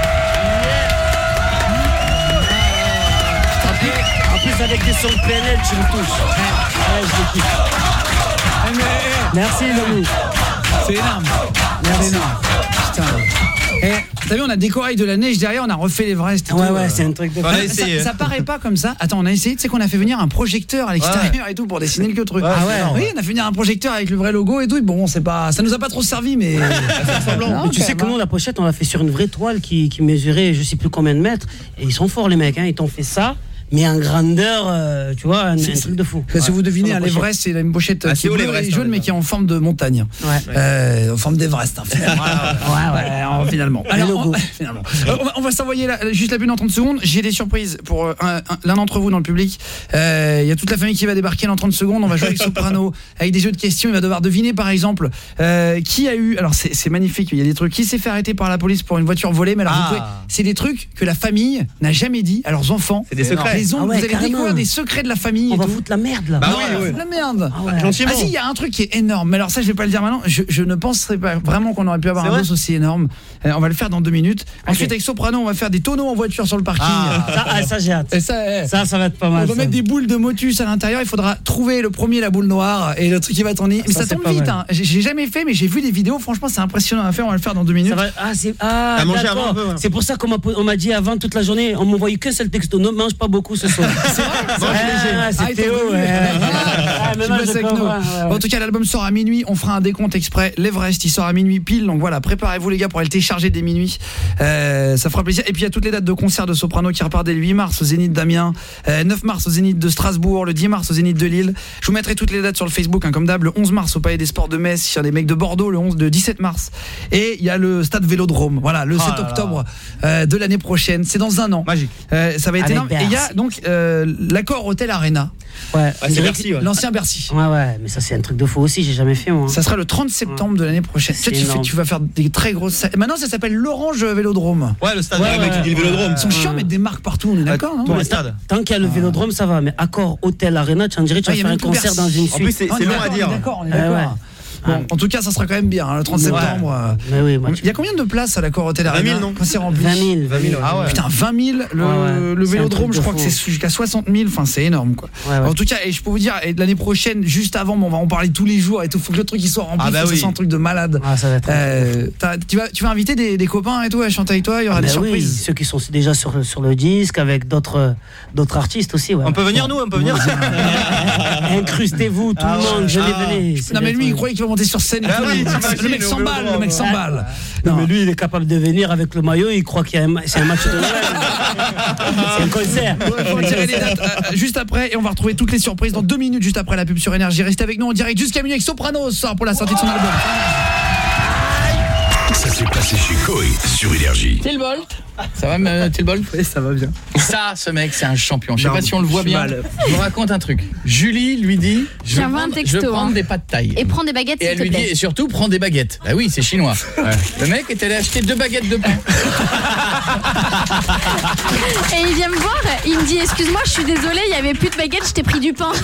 En plus avec des sons de PNL, tu me touches. Ouais, je kiffe. Merci Lomi. C'est énorme. C'est énorme. Putain. T'as vu, on a décoré de la neige derrière, on a refait l'Everest. Ouais, c'est un truc de ça paraît pas comme ça. Attends, on a essayé, tu sais qu'on a fait venir un projecteur à l'extérieur et tout pour dessiner le truc. Oui, on a fait venir un projecteur avec le vrai logo et tout. Et bon, c'est pas, ça nous a pas trop servi, mais mais tu sais que nous, la pochette, on l'a fait sur une vraie toile qui mesurait je sais plus combien de mètres. Et ils sont forts les mecs, hein. Ils t'ont fait ça. Mais en grandeur, tu vois, un truc de fou. Si vous devinez, à l'Everest, c'est une pochette qui est bleue et jaune, mais qui est en forme de montagne. En forme d'Everest, hein, finalement. Finalement. Alors, finalement. On va s'envoyer juste la pub dans 30 secondes. J'ai des surprises pour l'un d'entre vous dans le public. Il y a toute la famille qui va débarquer dans 30 secondes. On va jouer avec Soprano, avec des jeux de questions. Il va devoir deviner, par exemple, qui a eu... Alors, c'est magnifique, il y a des trucs. Qui s'est fait arrêter par la police pour une voiture volée? Mais alors, c'est des trucs que la famille n'a jamais dit à leurs enfants. C'est des secrets. les ongles, Ah ouais, vous allez carrément. découvrir des secrets de la famille. On et va tout. foutre la merde là. Bah oui, la merde. Ah ouais. Gentiment. Ah si, il y a un truc qui est énorme. Mais alors ça, je vais pas le dire maintenant. Je ne penserais pas vraiment qu'on aurait pu avoir C'est un vrai dos aussi énorme. On va le faire dans 2 minutes. Ensuite, avec Soprano, on va faire des tonneaux en voiture sur le parking. Ça j'ai hâte. Et ça, Ça va être pas mal. on va ça. mettre des boules de motus à l'intérieur. Il faudra trouver le premier, la boule noire, et le truc qui va tourner. Mais Ça, ça c'est tombe pas vite. mal. Hein. J'ai jamais fait, mais j'ai vu des vidéos. Franchement, c'est impressionnant à faire. On va le faire dans 2 minutes. Ça va- Ah, T'as mangé d'accord. avant un peu, ouais. C'est pour ça qu'on m'a dit avant toute la journée, on m'envoyait qu'un seul texto, ne mange pas beaucoup ce soir. C'est vrai. C'est Théo. Tu bosses avec nous. En tout cas, l'album sort à minuit. On fera un décompte exprès. L'Everest, il sort à minuit pile. Donc voilà, préparez-vous les gars pour aller le télécharger dès minuit. Ça fera plaisir. Et puis il y a toutes les dates de concerts de Soprano qui repartent dès le 8 mars au Zénith d'Amiens, 9 mars au Zénith de Strasbourg, le 10 mars au Zénith de Lille. Je vous mettrai toutes les dates sur le Facebook, hein, comme d'hab. Le 11 mars au Palais des Sports de Metz, il y a des mecs de Bordeaux, le 17 mars. Et il y a le stade Vélodrome, voilà, le 7 octobre de l'année prochaine. C'est dans un an. Magique. Ça va être Avec énorme. Et il y a Bercy. donc l'accord Hôtel Arena. Ouais. c'est Bercy, ouais. L'ancien Bercy. Ouais, mais ça c'est un truc de fou aussi, j'ai jamais fait moi. Ça sera le 30 septembre de l'année prochaine. C'est Tu énorme. vas faire des très grosses. Maintenant, ça s'appelle l'Orange Vélodrome. Ouais, le stade. Ouais, le mec qui dit le Vélodrome. Ils sont chiants, mais des marques partout, on est d'accord, non? Tous les stades. Tant qu'il y a le Vélodrome, ça va, mais Accor, Hôtel, Arena, tu en dirais, tu vas Ah, il y a faire un même plus concert Bercy. dans une En suite. plus, c'est On est long d'accord, à dire. On est d'accord, on est d'accord. Ouais. Bon, en tout cas, ça sera quand même bien, hein, le 30 septembre. Mais oui, moi, Il y a combien de places à l'accord Hôtel 20 Arena 000, non quand c'est rempli? 20 000. 20 000, Ah ouais. Putain, 20 000, le C'est un Vélodrome, truc je de crois que fou. c'est jusqu'à 60 000, enfin c'est énorme quoi. Ouais. En tout cas, et je peux vous dire, et l'année prochaine, juste avant, on va en parler tous les jours et tout, faut que le truc il soit rempli, Ah bah faut que oui. ce soit un truc de malade. Ah, ça va être Tu vas inviter des copains et tout à chanter avec toi, il y aura des Ben oui, surprises. ceux qui sont déjà sur le disque avec d'autres artistes aussi. Ouais. On peut venir, nous, on peut venir. Incrustez-vous, tout le monde, venez. Non mais lui il croyait qu'il va monter sur scène et Ah tout. oui, le t'imagines, mec au s'emballe, Vélodrome. le mec s'emballe. Non, mais lui, il est capable de venir avec le maillot, il croit qu'il y a c'est un match de Noël. C'est un concert. Ouais, faut tirer les dates juste après et on va retrouver toutes les surprises dans 2 minutes juste après la pub sur Énergie. Restez avec nous en direct jusqu'à minuit avec Soprano ce soir pour la sortie de son album. Ça s'est passé chez Coé sur Énergie. Tilbolt, ça va Tilbolt? Oui, ça va bien. Ça, ce mec, c'est un champion. Je sais Non, pas si on le voit je suis bien. mal. Je vous raconte un truc. Julie lui dit je veux J'envoie un prendre, texto, je veux prendre hein. des pâtes de taille. Et prends des baguettes, Et s'il elle te lui dit plaît. et surtout prends des baguettes. Bah oui, c'est chinois. Le mec est allé acheter 2 baguettes de pain. Et il vient me voir, il me dit excuse-moi, je suis désolée, il y avait plus de baguettes, je t'ai pris du pain.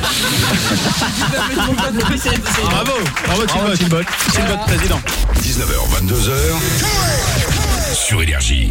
Bravo Tilbot, président. 19h, 22h. Sur Énergie.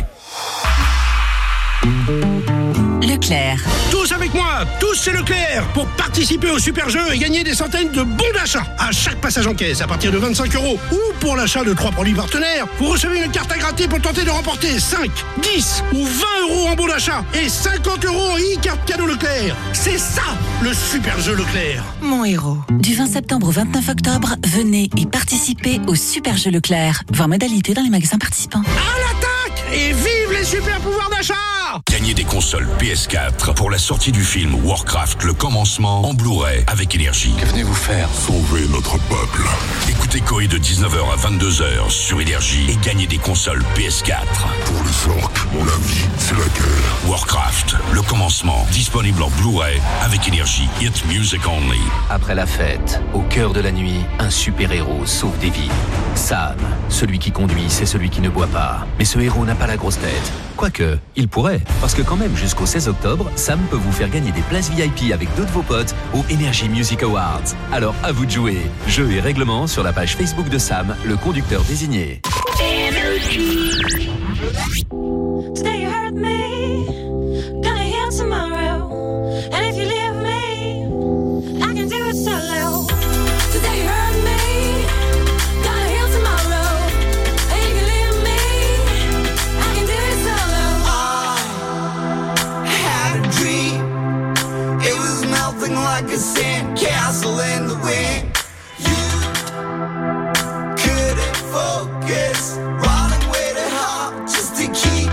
Leclerc. Tous avec moi, tous c'est Leclerc, pour participer au super jeu et gagner des centaines de bons d'achat à chaque passage en caisse à partir de 25 € ou pour l'achat de 3 produits partenaires, vous recevez une carte à gratter pour tenter de remporter 5, 10 ou 20 € en bons d'achat et 50 € en e-carte cadeau Leclerc. C'est ça le super jeu Leclerc. Mon héros. Du 20 septembre au 29 octobre, venez et participez au Super Jeu Leclerc. Voir modalité dans les magasins participants. À l'attaque et vive les super pouvoirs d'achat. Gagnez des consoles PS4 pour la sortie du film Warcraft, le commencement en Blu-ray avec Énergie. Que venez-vous faire? Sauver notre peuple. Écoutez Coé de 19h à 22h sur Énergie et gagnez des consoles PS4. Pour les orques, mon ami, c'est la guerre. Warcraft, le commencement, disponible en Blu-ray avec Énergie. Hit music only. Après la fête, au cœur de la nuit, un super-héros sauve des vies. Sam, celui qui conduit, c'est celui qui ne boit pas. Mais ce héros n'a pas la grosse tête. Quoique, il pourrait. Parce que quand même, jusqu'au 16 octobre, Sam peut vous faire gagner des places VIP avec deux de vos potes au Energy Music Awards. Alors à vous de jouer. Jeux et règlements sur la page Facebook de Sam, le conducteur désigné. Today you hurt me, gonna heal tomorrow. And if you leave me, I can do it solo. Today you hurt me, gonna heal tomorrow. And if you leave me, I can do it solo. I had a dream. It was melting like a sandcastle in the wind. You couldn't focus, running way too hard just to keep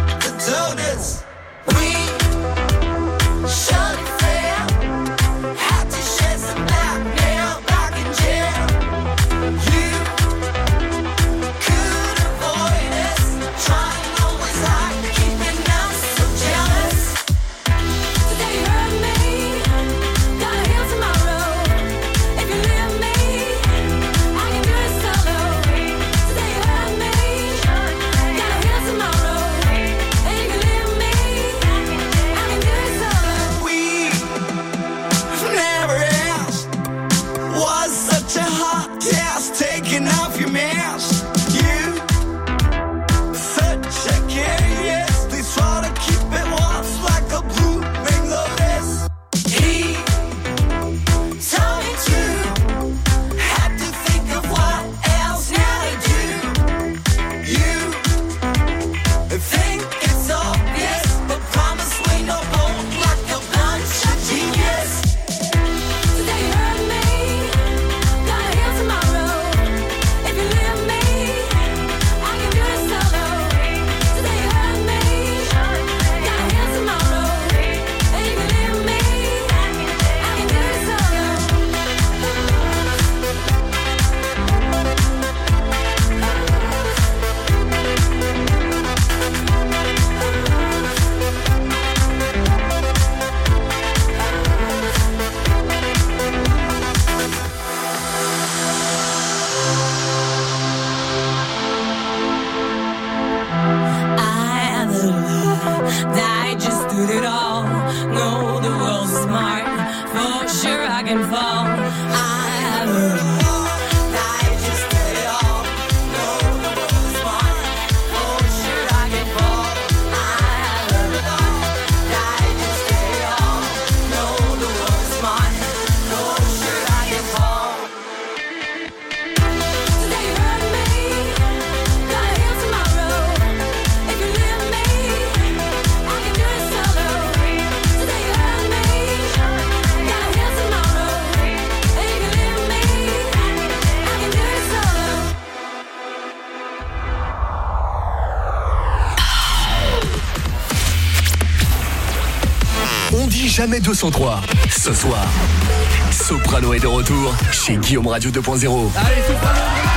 jamais 203. Ce soir, Soprano est de retour chez Guillaume Radio 2.0. Allez, Soprano.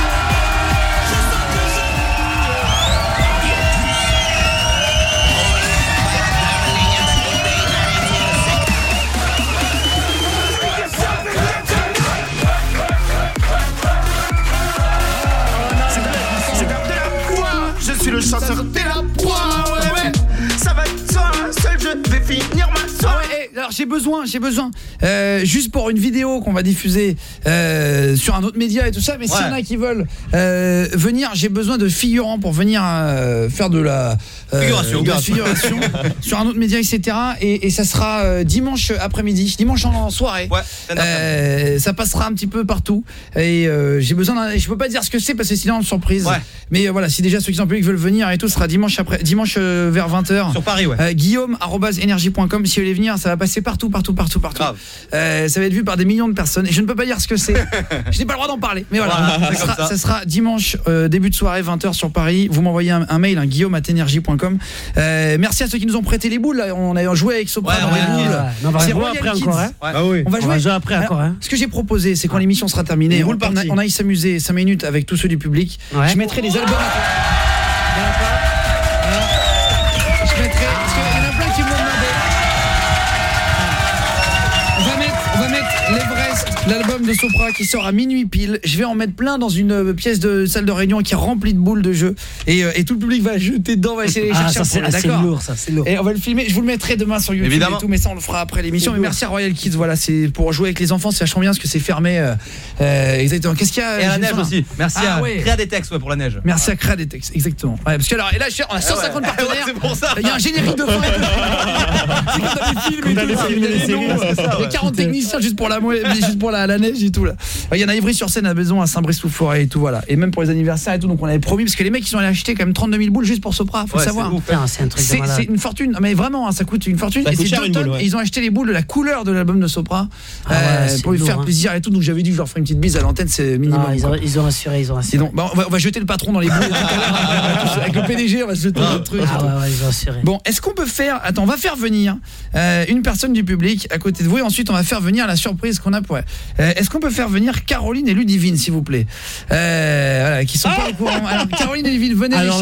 Je suis le chasseur de la proie, ouais, ça va de soi, seul je vais finir ma soirée. Ah ouais, alors j'ai besoin juste pour une vidéo qu'on va diffuser sur un autre média et tout ça, mais s'il y en a qui veulent venir, j'ai besoin de figurants pour venir faire de la figuration sur un autre média, etc. Et ça sera dimanche après-midi, dimanche en soirée. Ça passera un petit peu partout et j'ai besoin je peux pas dire ce que c'est parce que sinon une surprise. Mais voilà, si déjà ceux qui sont publics veulent venir et tout, ce sera dimanche vers 20h sur Paris. Guillaume@energie.com. si vous voulez venir, ça va passer partout. Ça va être vu par des millions de personnes et je ne peux pas dire ce que c'est. Je n'ai pas le droit d'en parler. Mais voilà, ça sera dimanche début de soirée 20h sur Paris. Vous m'envoyez un mail guillaume@energie.com. Merci à ceux qui nous ont prêté les boules là. On a joué avec Soprano les boules. On va jouer après encore On va jouer après encore. Ce que j'ai proposé, c'est quand l'émission sera terminée, on aille s'amuser 5 minutes avec tous ceux du public. Je mettrai les albums je mettrai, parce qu'il y en a plein qui me l'ont demandé. On va mettre l'Everest, l'album de Sopra qui sort à minuit pile. Je vais en mettre plein dans une pièce de salle de réunion qui est remplie de boules de jeux et tout le public va jeter dedans, va essayer de les chercher. C'est lourd, ça, c'est lourd. Et on va le filmer, je vous le mettrai demain sur YouTube. Évidemment. Et tout, mais ça on le fera après l'émission. Mais merci à Royal Kids, voilà, c'est pour jouer avec les enfants, c'est vachement bien parce que c'est fermé. Exactement. Qu'est-ce qu'il y a? Et à la neige aussi. Merci à Créa des Textes pour la neige. Merci à Créa des Textes, exactement. Parce que alors, et là on a 150 partenaires. C'est pour ça. Il y a un générique de fin. C'est comme dans les films et tout. Il y a 40 techniciens juste pour la neige et tout là. Il y en a Ivry-sur-Seine à Maison, à Saint-Brice-sous-Forêt et tout, voilà. Et même pour les anniversaires et tout, donc on avait promis parce que les mecs ils ont allé acheter quand même 32 000 boules juste pour Sopra, faut le savoir. C'est un truc de malade. C'est une fortune, mais vraiment ça coûte une fortune. Et c'est 2 tonnes. Et ils ont acheté les boules de la couleur de l'album de Sopra pour lui faire plaisir et tout. Donc j'avais dit je leur ferai une petite bise à l'antenne, c'est minimum. Ils ont assuré. Donc on va jeter le patron dans les boules avec le PDG, on va se jeter le truc. Ils ont assuré. Bon, est-ce qu'on peut faire on va faire venir une personne du public à côté de vous et ensuite on va faire venir la surprise qu'on a pour est-ce qu'on peut faire venir Caroline et Ludivine s'il vous plaît, voilà, qui sont pas au courant. Alors Caroline et Ludivine, venez. Alors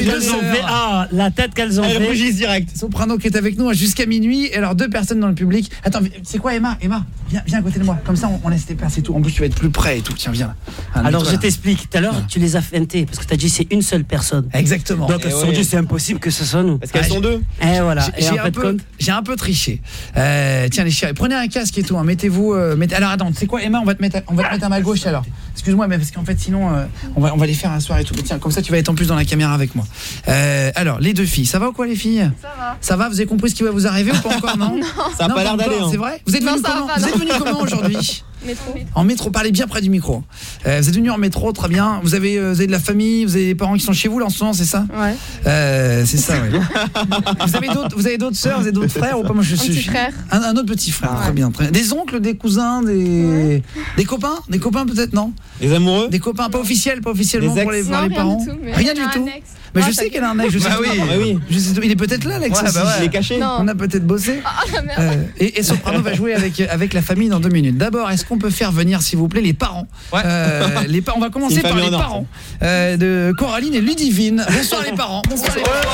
la tête qu'elles ont fait. Elles rougissent direct. Soprano qui est avec nous jusqu'à minuit et alors 2 personnes dans le public. Attends, c'est quoi Emma, viens à côté de moi. Comme ça on laisse tes places et tout. En plus tu vas être plus près et tout. Tiens, viens là. Alors je t'explique. Tout à l'heure tu les as feintés parce que tu as dit c'est une seule personne. Exactement. Donc elles se sont dit c'est impossible que ce soit nous. Parce qu'elles sont 2. Et voilà. J'ai un peu triché. Tiens les chéris, prenez un casque et tout. Mettez-vous. Alors attends, c'est quoi Emma, on va te mettre à ma gauche alors. Excuse-moi, mais parce qu'en fait sinon on va les faire un soir et tout. Mais tiens, comme ça tu vas être en plus dans la caméra avec moi. Alors les 2 filles, ça va ou quoi les filles? Ça va, vous avez compris ce qui va vous arriver ou pas encore? Non. Ça a pas l'air d'aller. C'est vrai? Vous êtes venus comment aujourd'hui? En métro, parlez bien près du micro. Vous êtes venus en métro, très bien. Vous avez de la famille, vous avez des parents qui sont chez vous là en ce moment, c'est ça? Ouais. C'est ça, ouais. Vous avez d'autres sœurs, vous avez d'autres frères ou pas? Moi je suis. Un petit frère. Un autre petit frère, très bien. Des oncles, des cousins, des copains, peut-être, non? Des amoureux? Des copains pas officiellement pour les parents. Rien du tout. Mais je sais qu'elle a un ex, je sais. Oui. Il est peut-être là l'ex. Il est caché. On a peut-être bossé. Et Soprano va jouer avec la famille dans 2 minutes. D'abord, est-ce qu'on peut faire venir s'il vous plaît les parents? On va commencer par les parents de Coraline et Ludivine. Bonsoir les parents. Bonsoir les parents.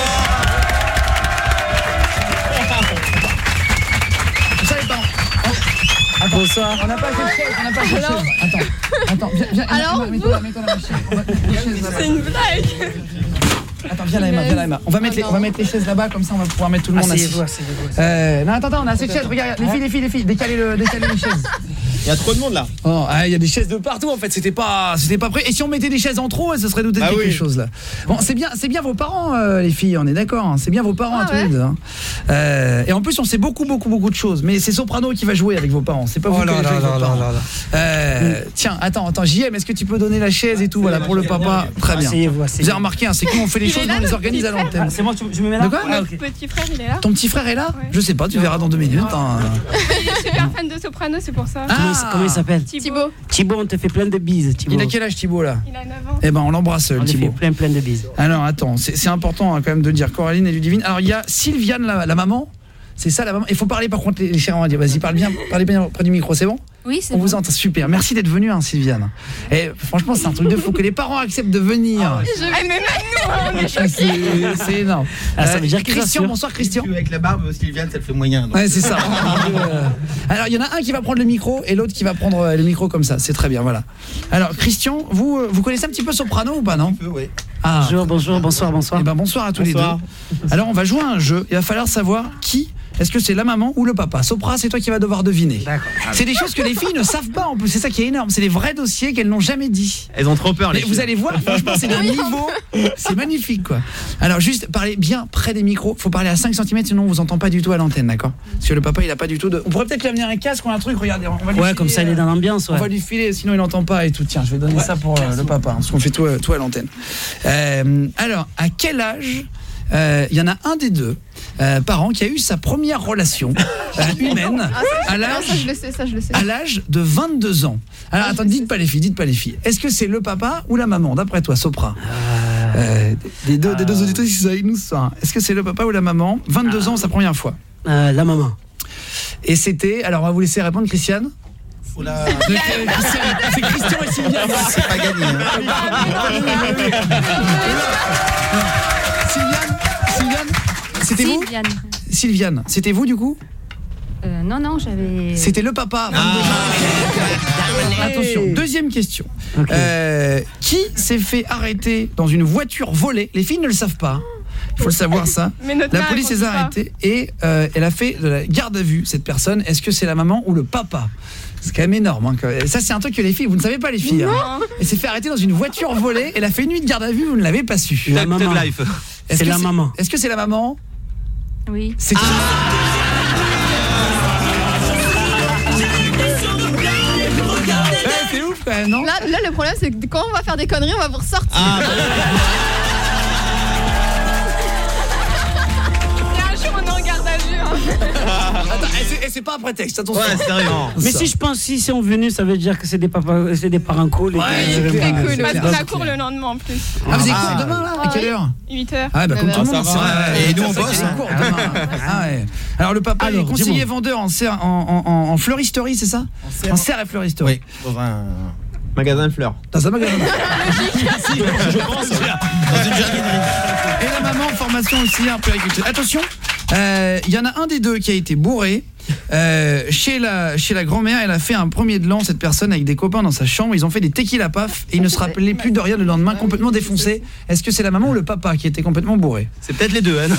Bonsoir. On n'a pas fait de chaise. Attends, viens. Alors, mets-toi là, ma chérie. C'est une blague. Attends, viens là Emma. On va mettre les chaises là-bas, comme ça on va pouvoir mettre tout le monde assis. Non, attends, on a assez de chaises. Regarde, les filles, décalez les chaises. Il y a trop de monde là. Oh, il y a des chaises de partout en fait, c'était pas prêt. Et si on mettait des chaises en trop, ça serait peut-être quelque chose là. Bon, c'est bien vos parents les filles, on est d'accord, hein. C'est bien vos parents à tous les deux. Hein. Et en plus, on sait beaucoup de choses, mais c'est Soprano qui va jouer avec vos parents, c'est pas vous qui allez jouer avec vos parents. Tiens, attends, JM, est-ce que tu peux donner la chaise et tout voilà pour le papa? Très bien. Vous avez remarqué, hein, c'est que nous on fait les choses, on les organise à l'antenne. C'est moi, je me mets là. Mon petit frère, il est là. Ton petit frère est là? Je sais pas, tu verras dans 2 minutes. Il est super fan de Soprano, c'est pour ça. Comment il s'appelle? Thibaut, on te fait plein de bises. Il a quel âge Thibaut là? Il a 9 ans. Eh ben on l'embrasse Thibaut. On fait plein de bises. Alors attends, c'est important hein, quand même de dire Coraline et Ludivine. Alors il y a Sylviane la maman. C'est ça la maman. Il faut parler par contre les chers, on va dire. Vas-y, parlez bien près du micro, c'est bon? Oui, c'est On bon. vous entend, super. Merci d'être venu, Sylviane. Et franchement, c'est un truc de fou que les parents acceptent de venir. Mais même nous, on est choqués. C'est énorme. Ça veut dire qu'ils Christian, assurent. bonsoir Christian. Avec la barbe, Sylviane, ça le fait moyen. donc. Ouais, c'est ça. Alors, il y en a un qui va prendre le micro et l'autre qui va prendre le micro comme ça. C'est très bien, voilà. Alors, Christian, vous connaissez un petit peu Soprano ou pas, non? Oui. Ah. Bonjour. Eh ben, bonsoir à tous les deux. Alors, on va jouer à un jeu. Il va falloir savoir qui. Est-ce que c'est la maman ou le papa? Sopra, c'est toi qui vas devoir deviner. C'est des choses que les filles ne savent pas en plus. C'est ça qui est énorme. C'est des vrais dossiers qu'elles n'ont jamais dit. Elles ont trop peur, les Mais vous filles. allez voir, franchement, c'est d'un niveau. C'est magnifique, quoi. Alors, juste parlez bien près des micros. Faut parler à 5 cm, sinon on vous entend pas du tout à l'antenne, d'accord? Parce que le papa, il a pas du tout de. On pourrait peut-être lui amener un casque ou un truc. Regardez. On va lui filer, Comme ça, il est dans l'ambiance. On va lui filer, sinon il n'entend pas et tout. Tiens, je vais donner ça pour le papa, parce qu'on fait tout à l'antenne. Alors, à quel âge il y en a un des deux parents qui a eu sa première relation humaine à l'âge Ça, je le sais. à l'âge de 22 ans. Alors attends, dites pas les filles. Est-ce que c'est le papa ou la maman d'après toi, Sopra? Des deux auditeurs qui sont avec nous ce soir. Est-ce que c'est le papa ou la maman? 22 ans, sa première fois. La maman. Et c'était, alors on va vous laisser répondre, Christiane. C'est Christian et Sylviane. C'est pas gagné. Sylviane, c'était vous? Sylviane, c'était vous du coup? Non, j'avais... C'était le papa. Attention, deuxième question. Qui s'est fait arrêter dans une voiture volée? Les filles ne le savent pas. Il faut le savoir ça. Mais notre La mère, police elle les a compte pas. arrêtés et elle a fait de la garde à vue, cette personne. Est-ce que c'est la maman ou le papa? C'est quand même énorme. Hein. Ça, c'est un truc que les filles, vous ne savez pas, les filles. Hein. Elle s'est fait arrêter dans une voiture volée. Elle a fait une nuit de garde à vue, vous ne l'avez pas su. La maman. C'est la maman. Est-ce que c'est la maman? Oui. C'est c'est ouf quand même, non? Là, le problème, c'est que quand on va faire des conneries, on va vous ressortir. Et un jour, on est en garde à vue. Attends, c'est pas un prétexte, attention. Ouais, sérieux. Mais si je pense si sont venus, ça veut dire que c'est des parents cool. C'est cool, parce qu'on a cours le lendemain en plus. Ah, vous avez cours demain là? À quelle heure? 8h. Ah bah comme tout le monde, c'est vrai. Et nous on bosse. Cours demain. Ah ouais. Alors le papa est conseiller vendeur en fleuristerie, c'est ça? En serre et fleuristerie. Oui. Dans un Magasin de fleurs. Dans un magasin. Je pense. Dans une jardinerie. Et la maman, formation aussi en puériculture. Attention, il y en a un des deux qui a été bourré. Chez la grand-mère, elle a fait un premier de l'an, cette personne, avec des copains dans sa chambre. Ils ont fait des tequila paf et ils ne se rappelaient plus de rien le lendemain, complètement défoncés. Est-ce que c'est la maman ou le papa qui était complètement bourré? C'est peut-être les deux, Anne.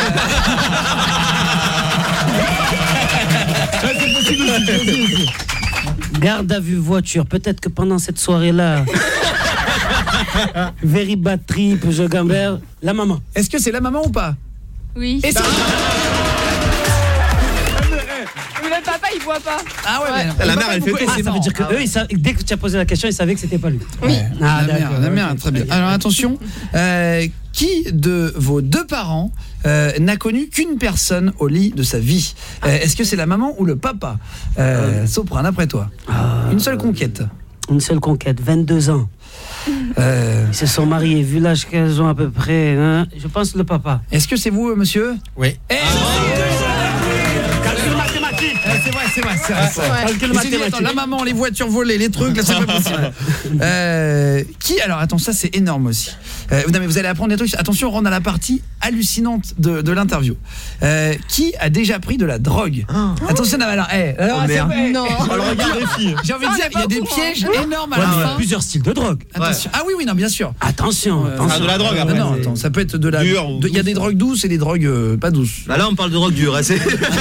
C'est possible aussi. Garde à vue voiture. Peut-être que pendant cette soirée-là, very bad trip, je gambère. La maman. Est-ce que c'est la maman ou pas? Oui. Et c'est... Mais le papa, il boit pas. Ah ouais, mais la mère, elle fait tout. Ça veut dire que eux, dès que tu as posé la question, ils savaient que c'était pas lui. Oui. Ah, la mère, très bien. Alors attention, qui de vos deux parents n'a connu qu'une personne au lit de sa vie? Est-ce que c'est la maman ou le papa? Soprane, après toi. Une seule conquête. Une seule conquête, 22 ans. Ils se sont mariés, vu l'âge qu'elles ont à peu près. Hein, je pense le papa. Est-ce que c'est vous, monsieur? Oui. Calcul mathématique. C'est vrai. Calcul mathématique. Attends, la maman, les voitures volées, les trucs, là c'est pas possible. Qui, alors attends, ça c'est énorme aussi. Non mais vous allez apprendre des trucs. Attention, on rentre dans la partie hallucinante de l'interview. Qui a déjà pris de la drogue? Attention, non, alors, merde. Non. Alors regarde les filles. j'ai envie de dire, il y a des pièges énormes à la Il y a fin. plusieurs styles de drogue. Attention. Ah oui, non, bien sûr. Attention. Ah, de la drogue après. Non, attends, ça peut être de la. Dure ou Il y a des drogues douces et des drogues pas douces. Bah là on parle de drogue dure. C'est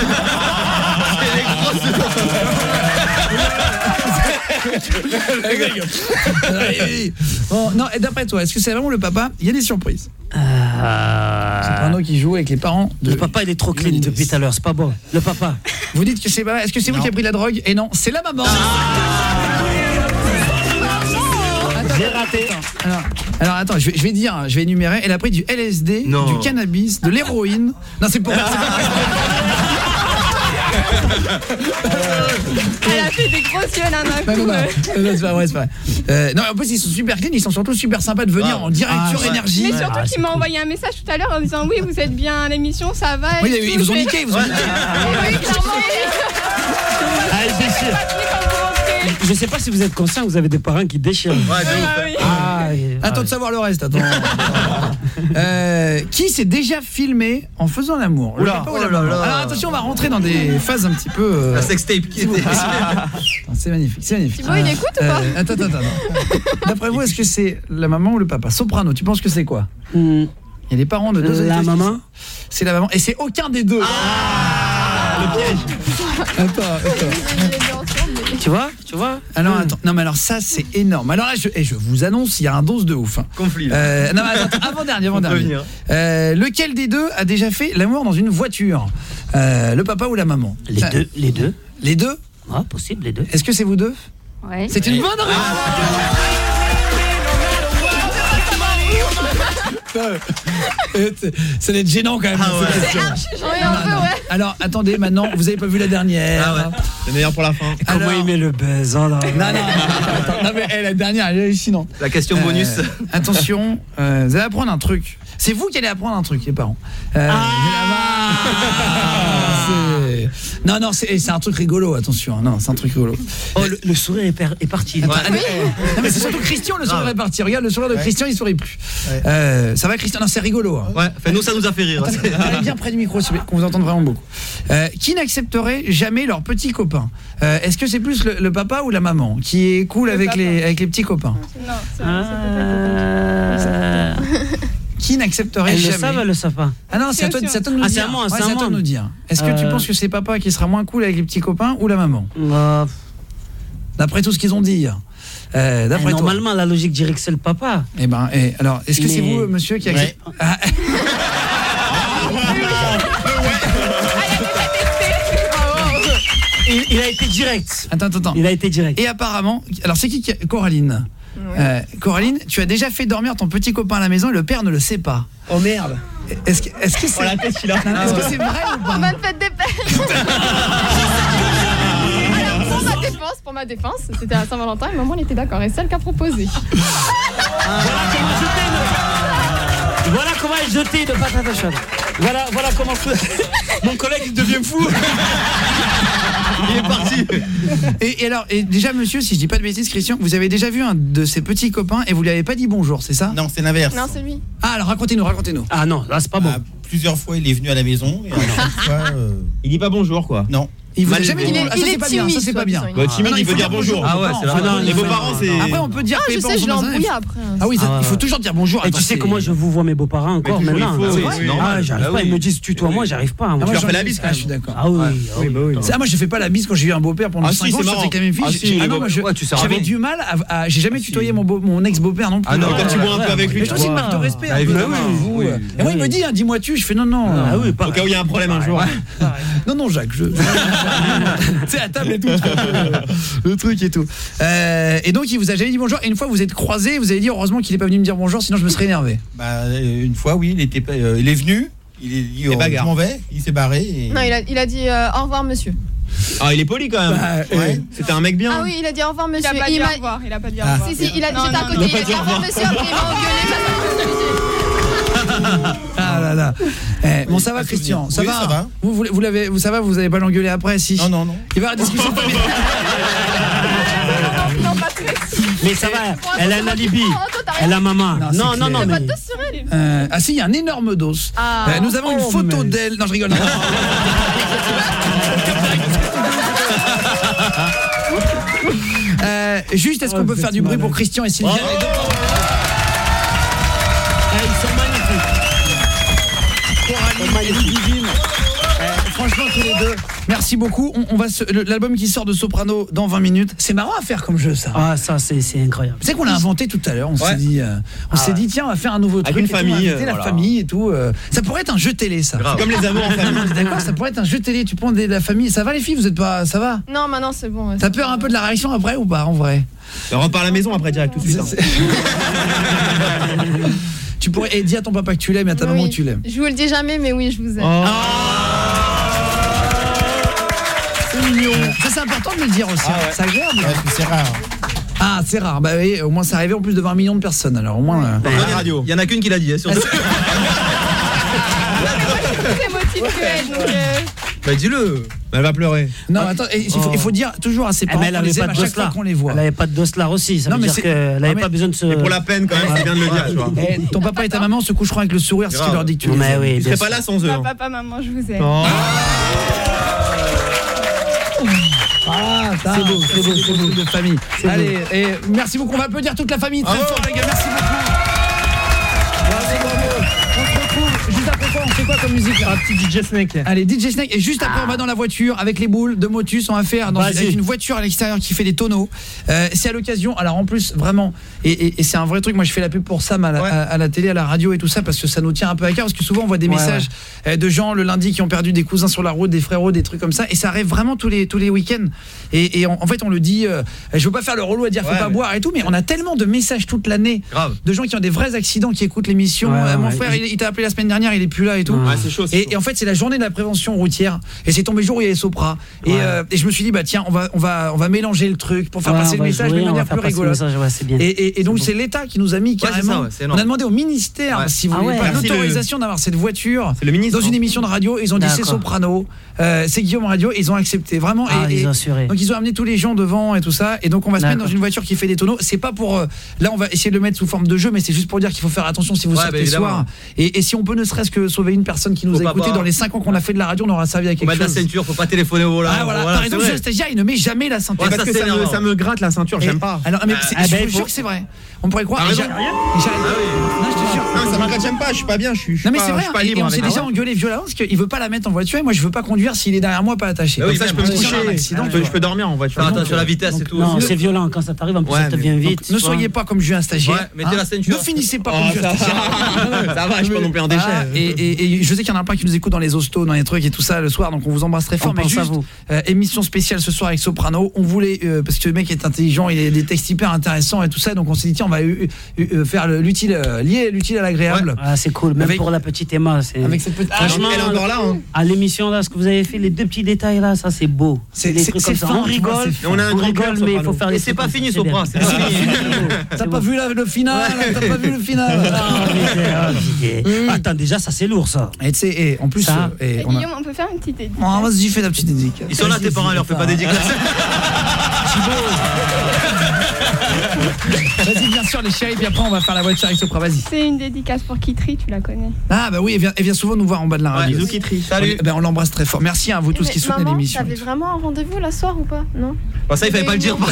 Bon, non, et d'après toi, est-ce que c'est vraiment le papa? Il y a des surprises. C'est Soprano qui joue avec les parents de... Le papa, il est trop clean depuis tout à l'heure, c'est pas bon. Le papa. Vous dites que c'est pas... Est-ce que c'est vous qui avez pris la drogue? Et non, c'est la maman. J'ai raté. Alors attends, je vais dire, je vais énumérer. Elle a pris du LSD, Non. du cannabis, de l'héroïne. Non, c'est pas vrai. Elle a fait des grosses yeux là d'un coup. Non, c'est pas vrai, c'est pas vrai. Non, en plus ils sont super clean, ils sont surtout super sympas de venir en direct sur Énergie. Mais surtout qu'il m'a envoyé un message tout à l'heure en disant oui, vous êtes bien à l'émission, ça va. Oui, ils vous ont niqué, ils vous ont niqué. Oui, clairement. Ah, il déchire. Je sais pas si vous êtes conscient, vous avez des parents qui déchirent. Attends de savoir le reste, attends. Qui s'est déjà filmé en faisant l'amour? Oula, oh là là. Alors attention, on va rentrer dans des phases un petit peu... La sextape qui était... C'est magnifique, c'est magnifique. Thibaut, il écoute ou pas? Attends. D'après vous, est-ce que c'est la maman ou le papa? Soprano, tu penses que c'est quoi? Il y a les parents de deux... La maman? C'est la maman, et c'est aucun des deux. Le piège. Attends. Tu vois Alors attends, non mais alors ça c'est énorme. Alors là je vous annonce, il y a un dose de ouf. Conflit. Non mais attends, avant-dernier. Lequel des deux a déjà fait l'amour dans une voiture? Le papa ou la maman? Les deux. Les deux? Ah, possible les deux. Est-ce que c'est vous deux? Ouais. C'est une bonne réponse. Ça va être gênant quand même. C'est archi gênant un peu, ouais. Alors attendez, maintenant vous avez pas vu la dernière. Ah ouais. Le meilleur pour la fin. Comment il met le buzz là. Non mais la dernière elle est hallucinante. La question bonus. Attention, vous allez apprendre un truc. C'est vous qui allez apprendre un truc, les parents. Non, c'est un truc rigolo, attention. Non, c'est un truc rigolo. Oh, le sourire est parti. Non, mais c'est surtout Christian, le sourire est parti. Regarde, le sourire de Christian, il sourit plus. Ça va, Christian? Non, c'est rigolo. Hein. Ouais, nous, ça nous a fait rire. Allez bien près du micro, qu'on vous entende vraiment beaucoup. Qui n'accepterait jamais leur petit copain? Est-ce que c'est plus le papa ou la maman qui est cool avec les petits copains? Non, c'est papa. Qui n'accepterait jamais? Elle le savent, elle le savent pas. Ah non, c'est à toi de nous dire. C'est à moi, c'est à toi de nous dire. Est-ce que tu penses que c'est papa qui sera moins cool avec les petits copains ou la maman? D'après tout ce qu'ils ont dit. D'après normalement, la logique dirait que c'est le papa. Alors, est-ce que c'est vous, monsieur, qui accepte? Il a été direct. Attends. Il a été direct. Et apparemment, alors c'est qui Coraline? Coraline, tu as déjà fait dormir ton petit copain à la maison et le père ne le sait pas. Oh merde. Est-ce que c'est la tête qu'il a. Est-ce que c'est vrai ou pas? Bonne fête des pères. Alors pour ma défense, c'était à Saint-Valentin et maman elle était d'accord et c'est elle qui a proposé. Voilà comment elle jetait de patate à chaude. Voilà comment mon collègue devient fou. Il est parti. Et alors, déjà monsieur, si je dis pas de bêtises, Christian, vous avez déjà vu un de ses petits copains et vous lui avez pas dit bonjour, c'est ça? Non, c'est l'inverse. Non, c'est lui. Ah, alors racontez-nous. Ah non, là c'est pas bon. Plusieurs fois, il est venu à la maison et chaque fois il dit pas bonjour quoi. Non. Il vous a jamais dit bonjour. Il est timide, ça c'est pas bien. Timide, il veut dire bonjour. Ah ouais, c'est la Les beaux-parents, c'est... Après on peut dire je sais, je l'ai embrouillé après. Ah oui, il faut toujours dire bonjour. Et tu sais comment je vous vois mes beaux-parents encore maintenant? J'arrive pas, ils me disent tutoie-moi, j'arrive pas. Tu leur fais la bise quand même. Je suis d'accord. Ah oui. Moi je fais pas la bise quand j'ai eu un beau-père pendant 5 ans, je sortais avec la même fille. J'avais du mal à j'ai jamais tutoyé mon ex-beau-père non plus. Ah non, quand tu bois un peu avec lui. Mais c'est aussi une marque de respect. Et moi il me dit dis-moi tu, je fais non. Ah oui, au cas où il y a un problème un jour. Non Jacques, c'est à table et tout. Le truc et tout. Et donc il vous a jamais dit bonjour et une fois vous êtes croisés, vous avez dit heureusement qu'il est pas venu me dire bonjour sinon je me serais énervé. Une fois oui, il est venu, il est dit je m'en vais, il s'est barré et... Non, il a dit au revoir monsieur. Ah, il est poli quand même. Ouais. C'était un mec bien. Ah oui, il a dit au revoir monsieur. Il a pas dit au revoir, il a pas dit au revoir. Si, j'étais à côté, il a dit au revoir monsieur, après il m'a engueulé. Ah là là. Bon ça va Christian, ça va. Ça va. Vous l'avez vous avez pas l'engueulé après si. Non. Il va y avoir la discussion familiale. Non, pas très. Mais ça va, elle a un alibi. Elle a maman. Non, mais dos sur elle. Ah si, il y a un énorme dos. Nous avons une photo d'elle. Non, je rigole. Juste, est-ce qu'on peut faire du bruit pour Christian et Sylviane? Ils sont magnifiques. Coralie et Ludivine. Franchement, tous les deux, merci beaucoup. On va l'album qui sort de Soprano dans 20 minutes. C'est marrant à faire comme jeu, ça. Ah, ça, c'est incroyable. Tu sais qu'on l'a inventé tout à l'heure. On s'est dit, tiens, on va faire un nouveau truc. Avec une famille. Inviter la famille et tout. Ça pourrait être un jeu télé, ça. C'est comme les amours en famille. D'accord, ça pourrait être un jeu télé. Tu prends la famille. Ça va, les filles? Vous êtes pas. Ça va? Non, maintenant c'est bon. Ouais, t'as peur un peu de la réaction après ou pas, en vrai? On repart à la maison après direct tout de suite. Tu pourrais dire à ton papa que tu l'aimes et à ta maman que tu l'aimes. Je vous le dis jamais, mais oui, je vous aime. c'est important de le dire aussi. C'est agréable. Ouais, c'est rare. Ah, c'est rare. Bah oui, au moins c'est arrivé en plus de 20 millions de personnes. Alors au moins Il y en a qu'une qui l'a dit, hein, surtout. C'est émotif que elle, donc Bah dis-le. Elle va pleurer. Non, attends, il faut dire toujours à ses parents qu'on les aime à chaque fois qu'on les voit. Elle avait pas de Doslar aussi, ça veut dire qu'elle n'avait pas besoin de se... Et pour la peine quand même, c'est bien de le dire, tu vois. Ton papa et ta maman se coucheront avec le sourire, ce qui leur dit que tu les aimes. Oui, ils seraient pas là sans eux. Papa, maman, je vous aime. Ah, c'est beau de famille. Allez, et merci beaucoup, on va applaudir toute la famille très fort les gars, merci beaucoup. Bravo. On se retrouve juste après quoi, on fait quoi comme musique là? Un petit DJ Snake. Allez, DJ Snake, et juste après on va dans la voiture avec les boules de Motus, on va faire avec une voiture à l'extérieur qui fait des tonneaux. C'est à l'occasion, alors en plus vraiment, et c'est un vrai truc, moi je fais la pub pour Sam à la télé, à la radio et tout ça, parce que ça nous tient un peu à cœur, parce que souvent on voit des messages de gens le lundi qui ont perdu des cousins sur la route, des frérots, des trucs comme ça, et ça arrive vraiment tous les week-ends. Et en fait on le dit, je veux pas faire le relou à dire faut pas boire et tout, mais on a tellement de messages toute l'année de gens qui ont des vrais accidents, qui écoutent l'émission. Mon frère il t'a appelé la semaine dernière, il est plus là et tout. C'est chaud, et en fait c'est la journée de la prévention routière, et c'est tombé le jour où il y avait Sopra, et je me suis dit bah tiens on va mélanger le truc pour faire passer le message de manière plus rigolote. Et donc c'est l'État qui nous a mis carrément, on a demandé au ministère si vous voulez pas l'autorisation d'avoir cette voiture dans une émission de radio, ils ont dit c'est Soprano, c'est Guillaume Radio, ils ont accepté vraiment. Donc ils ont amené tous les gens devant et tout ça, et donc on va se mettre dans une voiture qui fait des tonneaux. C'est pas pour là on va essayer de le mettre sous forme de jeu, mais c'est juste pour dire qu'il faut faire attention si vous sortez le soir, et si on peut ne serait-ce que sauver une personne qui nous a écouté dans les 5 ans qu'on a fait de la radio, on aura servi à quelque chose. Mettre la ceinture, faut pas téléphoner au volant. Par exemple, le stagiaire il ne met jamais la ceinture parce que ça me gratte la ceinture, j'aime pas. Alors mais je suis sûr que c'est vrai. On pourrait croire. Non, je te jure. Non, ça me gratte, j'aime pas, je suis pas bien, je suis. Non mais c'est vrai, et on s'est déjà engueulé violemment parce qu'il veut pas la mettre en voiture, et moi je veux pas conduire s'il est derrière moi pas attaché. Oui, ça je peux me coucher, je peux dormir en voiture. Attention à la vitesse et tout. Non, c'est violent quand ça t'arrive, en plus ça te vient vite. Ne soyez pas comme Julien stagiaire. Mettez la ceinture. Ne finissez pas comme Julien stagiaire. Ça va, je suis pas non plus en déchet. Et je sais qu'il y en a plein qui nous écoutent dans les hostos, dans les trucs et tout ça le soir, donc on vous embrasse très fort. Mais juste émission spéciale ce soir avec Soprano. On voulait parce que le mec est intelligent, il a des textes hyper intéressants et tout ça, donc on s'est dit tiens on va faire l'utile, lier l'utile à l'agréable. Ah c'est cool, même pour la petite Emma, c'est avec cette petite franchement elle est encore là à l'émission là, ce que vous avez fait, les deux petits détails là, ça c'est beau. C'est des trucs comme ça, on rigole, on a un grand cœur, mais il faut faire. Et c'est pas fini Sopra, t'as pas vu le final, Attends, déjà ça c'est lourd ça. Et tu sais, en plus Guillaume, on peut faire une petite dédicace. Vas-y, fais la petite dédicace. Ils sont là tes parents, leur fais pas dédicace. Vas-y, bien sûr les chéris, puis après on va faire la voiture avec Sopra, vas-y. C'est une dédicace pour Kitri, tu la connais. Ah bah oui, elle vient souvent nous voir en bas de la radio. Bisous Kitri. Salut. On l'embrasse très fort. Merci à vous tous qui soutenez l'émission. T'avais vraiment un rendez-vous la soir ou pas? Non. Ça il fallait pas le dire.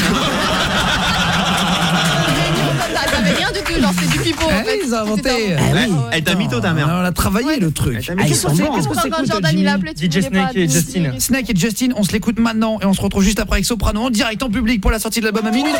T'avais rien du tout, genre c'est du pipeau en fait. Ils ont inventé. Elle t'a mytho ta mère. On a travaillé le truc. Qu'est-ce que c'est quand Jordan il a appelé, tu DJ Snake et Justin. Snake et Justin, on se l'écoute maintenant et on se retrouve juste après avec Soprano en direct en public pour la sortie de l'album à minuit.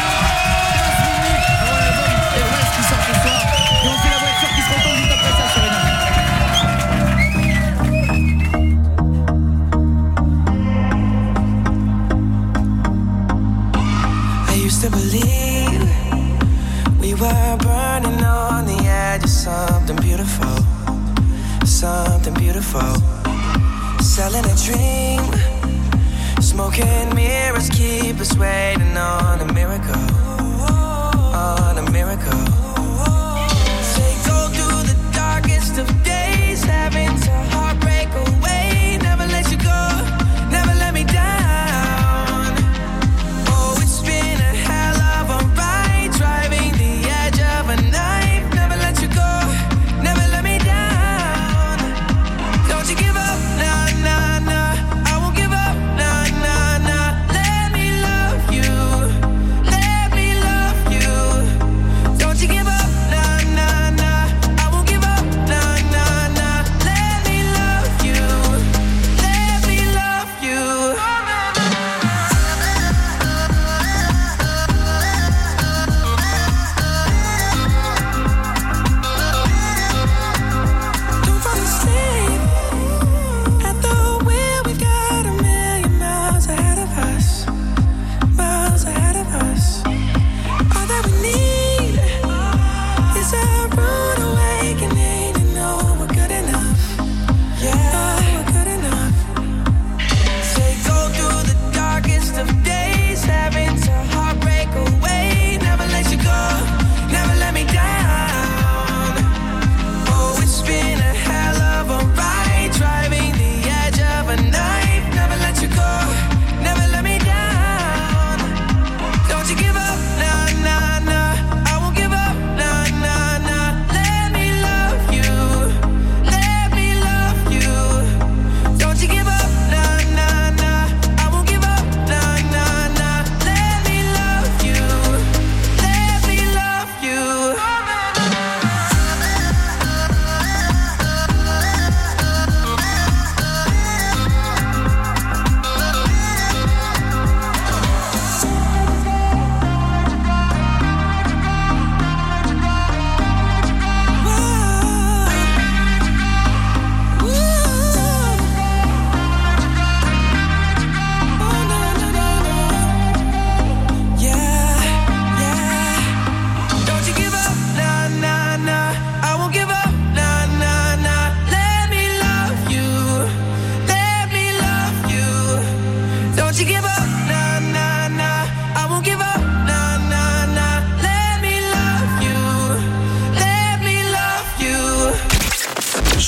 To believe we were burning on the edge of something beautiful, selling a dream, smoking mirrors keep us waiting on a miracle, Say go through the darkest of days, having to heartbreak away, never let you go, never let me down. Don't you give up.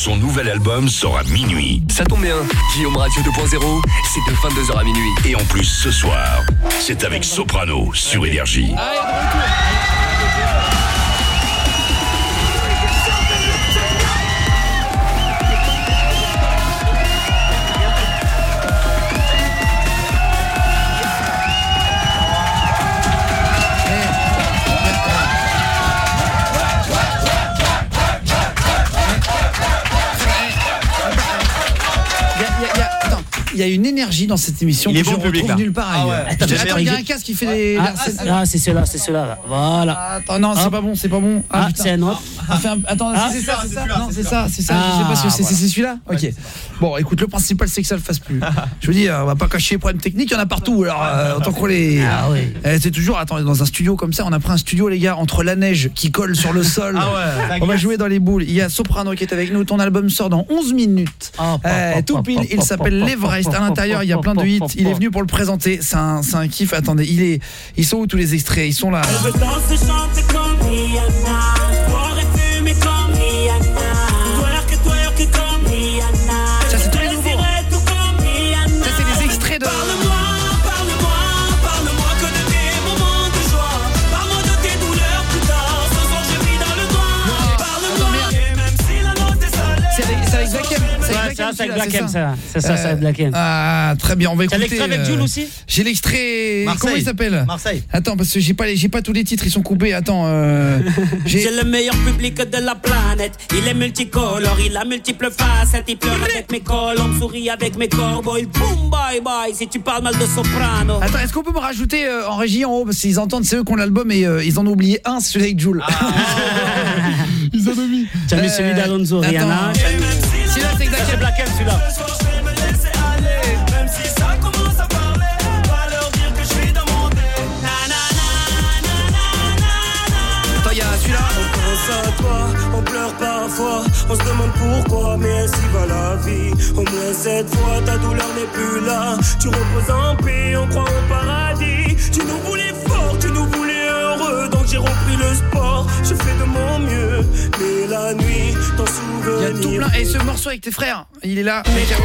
Son nouvel album sort à minuit. Ça tombe bien, Guillaume Radio 2.0, c'est de 22h à minuit. Et en plus, ce soir, c'est avec Soprano sur Énergie. Il y a une énergie dans cette émission que je retrouve nulle part ailleurs. Attends, il y a un casque qui fait des... c'est cela là. Voilà. Attends, non, c'est pas bon, c'est pas bon. Ah, c'est un autre. Attends, c'est ça. Non, c'est ça. Je sais pas si c'est celui-là. OK. Bon, écoute, le principal c'est que ça le fasse plus. Je veux dire, on va pas cacher les problèmes techniques, il y en a partout. Alors autant qu'on les c'est toujours dans un studio comme ça, on a pris un studio les gars entre la neige qui colle sur le sol. On va jouer dans les boules. Il y a Soprano qui est avec nous, ton album sort dans 11 minutes. Tout pile, il s'appelle l'Everest. À l'intérieur, il y a plein de hits. Il est venu pour le présenter. C'est un kiff. Attendez, ils sont où tous les extraits? Ils sont là. Elle veut danser, chanter comme Rihanna, boire et fumer comme Rihanna, twerk comme Rihanna. Ça c'est tous les nouveaux. Ça c'est les extraits de... Parle-moi que de tes moments de joie. Parle-moi de tes douleurs plus tard. Ce soir je vis dans le noir. Parle-moi, et même si la note est salée. C'est avec Black M. C'est avec Black M, ça. C'est ça, c'est avec Black M. Ah, très bien, on va écouter. T'as l'extrait avec Jules aussi? J'ai l'extrait. Marseille. Comment il s'appelle? Marseille. Attends, parce que j'ai pas tous les titres, ils sont coupés. Attends, j'ai le meilleur public de la planète. Il est multicolore, il a multiples facettes. Il pleure avec mes colombes, sourit avec mes cowboys. Boom, bye bye, si tu parles mal de Soprano. Attends, est-ce qu'on peut me rajouter en régie en haut? Parce qu'ils entendent, c'est eux qui ont l'album et ils en ont oublié un, c'est celui avec Jules. Ils en ont mis. T'as mis celui d'Alonso, Rihanna. Celui-là, c'est Black M, celui-là. Même si ça commence à parler, va leur dire que je suis dans mon dé. Attends, il y a celui-là. On pense à toi, on pleure parfois, on se demande pourquoi, mais ainsi va la vie. Au moins cette fois, ta douleur n'est plus là. Tu reposes en paix, on croit au paradis. Tu nous voulais fort, tu nous voulais heureux, donc j'ai repris le sport. Je fais de mon mieux, mais la nuit, ton souvenir. Il y a tout plein. Et ce morceau avec tes frères, il est là.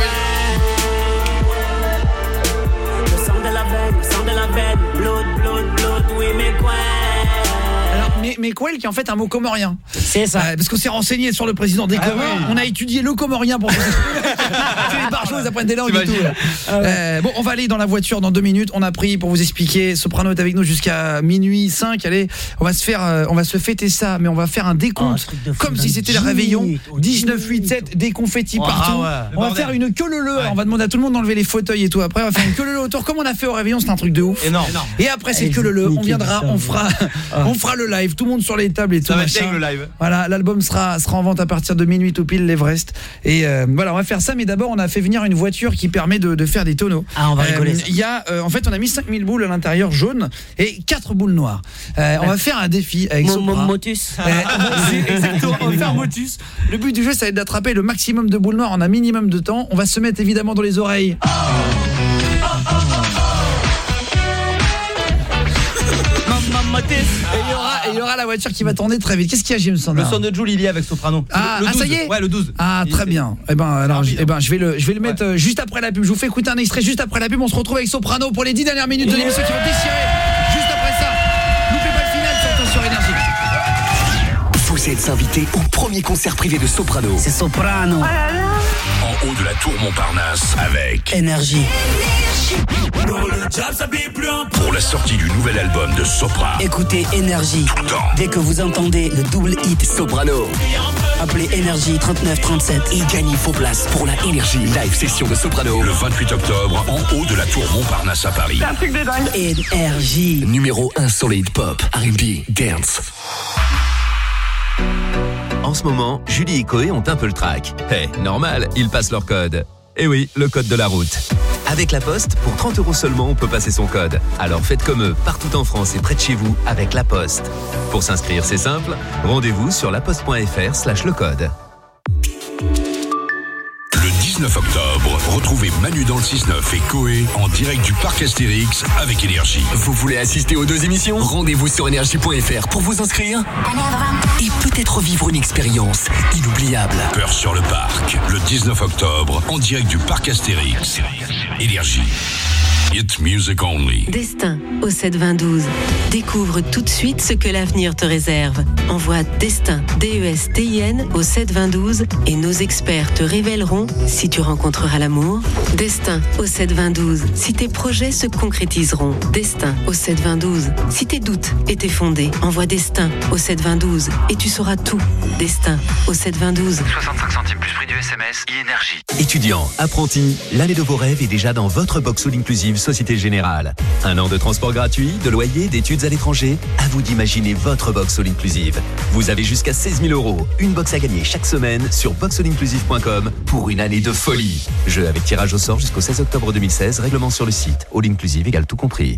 Le sang de la veine, blood, oui mais quoi. Alors, mais Quel qui est en fait un mot comorien. C'est ça. Parce qu'on s'est renseigné sur le président des Comores. Oui. On a étudié le comorien pour que les barjots ils apprennent des langues et tout. Bon, on va aller dans la voiture dans 2 minutes. On a pris pour vous expliquer. Soprano est avec nous jusqu'à minuit 5. Allez, on va se fêter ça, mais on va faire un décompte comme si c'était le réveillon. 19, 8, 7, des confettis partout. On va faire une queue leu. On va demander à tout le monde d'enlever les fauteuils et tout. Après, on va faire une queue leu autour comme on a fait au réveillon. C'est un truc de ouf. Énorme. Et après cette queue leu, on viendra, on fera le live. Tout le monde sur les tables et tout. Ça va être le live. Voilà, l'album sera en vente à partir de minuit tout pile, l'Everest. Et voilà, on va faire ça, mais d'abord on a fait venir une voiture qui permet de faire des tonneaux. Ah, on va rigoler. Il y a en fait on a mis 5000 boules à l'intérieur jaunes et 4 boules noires. On va faire un défi avec Sopra. Motus. Exactement, on va faire Motus. Le but du jeu ça va être d'attraper le maximum de boules noires en un minimum de temps. On va se mettre évidemment dans les oreilles. Et il y aura la voiture qui va tourner très vite. Qu'est-ce qu'il y a, James Sandler? Le son de Jules, il y est avec Soprano. Ah, le 12. Ça y est? Ouais, le 12. Ah, très bien. Je vais le mettre juste après la pub. Je vous fais écouter un extrait juste après la pub. On se retrouve avec Soprano pour les 10 dernières minutes de l'émission qui vont déchirer. Juste après ça, loupez pas le final, c'est sur Énergie. Vous êtes invité au premier concert privé de Soprano. C'est Soprano. En haut de la tour Montparnasse avec Énergie. Pour la sortie du nouvel album de Sopra. Écoutez Énergie. Tout le temps. Dès que vous entendez le double hit Soprano. Appelez Énergie 3937 et gagnez vos places pour la Énergie Live Session de Soprano. Le 28 octobre, en haut de la tour Montparnasse à Paris. C'est un truc de dingue. Énergie. Numéro 1 solide pop, R&B, dance. En ce moment, Julie et Koé ont un peu le trac. Normal, ils passent leur code. Et oui, le code de la route. Avec La Poste, pour 30 € seulement, on peut passer son code. Alors faites comme eux, partout en France et près de chez vous, avec La Poste. Pour s'inscrire, c'est simple. Rendez-vous sur laposte.fr/lecode. Le 19 octobre, retrouvez Manu dans le 6-9 et Koé en direct du parc Astérix avec Énergie. Vous voulez assister aux 2 émissions? Rendez-vous sur énergie.fr pour vous inscrire et peut-être vivre une expérience inoubliable. Peur sur le parc, le 19 octobre, en direct du parc Astérix. Énergie. It's music only. Destin au 7-20-12. Découvre tout de suite ce que l'avenir te réserve. Envoie Destin, D-E-S-T-I-N au 7-20-12 et nos experts te révéleront si tu rencontreras l'amour. Destin au 7-20-12. Si tes projets se concrétiseront. Destin au 7-20-12. Si tes doutes étaient fondés, envoie Destin au 7-20-12 et tu sauras tout. Destin au 7-20-12. 65 centimes plus prix du SMS, e-énergie. Étudiants, apprentis, l'année de vos rêves est déjà dans votre box all inclusive Société Générale. 1 an de transport gratuit, de loyer, d'études à l'étranger. À vous d'imaginer votre box all inclusive. Vous avez jusqu'à 16 000 €. Une box à gagner chaque semaine sur boxallinclusive.com pour une année de folie. Jeu avec tirage au sort jusqu'au 16 octobre 2016. Règlement sur le site. All inclusive égale tout compris.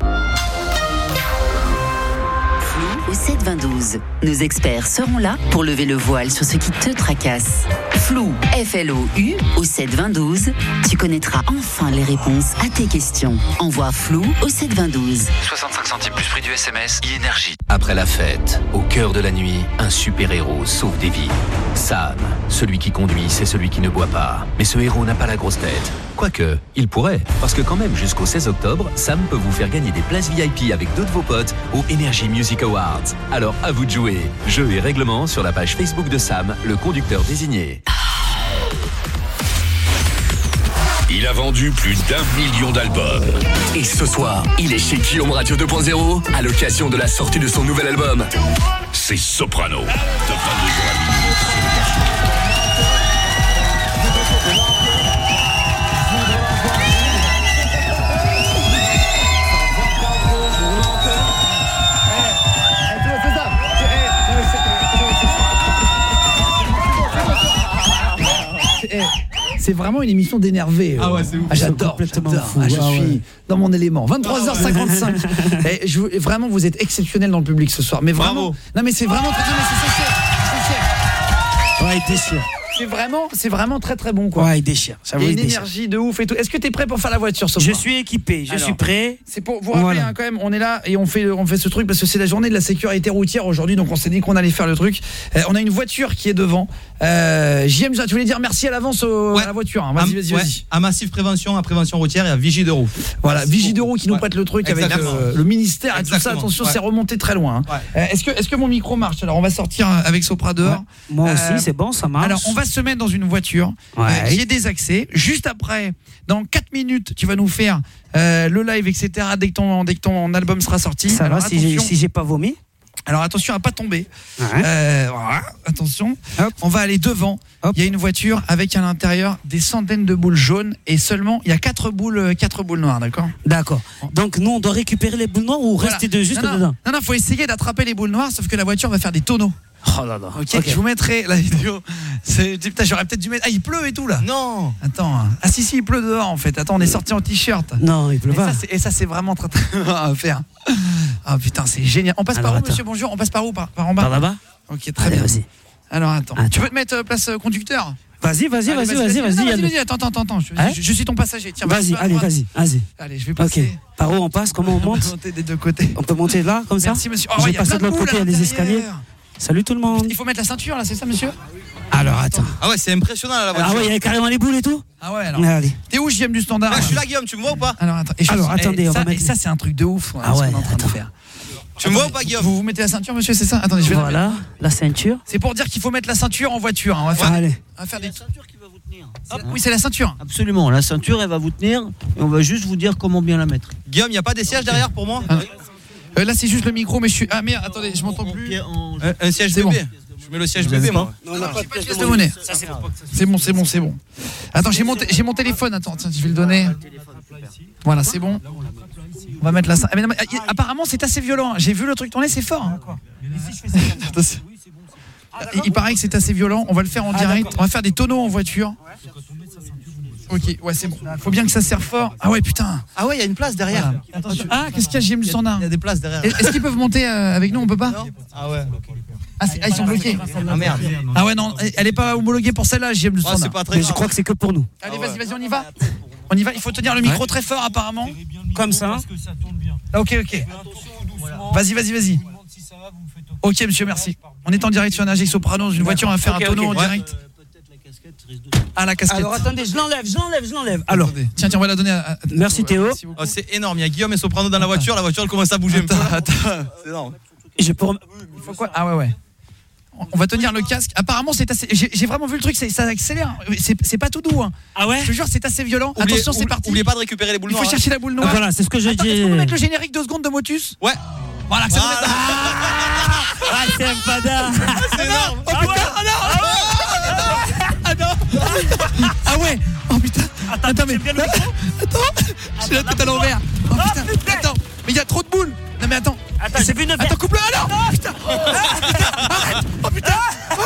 Au 7-20-12, nos experts seront là pour lever le voile sur ce qui te tracasse. Flou, F-L-O-U, au 7-20-12, tu connaîtras enfin les réponses à tes questions. Envoie Flou au 7-20-12. 65 centimes plus prix du SMS, e-énergie. Après la fête, au cœur de la nuit, un super-héros sauve des vies. Sam, celui qui conduit, c'est celui qui ne boit pas. Mais ce héros n'a pas la grosse tête. Quoique, il pourrait. Parce que quand même, jusqu'au 16 octobre, Sam peut vous faire gagner des places VIP avec 2 de vos potes au Energy Music Awards. Alors à vous de jouer. Jeux et règlements sur la page Facebook de Sam, le conducteur désigné. Il a vendu plus d'1 million d'albums. Et ce soir, il est chez Guillaume Radio 2.0 à l'occasion de la sortie de son nouvel album. C'est Soprano. De 22h à minuit sur Énergie. C'est vraiment une émission d'énervé. Ah ouais, c'est ouf. J'adore. Je suis dans mon élément. 23h55. Et vraiment, vous êtes exceptionnel dans le public ce soir. Mais vraiment. Bravo. Non, mais c'est vraiment très bien. Ouais, il déchire. C'est vraiment très très bon, quoi. Ouais, il déchire. Il y a une énergie de ouf et tout. Est-ce que tu es prêt pour faire la voiture ce soir? Je suis équipé, je suis prêt. C'est pour vous rappeler, Voilà. quand même, on est là et on fait ce truc parce que c'est la journée de la sécurité routière aujourd'hui, donc on s'est dit qu'on allait faire le truc. On a une voiture qui est devant. JM, tu voulais dire merci à l'avance à la voiture. Hein. Vas-y. À Massif Prévention, à Prévention Routière et à Vigie de Roue. Voilà, Vigie de Roue qui nous prête le truc avec le ministère et tout ça. Attention, c'est remonté très loin. Hein. Est-ce que mon micro marche? Alors on va sortir avec Sopra dehors. Moi aussi, c'est bon, ça marche. Alors on va se mettre dans une voiture qui est désaxée. Juste après, dans 4 minutes, tu vas nous faire le live, etc. Dès que ton album sera sorti. Ça va si j'ai pas vomi. Alors attention à pas tomber. Voilà, attention. On va aller devant. Il y a une voiture avec à l'intérieur des centaines de boules jaunes et seulement il y a 4 boules noires, d'accord? D'accord. Donc nous on doit récupérer les boules noires ou rester juste dedans? Non, faut essayer d'attraper les boules noires, sauf que la voiture va faire des tonneaux. Oh là là. Ok, je vous mettrai la vidéo. Putain, j'aurais peut-être dû mettre. Ah, il pleut et tout là. Non. Attends. Ah si, il pleut dehors en fait. Attends, on est sorti en t-shirt. Non, il pleut pas. Et ça c'est vraiment très à faire. Ah putain, c'est génial. On passe par où, monsieur? Bonjour. On passe par où? Par en bas? Par là-bas. Ok, très bien. Vas-y. Alors attends. Tu veux te mettre place conducteur? Vas-y. Attends. Je suis ton passager. Tiens, vas-y. Allez, je vais passer. Ok. Par où on passe? Comment on monte? On peut monter des deux côtés. On peut monter là, comme ça? Merci, monsieur. Je vais passer de l'autre côté, il y a des escaliers. Salut tout le monde. Il faut mettre la ceinture là, c'est ça, monsieur? Alors attends. Ah ouais, c'est impressionnant là, la voiture. Ah ouais, il y a carrément les boules et tout. Ah ouais, alors. Allez. T'es où, JM du standard? Je suis là, Guillaume, tu me vois ou pas? Alors attends. Attendez, on va mettre. Et ça, c'est un truc de ouf. Ah ouais, ce qu'on est en train de faire. Tu me vois ou pas, Guillaume? Vous mettez la ceinture, monsieur, c'est ça? Attendez, je vais Voilà, la ceinture. C'est pour dire qu'il faut mettre la ceinture en voiture. On va faire. Allez. On va faire des ceintures qui va vous tenir. Oui, c'est la ceinture. Absolument, la ceinture, elle va vous tenir et on va juste vous dire comment bien la mettre. Guillaume, il n'y a pas des sièges derrière pour moi? Là, c'est juste le micro, mais je suis. Ah merde, attendez, je m'entends plus. Un siège bébé. Bon. Je mets le siège bébé, moi. Non, on n'a pas de pièce de monnaie. C'est bon. Attends, j'ai mon téléphone. Attends, tiens, je vais le donner. Voilà, c'est bon. On va mettre la. Ah, mais non, mais, apparemment, c'est assez violent. J'ai vu le truc tourner, c'est fort. Hein. Il paraît que c'est assez violent. On va le faire en direct. On va faire des tonneaux en voiture. Ok, ouais, c'est bon. Faut bien que ça serve fort. Ah ouais, putain. Ah ouais, il y a une place derrière. Voilà. Ah, qu'est-ce qu'il y a, JM du standard? Il y a des places derrière. Est-ce qu'ils peuvent monter avec nous? On peut pas? Ah ouais. ils sont bloqués. Ah merde. Ah ouais, non, elle est pas homologuée pour celle-là, JM du standard. c'est pas très Mais je grave. crois que c'est que pour nous. Allez, vas-y, on y va. On y va, il faut tenir le micro très fort apparemment. Comme ça. Ah, ok. Vas-y. Ok, monsieur, merci. On est en direct sur Énergie Soprano, une voiture, on va faire un tonneau en direct. Ah, la casquette. Alors attendez, je l'enlève. Alors, tiens, on va la donner à... Merci Théo. Oh, c'est énorme, il y a Guillaume et Soprano dans la voiture elle commence à bouger un peu. C'est énorme. Je peux Il faut quoi? Ah ouais. On va tenir le casque. Apparemment, c'est assez. J'ai vraiment vu le truc, ça accélère. C'est pas tout doux. Hein. Ah ouais? Je te jure, c'est assez violent. Attention, c'est parti. N'oubliez pas de récupérer les boules noires. Il faut chercher la boule noire. Voilà, c'est ce que j'ai dit. Est-ce qu'on peut mettre le générique 2 secondes de Motus? Ouais. Voilà, que ça Ah, c'est un fada. C'est énorme. Oh putain, ah non. Ah ouais. Oh putain. Attends, mais j'ai la tête à l'envers. Oh putain. Attends, mais il y a trop de boules. Non mais attends. J'ai vu une Attends, coupe-le. Ah non. Putain. Arrête. Oh putain.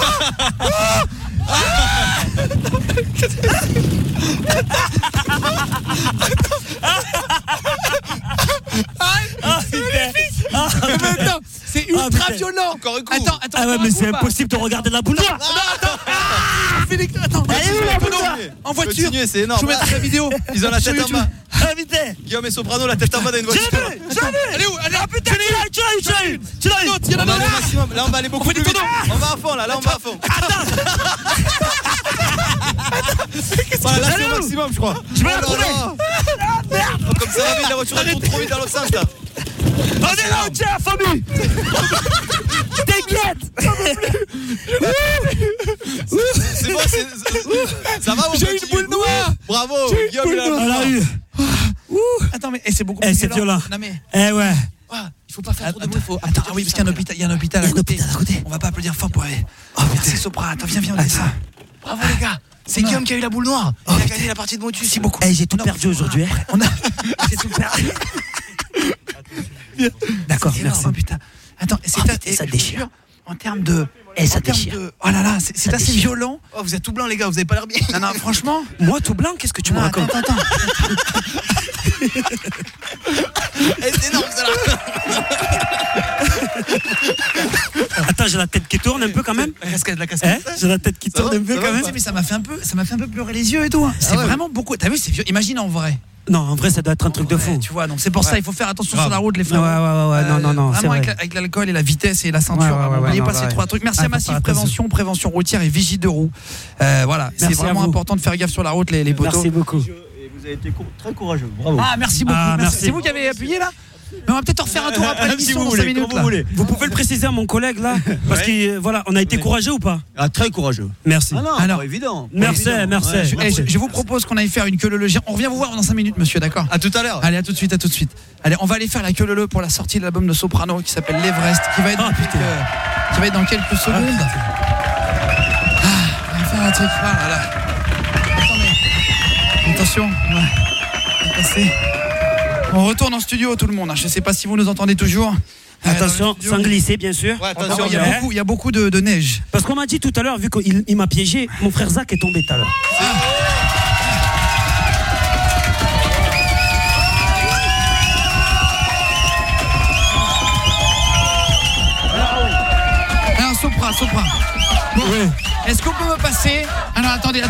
Attends, c'est ultra violent. Attends. Ah ouais, mais c'est impossible de regarder la boule noire. Attends. Elle est où la boule noire? En voiture. Continuez, c'est énorme. Je vous mettrai la vidéo. Ils ont la tête en bas. Invité. Guillaume et Soprano, la tête en bas d'une voiture. J'ai vu. Elle est où? Ah putain, tu l'as eu. Il y en a On va aller au maximum. Là, on va aller beaucoup plus vite. On va à fond, là, on va à fond. Voilà, là, c'est au maximum, je crois. Je vais la trouver. Merde. Comme ça va vite, la voiture, elle tourne trop vite dans l'autre sens, là. On est là, tiens, famille. T'inquiète. C'est bon, ça va, J'ai une boule noire. Bravo, Guillaume, On l'a eu. Attends, mais c'est beaucoup plus c'est violent. Non mais Ouais. il faut pas faire trop de bruit. Attends, ah oui, parce qu'il y a un hôpital à côté. On va pas applaudir fort pour aller. Oh, merci Sopra. Attends, viens, on descend. Bravo les gars. C'est Guillaume qui a eu la boule noire. Il a gagné la partie de Motus. Merci beaucoup. J'ai tout perdu aujourd'hui. J'ai tout perdu. D'accord, merci. Oh putain. Attends, ça déchire. En termes de... ça déchire. Oh là là, c'est assez violent. Oh, vous êtes tout blanc, les gars, vous avez pas l'air bien. Non, franchement. Moi, tout blanc, qu'est-ce que tu me racontes? Attends. C'est énorme, ça là. Attends, j'ai la tête qui tourne un peu quand même. La casquette. J'ai la tête qui tourne un peu quand même. Mais ça m'a fait un peu pleurer les yeux et tout. C'est vraiment beaucoup. T'as vu, c'est vieux. Imagine en vrai. Non, en vrai, ça doit être un truc de fou. Tu vois, donc c'est pour ça, il faut faire attention sur la route, les frères. Ouais, non. Vraiment avec l'alcool et la vitesse et la ceinture. N'oubliez pas ces 3 trucs. Merci à Massif Prévention routière et vigie de roue. Voilà, c'est vraiment important de faire gaffe sur la route, les poteaux. Merci beaucoup. Vous avez été très courageux. Bravo. Ah, merci beaucoup. C'est vous qui avez appuyé là? Mais on va peut-être en refaire un tour après l'émission dans 5 minutes là. Vous pouvez le préciser à mon collègue là, parce que voilà, on a été courageux ou pas? Ah, très courageux. Merci. Ah non, alors, pas évident. Merci. Je vous propose qu'on aille faire une queue leu. On revient vous voir dans 5 minutes, monsieur, d'accord? À tout à l'heure. Allez, à tout de suite. Allez, on va aller faire la queue leu pour la sortie de l'album de Soprano qui s'appelle l'Everest, qui va être dans quelques secondes. On va faire un truc. Voilà. Attendez. Attention. On va passer. On retourne en studio tout le monde. Je ne sais pas si vous nous entendez toujours. Attention, sans glisser bien sûr. Ouais, attention, il y a beaucoup de neige. Parce qu'on m'a dit tout à l'heure, vu qu'il m'a piégé, mon frère Zach est tombé tout à l'heure. Alors Sopra. Bon, est-ce qu'on peut me passer? Alors attendez.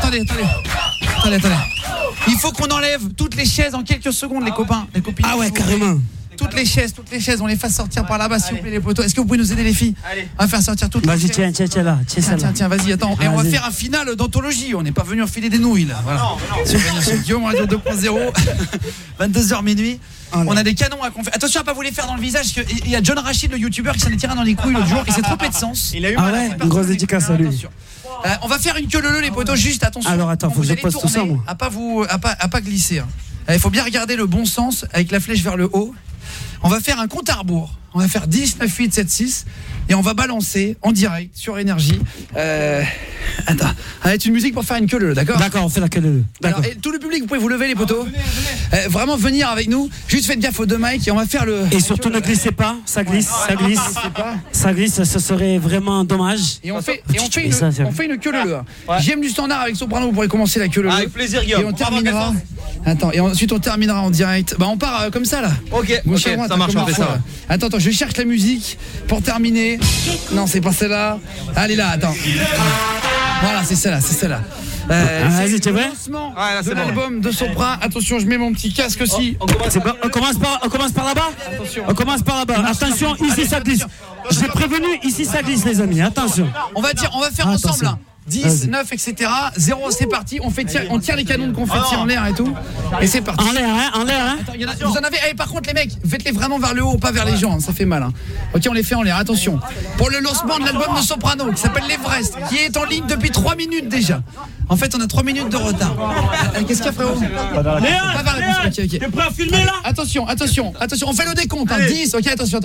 Il faut qu'on enlève toutes les chaises en quelques secondes, les copains, les copines. Ah ouais, carrément. Toutes les chaises, on les fasse sortir par là-bas, s'il vous plaît, les poteaux. Est-ce que vous pouvez nous aider, les filles? Allez. On va faire sortir toutes les chaises. Vas-y, tiens là. Tiens, vas-y, attends. Et on va faire un final d'anthologie. On n'est pas venu enfiler des nouilles, là. Voilà. Sur Guillaume Radio 2.0, 22h minuit. On a des canons à confier. Attention à pas vous les faire dans le visage, parce qu'il y a John Rachid, le youtubeur, qui s'en est tiré dans les couilles l'autre jour, qui s'est trompé de sens. Il a eu mal. Ah ouais, une grosse dédicace à lui. On va faire une queue leu, les poteaux, juste attention. Alors attends, faut que je pose tout ça, moi. À pas glisser. Il faut bien regarder le bon sens avec la flèche vers le haut. On va faire un compte à rebours. On va faire 10, 9, 8, 7, 6 et on va balancer en direct sur Énergie. Attends, avec une musique pour faire une queue leu, d'accord? D'accord, on fait la queue leu. D'accord. Et tout le public, vous pouvez vous lever, les poteaux. Venez. Vraiment venir avec nous. Juste faites gaffe aux 2 mics et on va faire le. Et surtout ne glissez pas, ça glisse. Ça glisse, ce serait vraiment dommage. Et on fait une queue leu. J'aime du standard avec Soprano, vous pourrez commencer la queue leu. Avec plaisir, Guillaume. Et on terminera. Attends, et ensuite on terminera en direct. On part comme ça là. Ok, ça marche, on fait ça. Attends, je je cherche la musique pour terminer. Non, c'est pas celle-là. Allez là, attends. Voilà, c'est celle-là. Vas-y, tu es prêt? Lancement de l'album de Sopra. Attention, je mets mon petit casque aussi. On commence par là-bas. On commence par là-bas. Attention, ici ça glisse. Je l'ai prévenu, ici ça glisse, les amis. Attention. On va faire ensemble. Hein. 10, 9, etc. 0, c'est parti. On tire les canons de confetti en l'air et tout. Et c'est parti. En l'air, hein. Attends, vous en avez. Par contre, les mecs, faites-les vraiment vers le haut, pas vers les gens. Ça fait mal. Hein. Ok, on les fait en l'air. Attention. Pour le lancement de l'album de Soprano, qui s'appelle l'Everest, qui est en ligne depuis 3 minutes déjà. En fait, on a 3 minutes de retard. Qu'est-ce qu'il y a, frérot? Léon, t'es prêt à filmer là? Attention. On fait le décompte. 10. Ok, attention.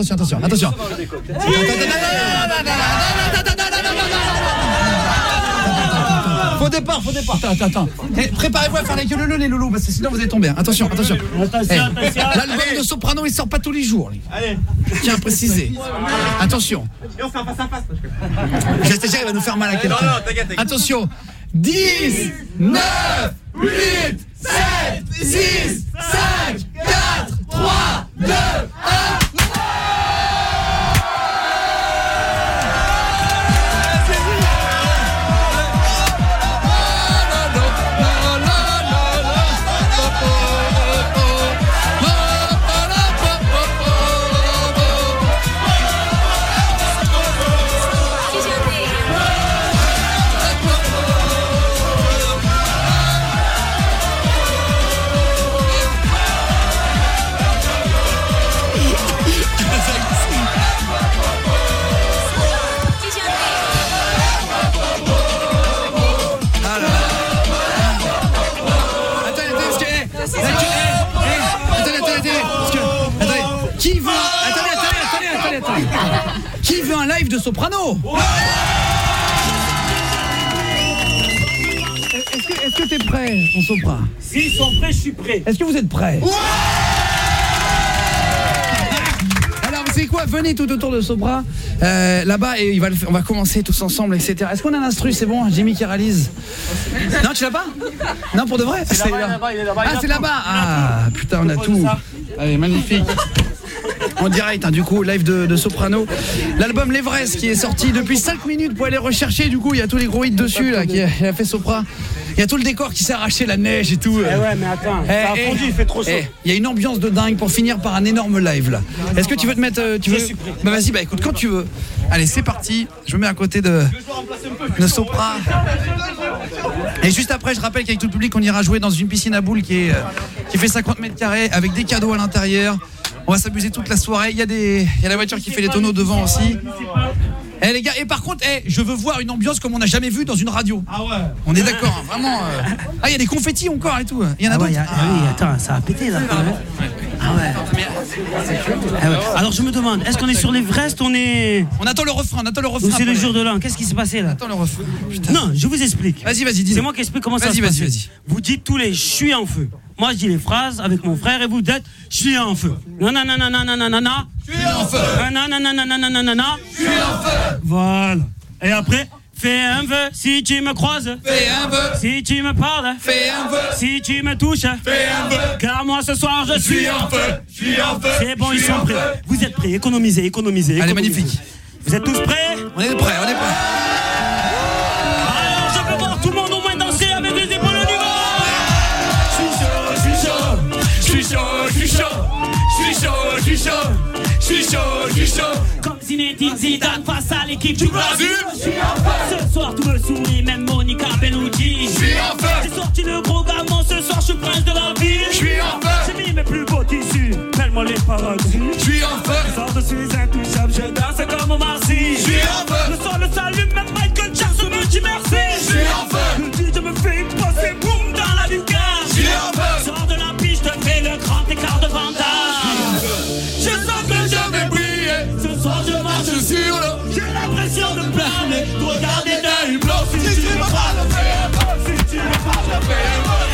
Faut départ. Attends. Préparez-vous à faire les queues les loulous, parce que sinon vous allez tomber. Attention. L'album de Soprano, il sort pas tous les jours. Allez. Je tiens à préciser. Attention. Et on fait un face à face. J'espère il va nous faire mal à quelqu'un. Non, t'inquiète. Attention. 10, 9, 8, 7, 6, 5, 4, 3, 2, 1. Qui veut un live de Soprano? Est-ce que t'es prêt, mon Sopra? S'ils sont prêts, je suis prêt. Est-ce que vous êtes prêts? Alors, vous savez quoi? Venez tout autour de Sopra, là-bas, et on va commencer tous ensemble, etc. Est-ce qu'on a un instru? C'est bon, Jimmy qui réalise? Non, tu l'as pas? Non, pour de vrai? C'est là-bas. Ah, c'est là-bas. Ah, putain, on a tout. Allez, magnifique. En direct, hein, du coup, live de Soprano. L'album l'Everest qui est sorti depuis 5 minutes pour aller rechercher. Du coup, il y a tous les gros hits dessus là qui a fait Sopra. Il y a tout le décor qui s'est arraché, la neige et tout. Eh ouais, mais attends, ça a fondu, il fait trop chaud. Il y a une ambiance de dingue pour finir par un énorme live là. Est-ce que tu veux te mettre Bah vas-y, bah écoute, quand tu veux. Allez, c'est parti. Je me mets à côté de Sopra. Et juste après, je rappelle qu'avec tout le public, on ira jouer dans une piscine à boules qui fait 50 mètres carrés avec des cadeaux à l'intérieur. On va s'amuser toute la soirée. Il y a la voiture qui fait les tonneaux devant aussi. Les gars, et par contre, je veux voir une ambiance comme on n'a jamais vu dans une radio. Ah ouais. On est d'accord, hein, vraiment. Ah, il y a des confettis encore et tout. Il y en a d'autres. Oui, attends, ça a pété là. Ah ouais. Alors je me demande, est-ce qu'on est sur l'Everest? On attend le refrain, Ou c'est le jour de l'an? Qu'est-ce qui s'est passé là? Attends le refrain. Putain. Non, je vous explique. Vas-y, dis. C'est moi qui explique comment ça se passe. Vas-y. Vous dites tous les je suis en feu. Moi je dis les phrases avec mon frère et vous dites je suis en feu. Nanana. Je suis en feu. Nanana. Je suis en feu. Voilà. Et après, fais un vœu si tu me croises. Fais un vœu si tu me parles. Fais un vœu si tu me touches. Fais un vœu car moi ce soir je suis en feu. Je suis en feu. C'est bon, ils sont prêts. Vous êtes prêts? Économisez. Allez, magnifique. Vous êtes tous prêts? On est prêts. Alors je peux voir tout le monde au moins danser avec les épaules au niveau. Je suis chaud. Comme Zinedine Zidane face à l'équipe du Brésil. Ce soir tout me sourit, même Monica Bellucci. Je suis en feu. J'ai sorti le gros gamin, ce soir je suis prince de la ville. Je suis en feu. J'ai mis mes plus beaux tissus, tellement les paradis. Je suis en feu. Je sors de suis intouchable, je danse comme au Marcy. Je suis en feu. Le soir le s'allume, même Michael Jackson me dit merci. Je suis en feu. Le DJ me fait une passe et boum dans la lucarne. Je suis en feu. Sors de la piste, je fais le grand écart de vantage. Je sens que je vais briller. Ce soir je marche sur l'eau. J'ai l'impression de planer, de regarder d'un hublot. Si tu me parles, fais un vœu. Si tu me parles, fais un vœu.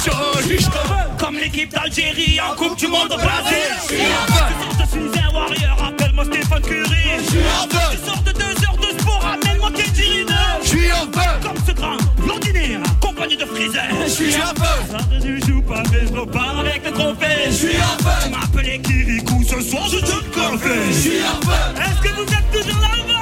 chaud. Comme l'équipe d'Algérie en Coupe du Monde au Brésil. Je suis un warrior, appelle-moi Stéphane Curry. Je sors de 2 heures de sport, appelle-moi Kenji Riner. Je suis un peu comme ce grand blondinaire, compagnie de Freezer. Je suis un peu je joue pas, mais je repars avec le trophée. Je suis un peu. Tu m'appelles Kirikou, ce soir je te le fais. Je suis un peu. Est-ce que vous êtes toujours là-bas?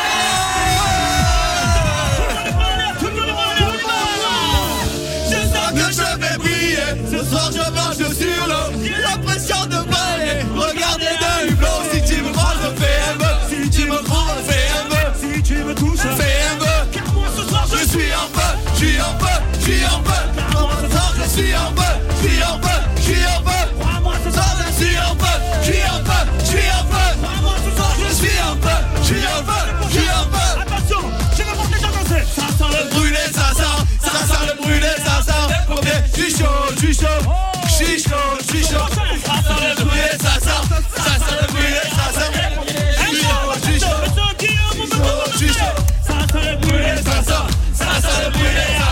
Que je vais briller, ce soir je marche sur l'eau. J'ai l'impression de balayer, regardez d'un hublot. Si tu me crois, je fais un peu. Si tu me crois, fais un peu. Si tu me touches, fais un peu. Car moi ce soir je suis un peu, je suis un peu, je suis un peu. Car moi ce soir je suis un peu, je suis un peu, je suis un peu. Crois-moi ce soir je suis un peu, je suis un peu, je suis un peu. Crois-moi ce soir je suis un peu, je suis un peu, je suis un peu. Attention, je vais monter ta danser. Ça sent le brûlé, ça sent le brûlé, ça sent. Je suis chaud, je suis chaud, je suis chaud, je suis chaud. Ça sent le brûlé, ça sent le brûlé, ça sent. Je suis chaud, je suis chaud, je suis chaud. Ça sent le brûlé, ça sent le brûlé, ça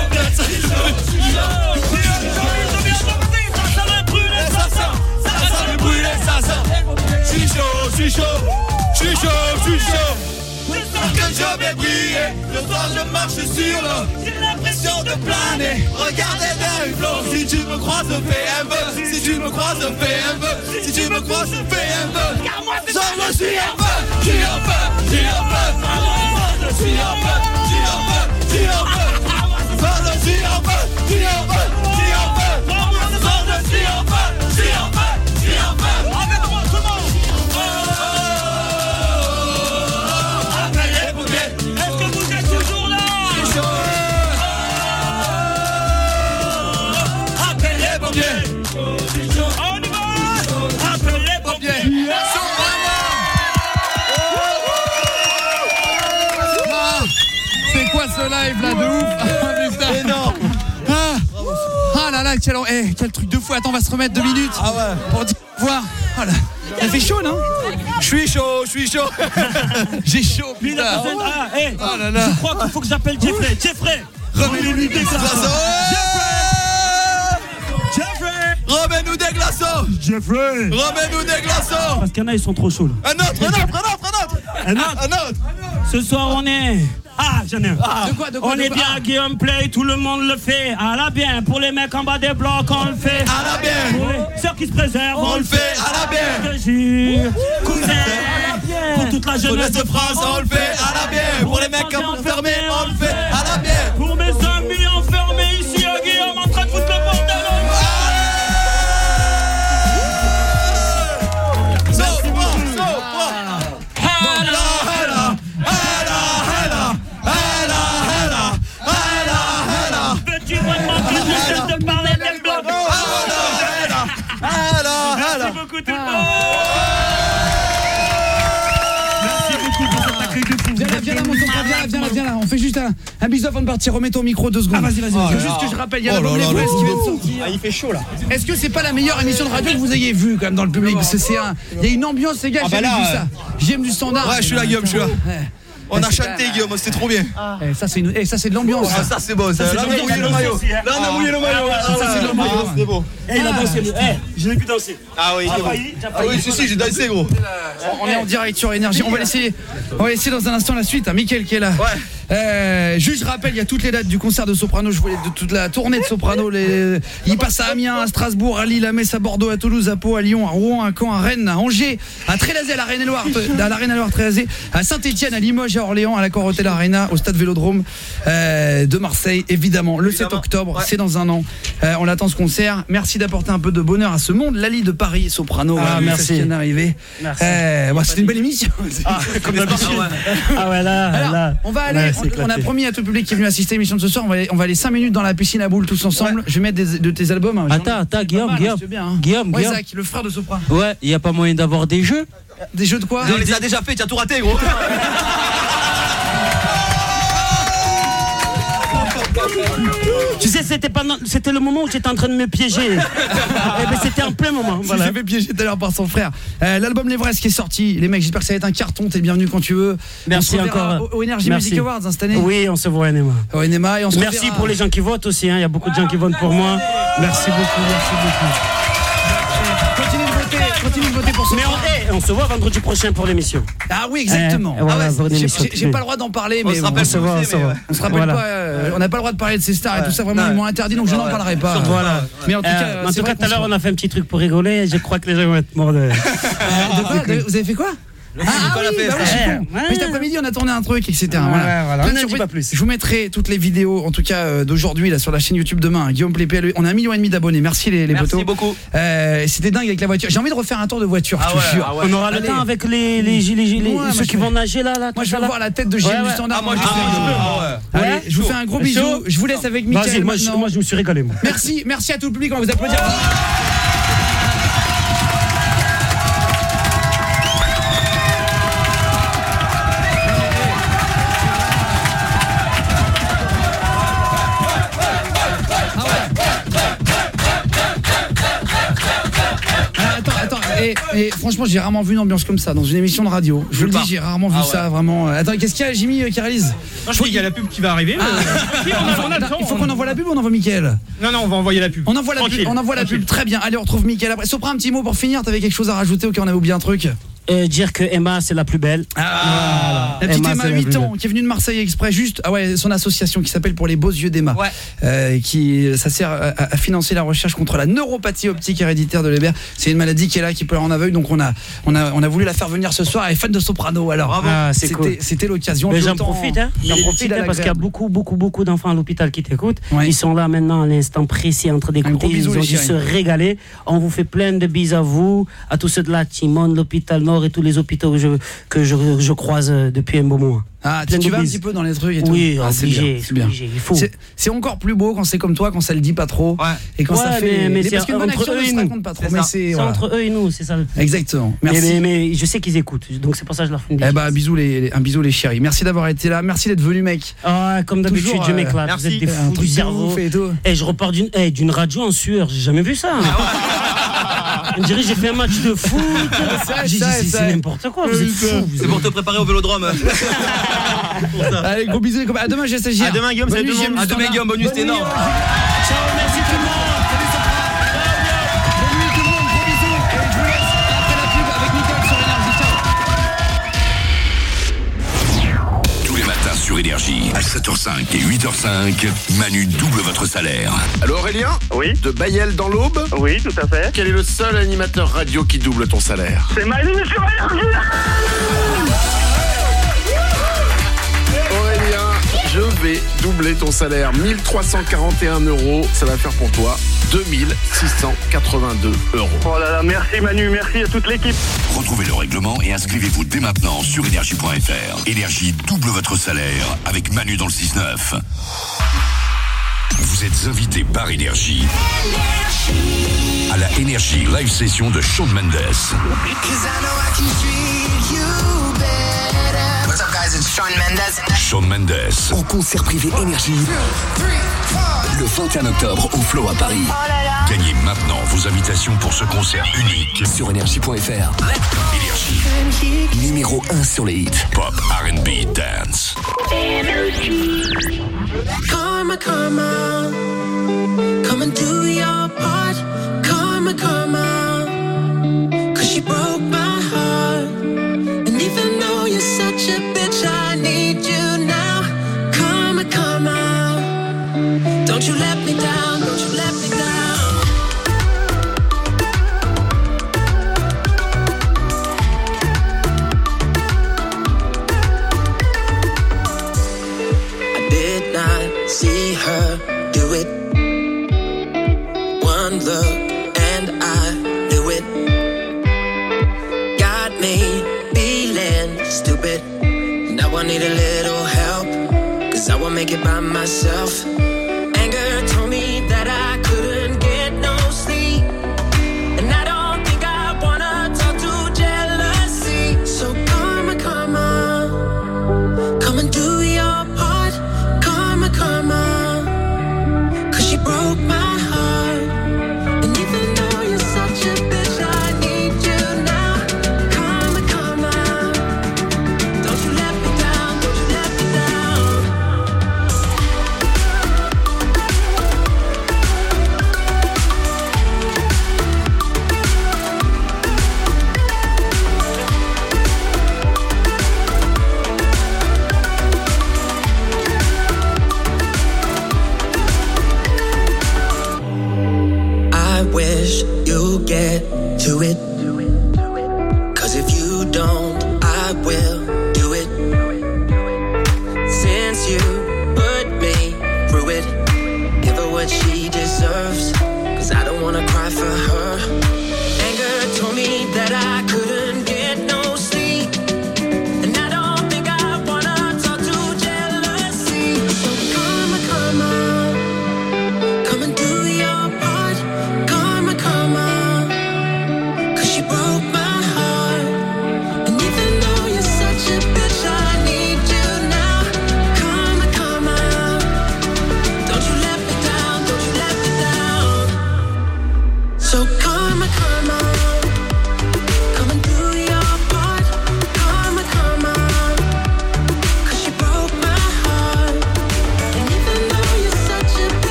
sent le brûlé, ça sent. Je suis chaud, je suis chaud, je suis chaud, je suis chaud. Que je vais briller, ce soir je marche sur l'eau. J'ai l'impression de planer, regardez d'un hublot. Si tu me croises, fais un peu. Si tu me croises, fais un peu. Si tu me croises, fais un peu. Car moi c'est ça, je suis un peu, je suis un peu, je suis un peu. Je suis un peu, je suis un peu, je suis un peu. Je suis un peu, je suis un peu, je suis un peu. Je suis un peu, je suis un peu, je suis un peu. Avec moi, comment? Est-ce que vous êtes toujours là? Appelle les pompiers. On y va. Appelle les pompiers. C'est quoi ce live là de ouf? Putain. Énorme. Ah là là, quel truc de fou. Attends, on va se remettre 2 minutes pour voir. Voilà. Ça fait chaud, non? Je suis chaud, je suis chaud. J'ai chaud, putain. Oh là là. Je crois qu'il faut que j'appelle Jeffrey. Jeffrey, remets-nous des glaçons. Jeffrey, remets-nous des glaçons. Jeffrey, remets-nous des glaçons. Parce qu'il y en a, ils sont trop chauds. Un autre. Ce soir, on est... Ah, j'en ai un. De quoi, on est bien à Guillaume Play, tout le monde le fait. À la bien, pour les mecs en bas des blocs, on le fait. À la bien. Pour les sœurs qui se préservent, on le fait. À la bien. Je jure, cousin, pour toute la jeunesse de France, on le fait. À la bien. Pour les mecs enfermés, on le fait. À la bien. Pour mes amis enfermés ici à Guillaume, en train de foutre le bordel. Merci beaucoup tout le monde. Merci beaucoup pour cet accueil de fou. Viens là, mon tonton, viens là. On fait juste un bisou avant de partir. Remets ton micro 2 secondes. Ah, vas-y. Juste que je rappelle, il y a l'album Les Braises qui vient de sortir. Ah, il fait chaud là. Est-ce que c'est pas la meilleure émission de radio que vous ayez vue quand même dans le public? Parce que il y a une ambiance, les gars. J'aime du ça. J'aime du standard. Ouais, je suis là, Guillaume, je suis là. On a chanté, Guillaume, c'était trop bien. Ça c'est de l'ambiance. Ça c'est beau, ça. Là on a mouillé le maillot. Là on a mouillé le maillot. Ça c'est de l'ambiance. C'est beau. Il a dansé. Je l'ai pu danser. Ah oui, si, j'ai dansé, gros. On est en direct sur Énergie. On va laisser dans un instant la suite. Mickaël qui est là. Juste je rappelle, il y a toutes les dates du concert de Soprano. Je voulais de toute la tournée de Soprano. Il passe à Amiens, à Strasbourg, à Lille, à Metz, à Bordeaux, à Toulouse, à Pau, à Lyon, à Rouen, à Caen, à Rennes, à Angers, à Trélazé, à l'Arène Loire Trélazé, à Saint-Etienne, à Limoges, à Orléans, à la Corotel Arena, au Stade Vélodrome de Marseille, évidemment. Le 7 octobre, c'est dans un an. On attend ce concert. Merci d'apporter un peu de bonheur à ce monde. Lali de Paris, Soprano. Merci. C'est ce qui est arrivé. C'était une belle émission. Comme d'habitude. Ah ouais, là. On va aller. On a promis à tout le public qui est venu assister à l'émission de ce soir. On va aller 5 minutes dans la piscine à boules tous ensemble. Je vais mettre de tes albums. Attends, Guillaume. Guillaume. Zach, le frère de Soprano. Ouais, il n'y a pas moyen d'avoir des jeux. Des jeux de quoi? On les a déjà fait, tu as tout raté, gros. Tu sais, c'était le moment où j'étais en train de me piéger. C'était en plein moment. Voilà. Il s'est fait piéger tout à l'heure par son frère. L'album L'Everest qui est sorti. Les mecs, j'espère que ça va être un carton. T'es bienvenu quand tu veux. Merci encore. Au Energy Music Awards cette année. Oui, on se voit au NMA. Et on se merci pour les gens qui votent aussi. Il y a beaucoup de gens qui votent pour moi. Merci beaucoup. Continue de voter pour ce mais on se voit vendredi prochain pour l'émission. Ah oui, exactement. Voilà, j'ai pas le droit d'en parler, mais on se voit. On se rappelle pas. On n'a pas le droit de parler de ces stars et tout ça. Vraiment, ils m'ont interdit, donc je n'en parlerai pas. Voilà. Mais en tout cas, tout à l'heure, on a fait un petit truc pour rigoler. Je crois que les gens vont être morts de. Vous avez fait quoi? Oui, cet après-midi on a tourné un truc, etc. Voilà. On ne dit pas plus. Je vous mettrai toutes les vidéos, en tout cas d'aujourd'hui, là sur la chaîne YouTube demain. Guillaume Plépé, on a 1,5 million d'abonnés. Merci les potos. Merci beaucoup. C'était dingue avec la voiture. J'ai envie de refaire un tour de voiture, je te jure. On aura le temps avec les ceux qui vont nager là. Moi je veux voir la tête de Gilles du Standard. Allez, je vous fais un gros bisou. Je vous laisse avec Mickaël. Moi je me suis régalé. Merci à tout le public. On va vous applaudir. Et franchement, j'ai rarement vu une ambiance comme ça dans une émission de radio. Je vous le dis, j'ai rarement vu ça, vraiment. Attends, qu'est-ce qu'il y a, Jimmy, qui réalise? Je crois qu'il y a la pub qui va arriver. Il faut qu'on envoie la pub ou on envoie Mickaël? Non, on va envoyer la pub. On envoie la pub, très bien. Allez, on retrouve Mickaël après. Sopra, un petit mot pour finir. T'avais quelque chose à rajouter ou qu'on avait oublié un truc? Dire que Emma c'est la plus belle. La petite Emma 8 ans qui est venue de Marseille exprès juste son association qui s'appelle Pour les beaux yeux d'Emma. Ça sert à financer la recherche contre la neuropathie optique héréditaire de Leber. C'est une maladie qui est là, qui peut la rendre aveugle, donc on a voulu la faire venir ce soir. Elle est fan de soprano, alors c'était l'occasion. Mais j'en profite parce qu'il y a beaucoup d'enfants à l'hôpital qui t'écoutent. Ils sont là maintenant à l'instant précis en train d'écouter, ils ont dû se régaler. On vous fait plein de bises à vous, à tous ceux de la Timone, l'hôpital Nord et tous les hôpitaux que je croise depuis un bon moment. Tu vas un petit peu dans les trucs et tout. Oui, c'est bien. Il faut. C'est encore plus beau quand c'est comme toi, quand ça le dit pas trop et quand ça fait parce qu'une bonne action ne se raconte pas trop, mais c'est entre eux et nous, c'est ça. Exactement. Merci. Mais je sais qu'ils écoutent, donc c'est pour ça que je leur fais une un bisou les chéris. Merci d'avoir été là, merci d'être venu, mec. Comme d'habitude, je m'éclate. Vous êtes des fous du cerveau. Et je repars d'une radio en sueur, j'ai jamais vu ça. On dirait j'ai fait un match de foot. C'est n'importe quoi, vous êtes fous. C'est pour te préparer au vélodrome. Allez, gros bisous. À demain, j'ai stagiaire. À demain, Guillaume, salut tout le monde. À demain, Guillaume, bonus, c'est énorme. Ciao, merci tout le monde. Bonne nuit tout le monde, gros bisous. Et je vous laisse après la pub avec Nicole sur Énergie. Ciao. Tous les matins sur Énergie, à 7h05 et 8h05, Manu double votre salaire. Allô Aurélien? Oui. De Bailleul dans l'Aube? Oui, tout à fait. Quel est le seul animateur radio qui double ton salaire? C'est Manu sur Énergie. Je vais doubler ton salaire, 1341 €, ça va faire pour toi 2682 €. Oh là là, merci Manu, merci à toute l'équipe. Retrouvez le règlement et inscrivez-vous dès maintenant sur énergie.fr. Énergie double votre salaire avec Manu dans le 6-9. Vous êtes invité par Énergie à la Énergie Live Session de Shawn Mendes. What's up guys, it's Shawn Mendes. Shawn Mendes. En concert privé Énergie. Le 21 octobre au Flow à Paris. Gagnez maintenant vos invitations pour ce concert unique sur énergie.fr. Énergie. Numéro 1 sur les hits. Pop, R&B, dance. Come on, come and do your part. Come on, 'cause you broke my heart. And even though you're such a bitch, I need you now. Come on, don't you let me down, don't you let me down. I did not see her do it. One look and I knew it. Got me feeling stupid. Now I need a little help, 'cause I won't make it by myself.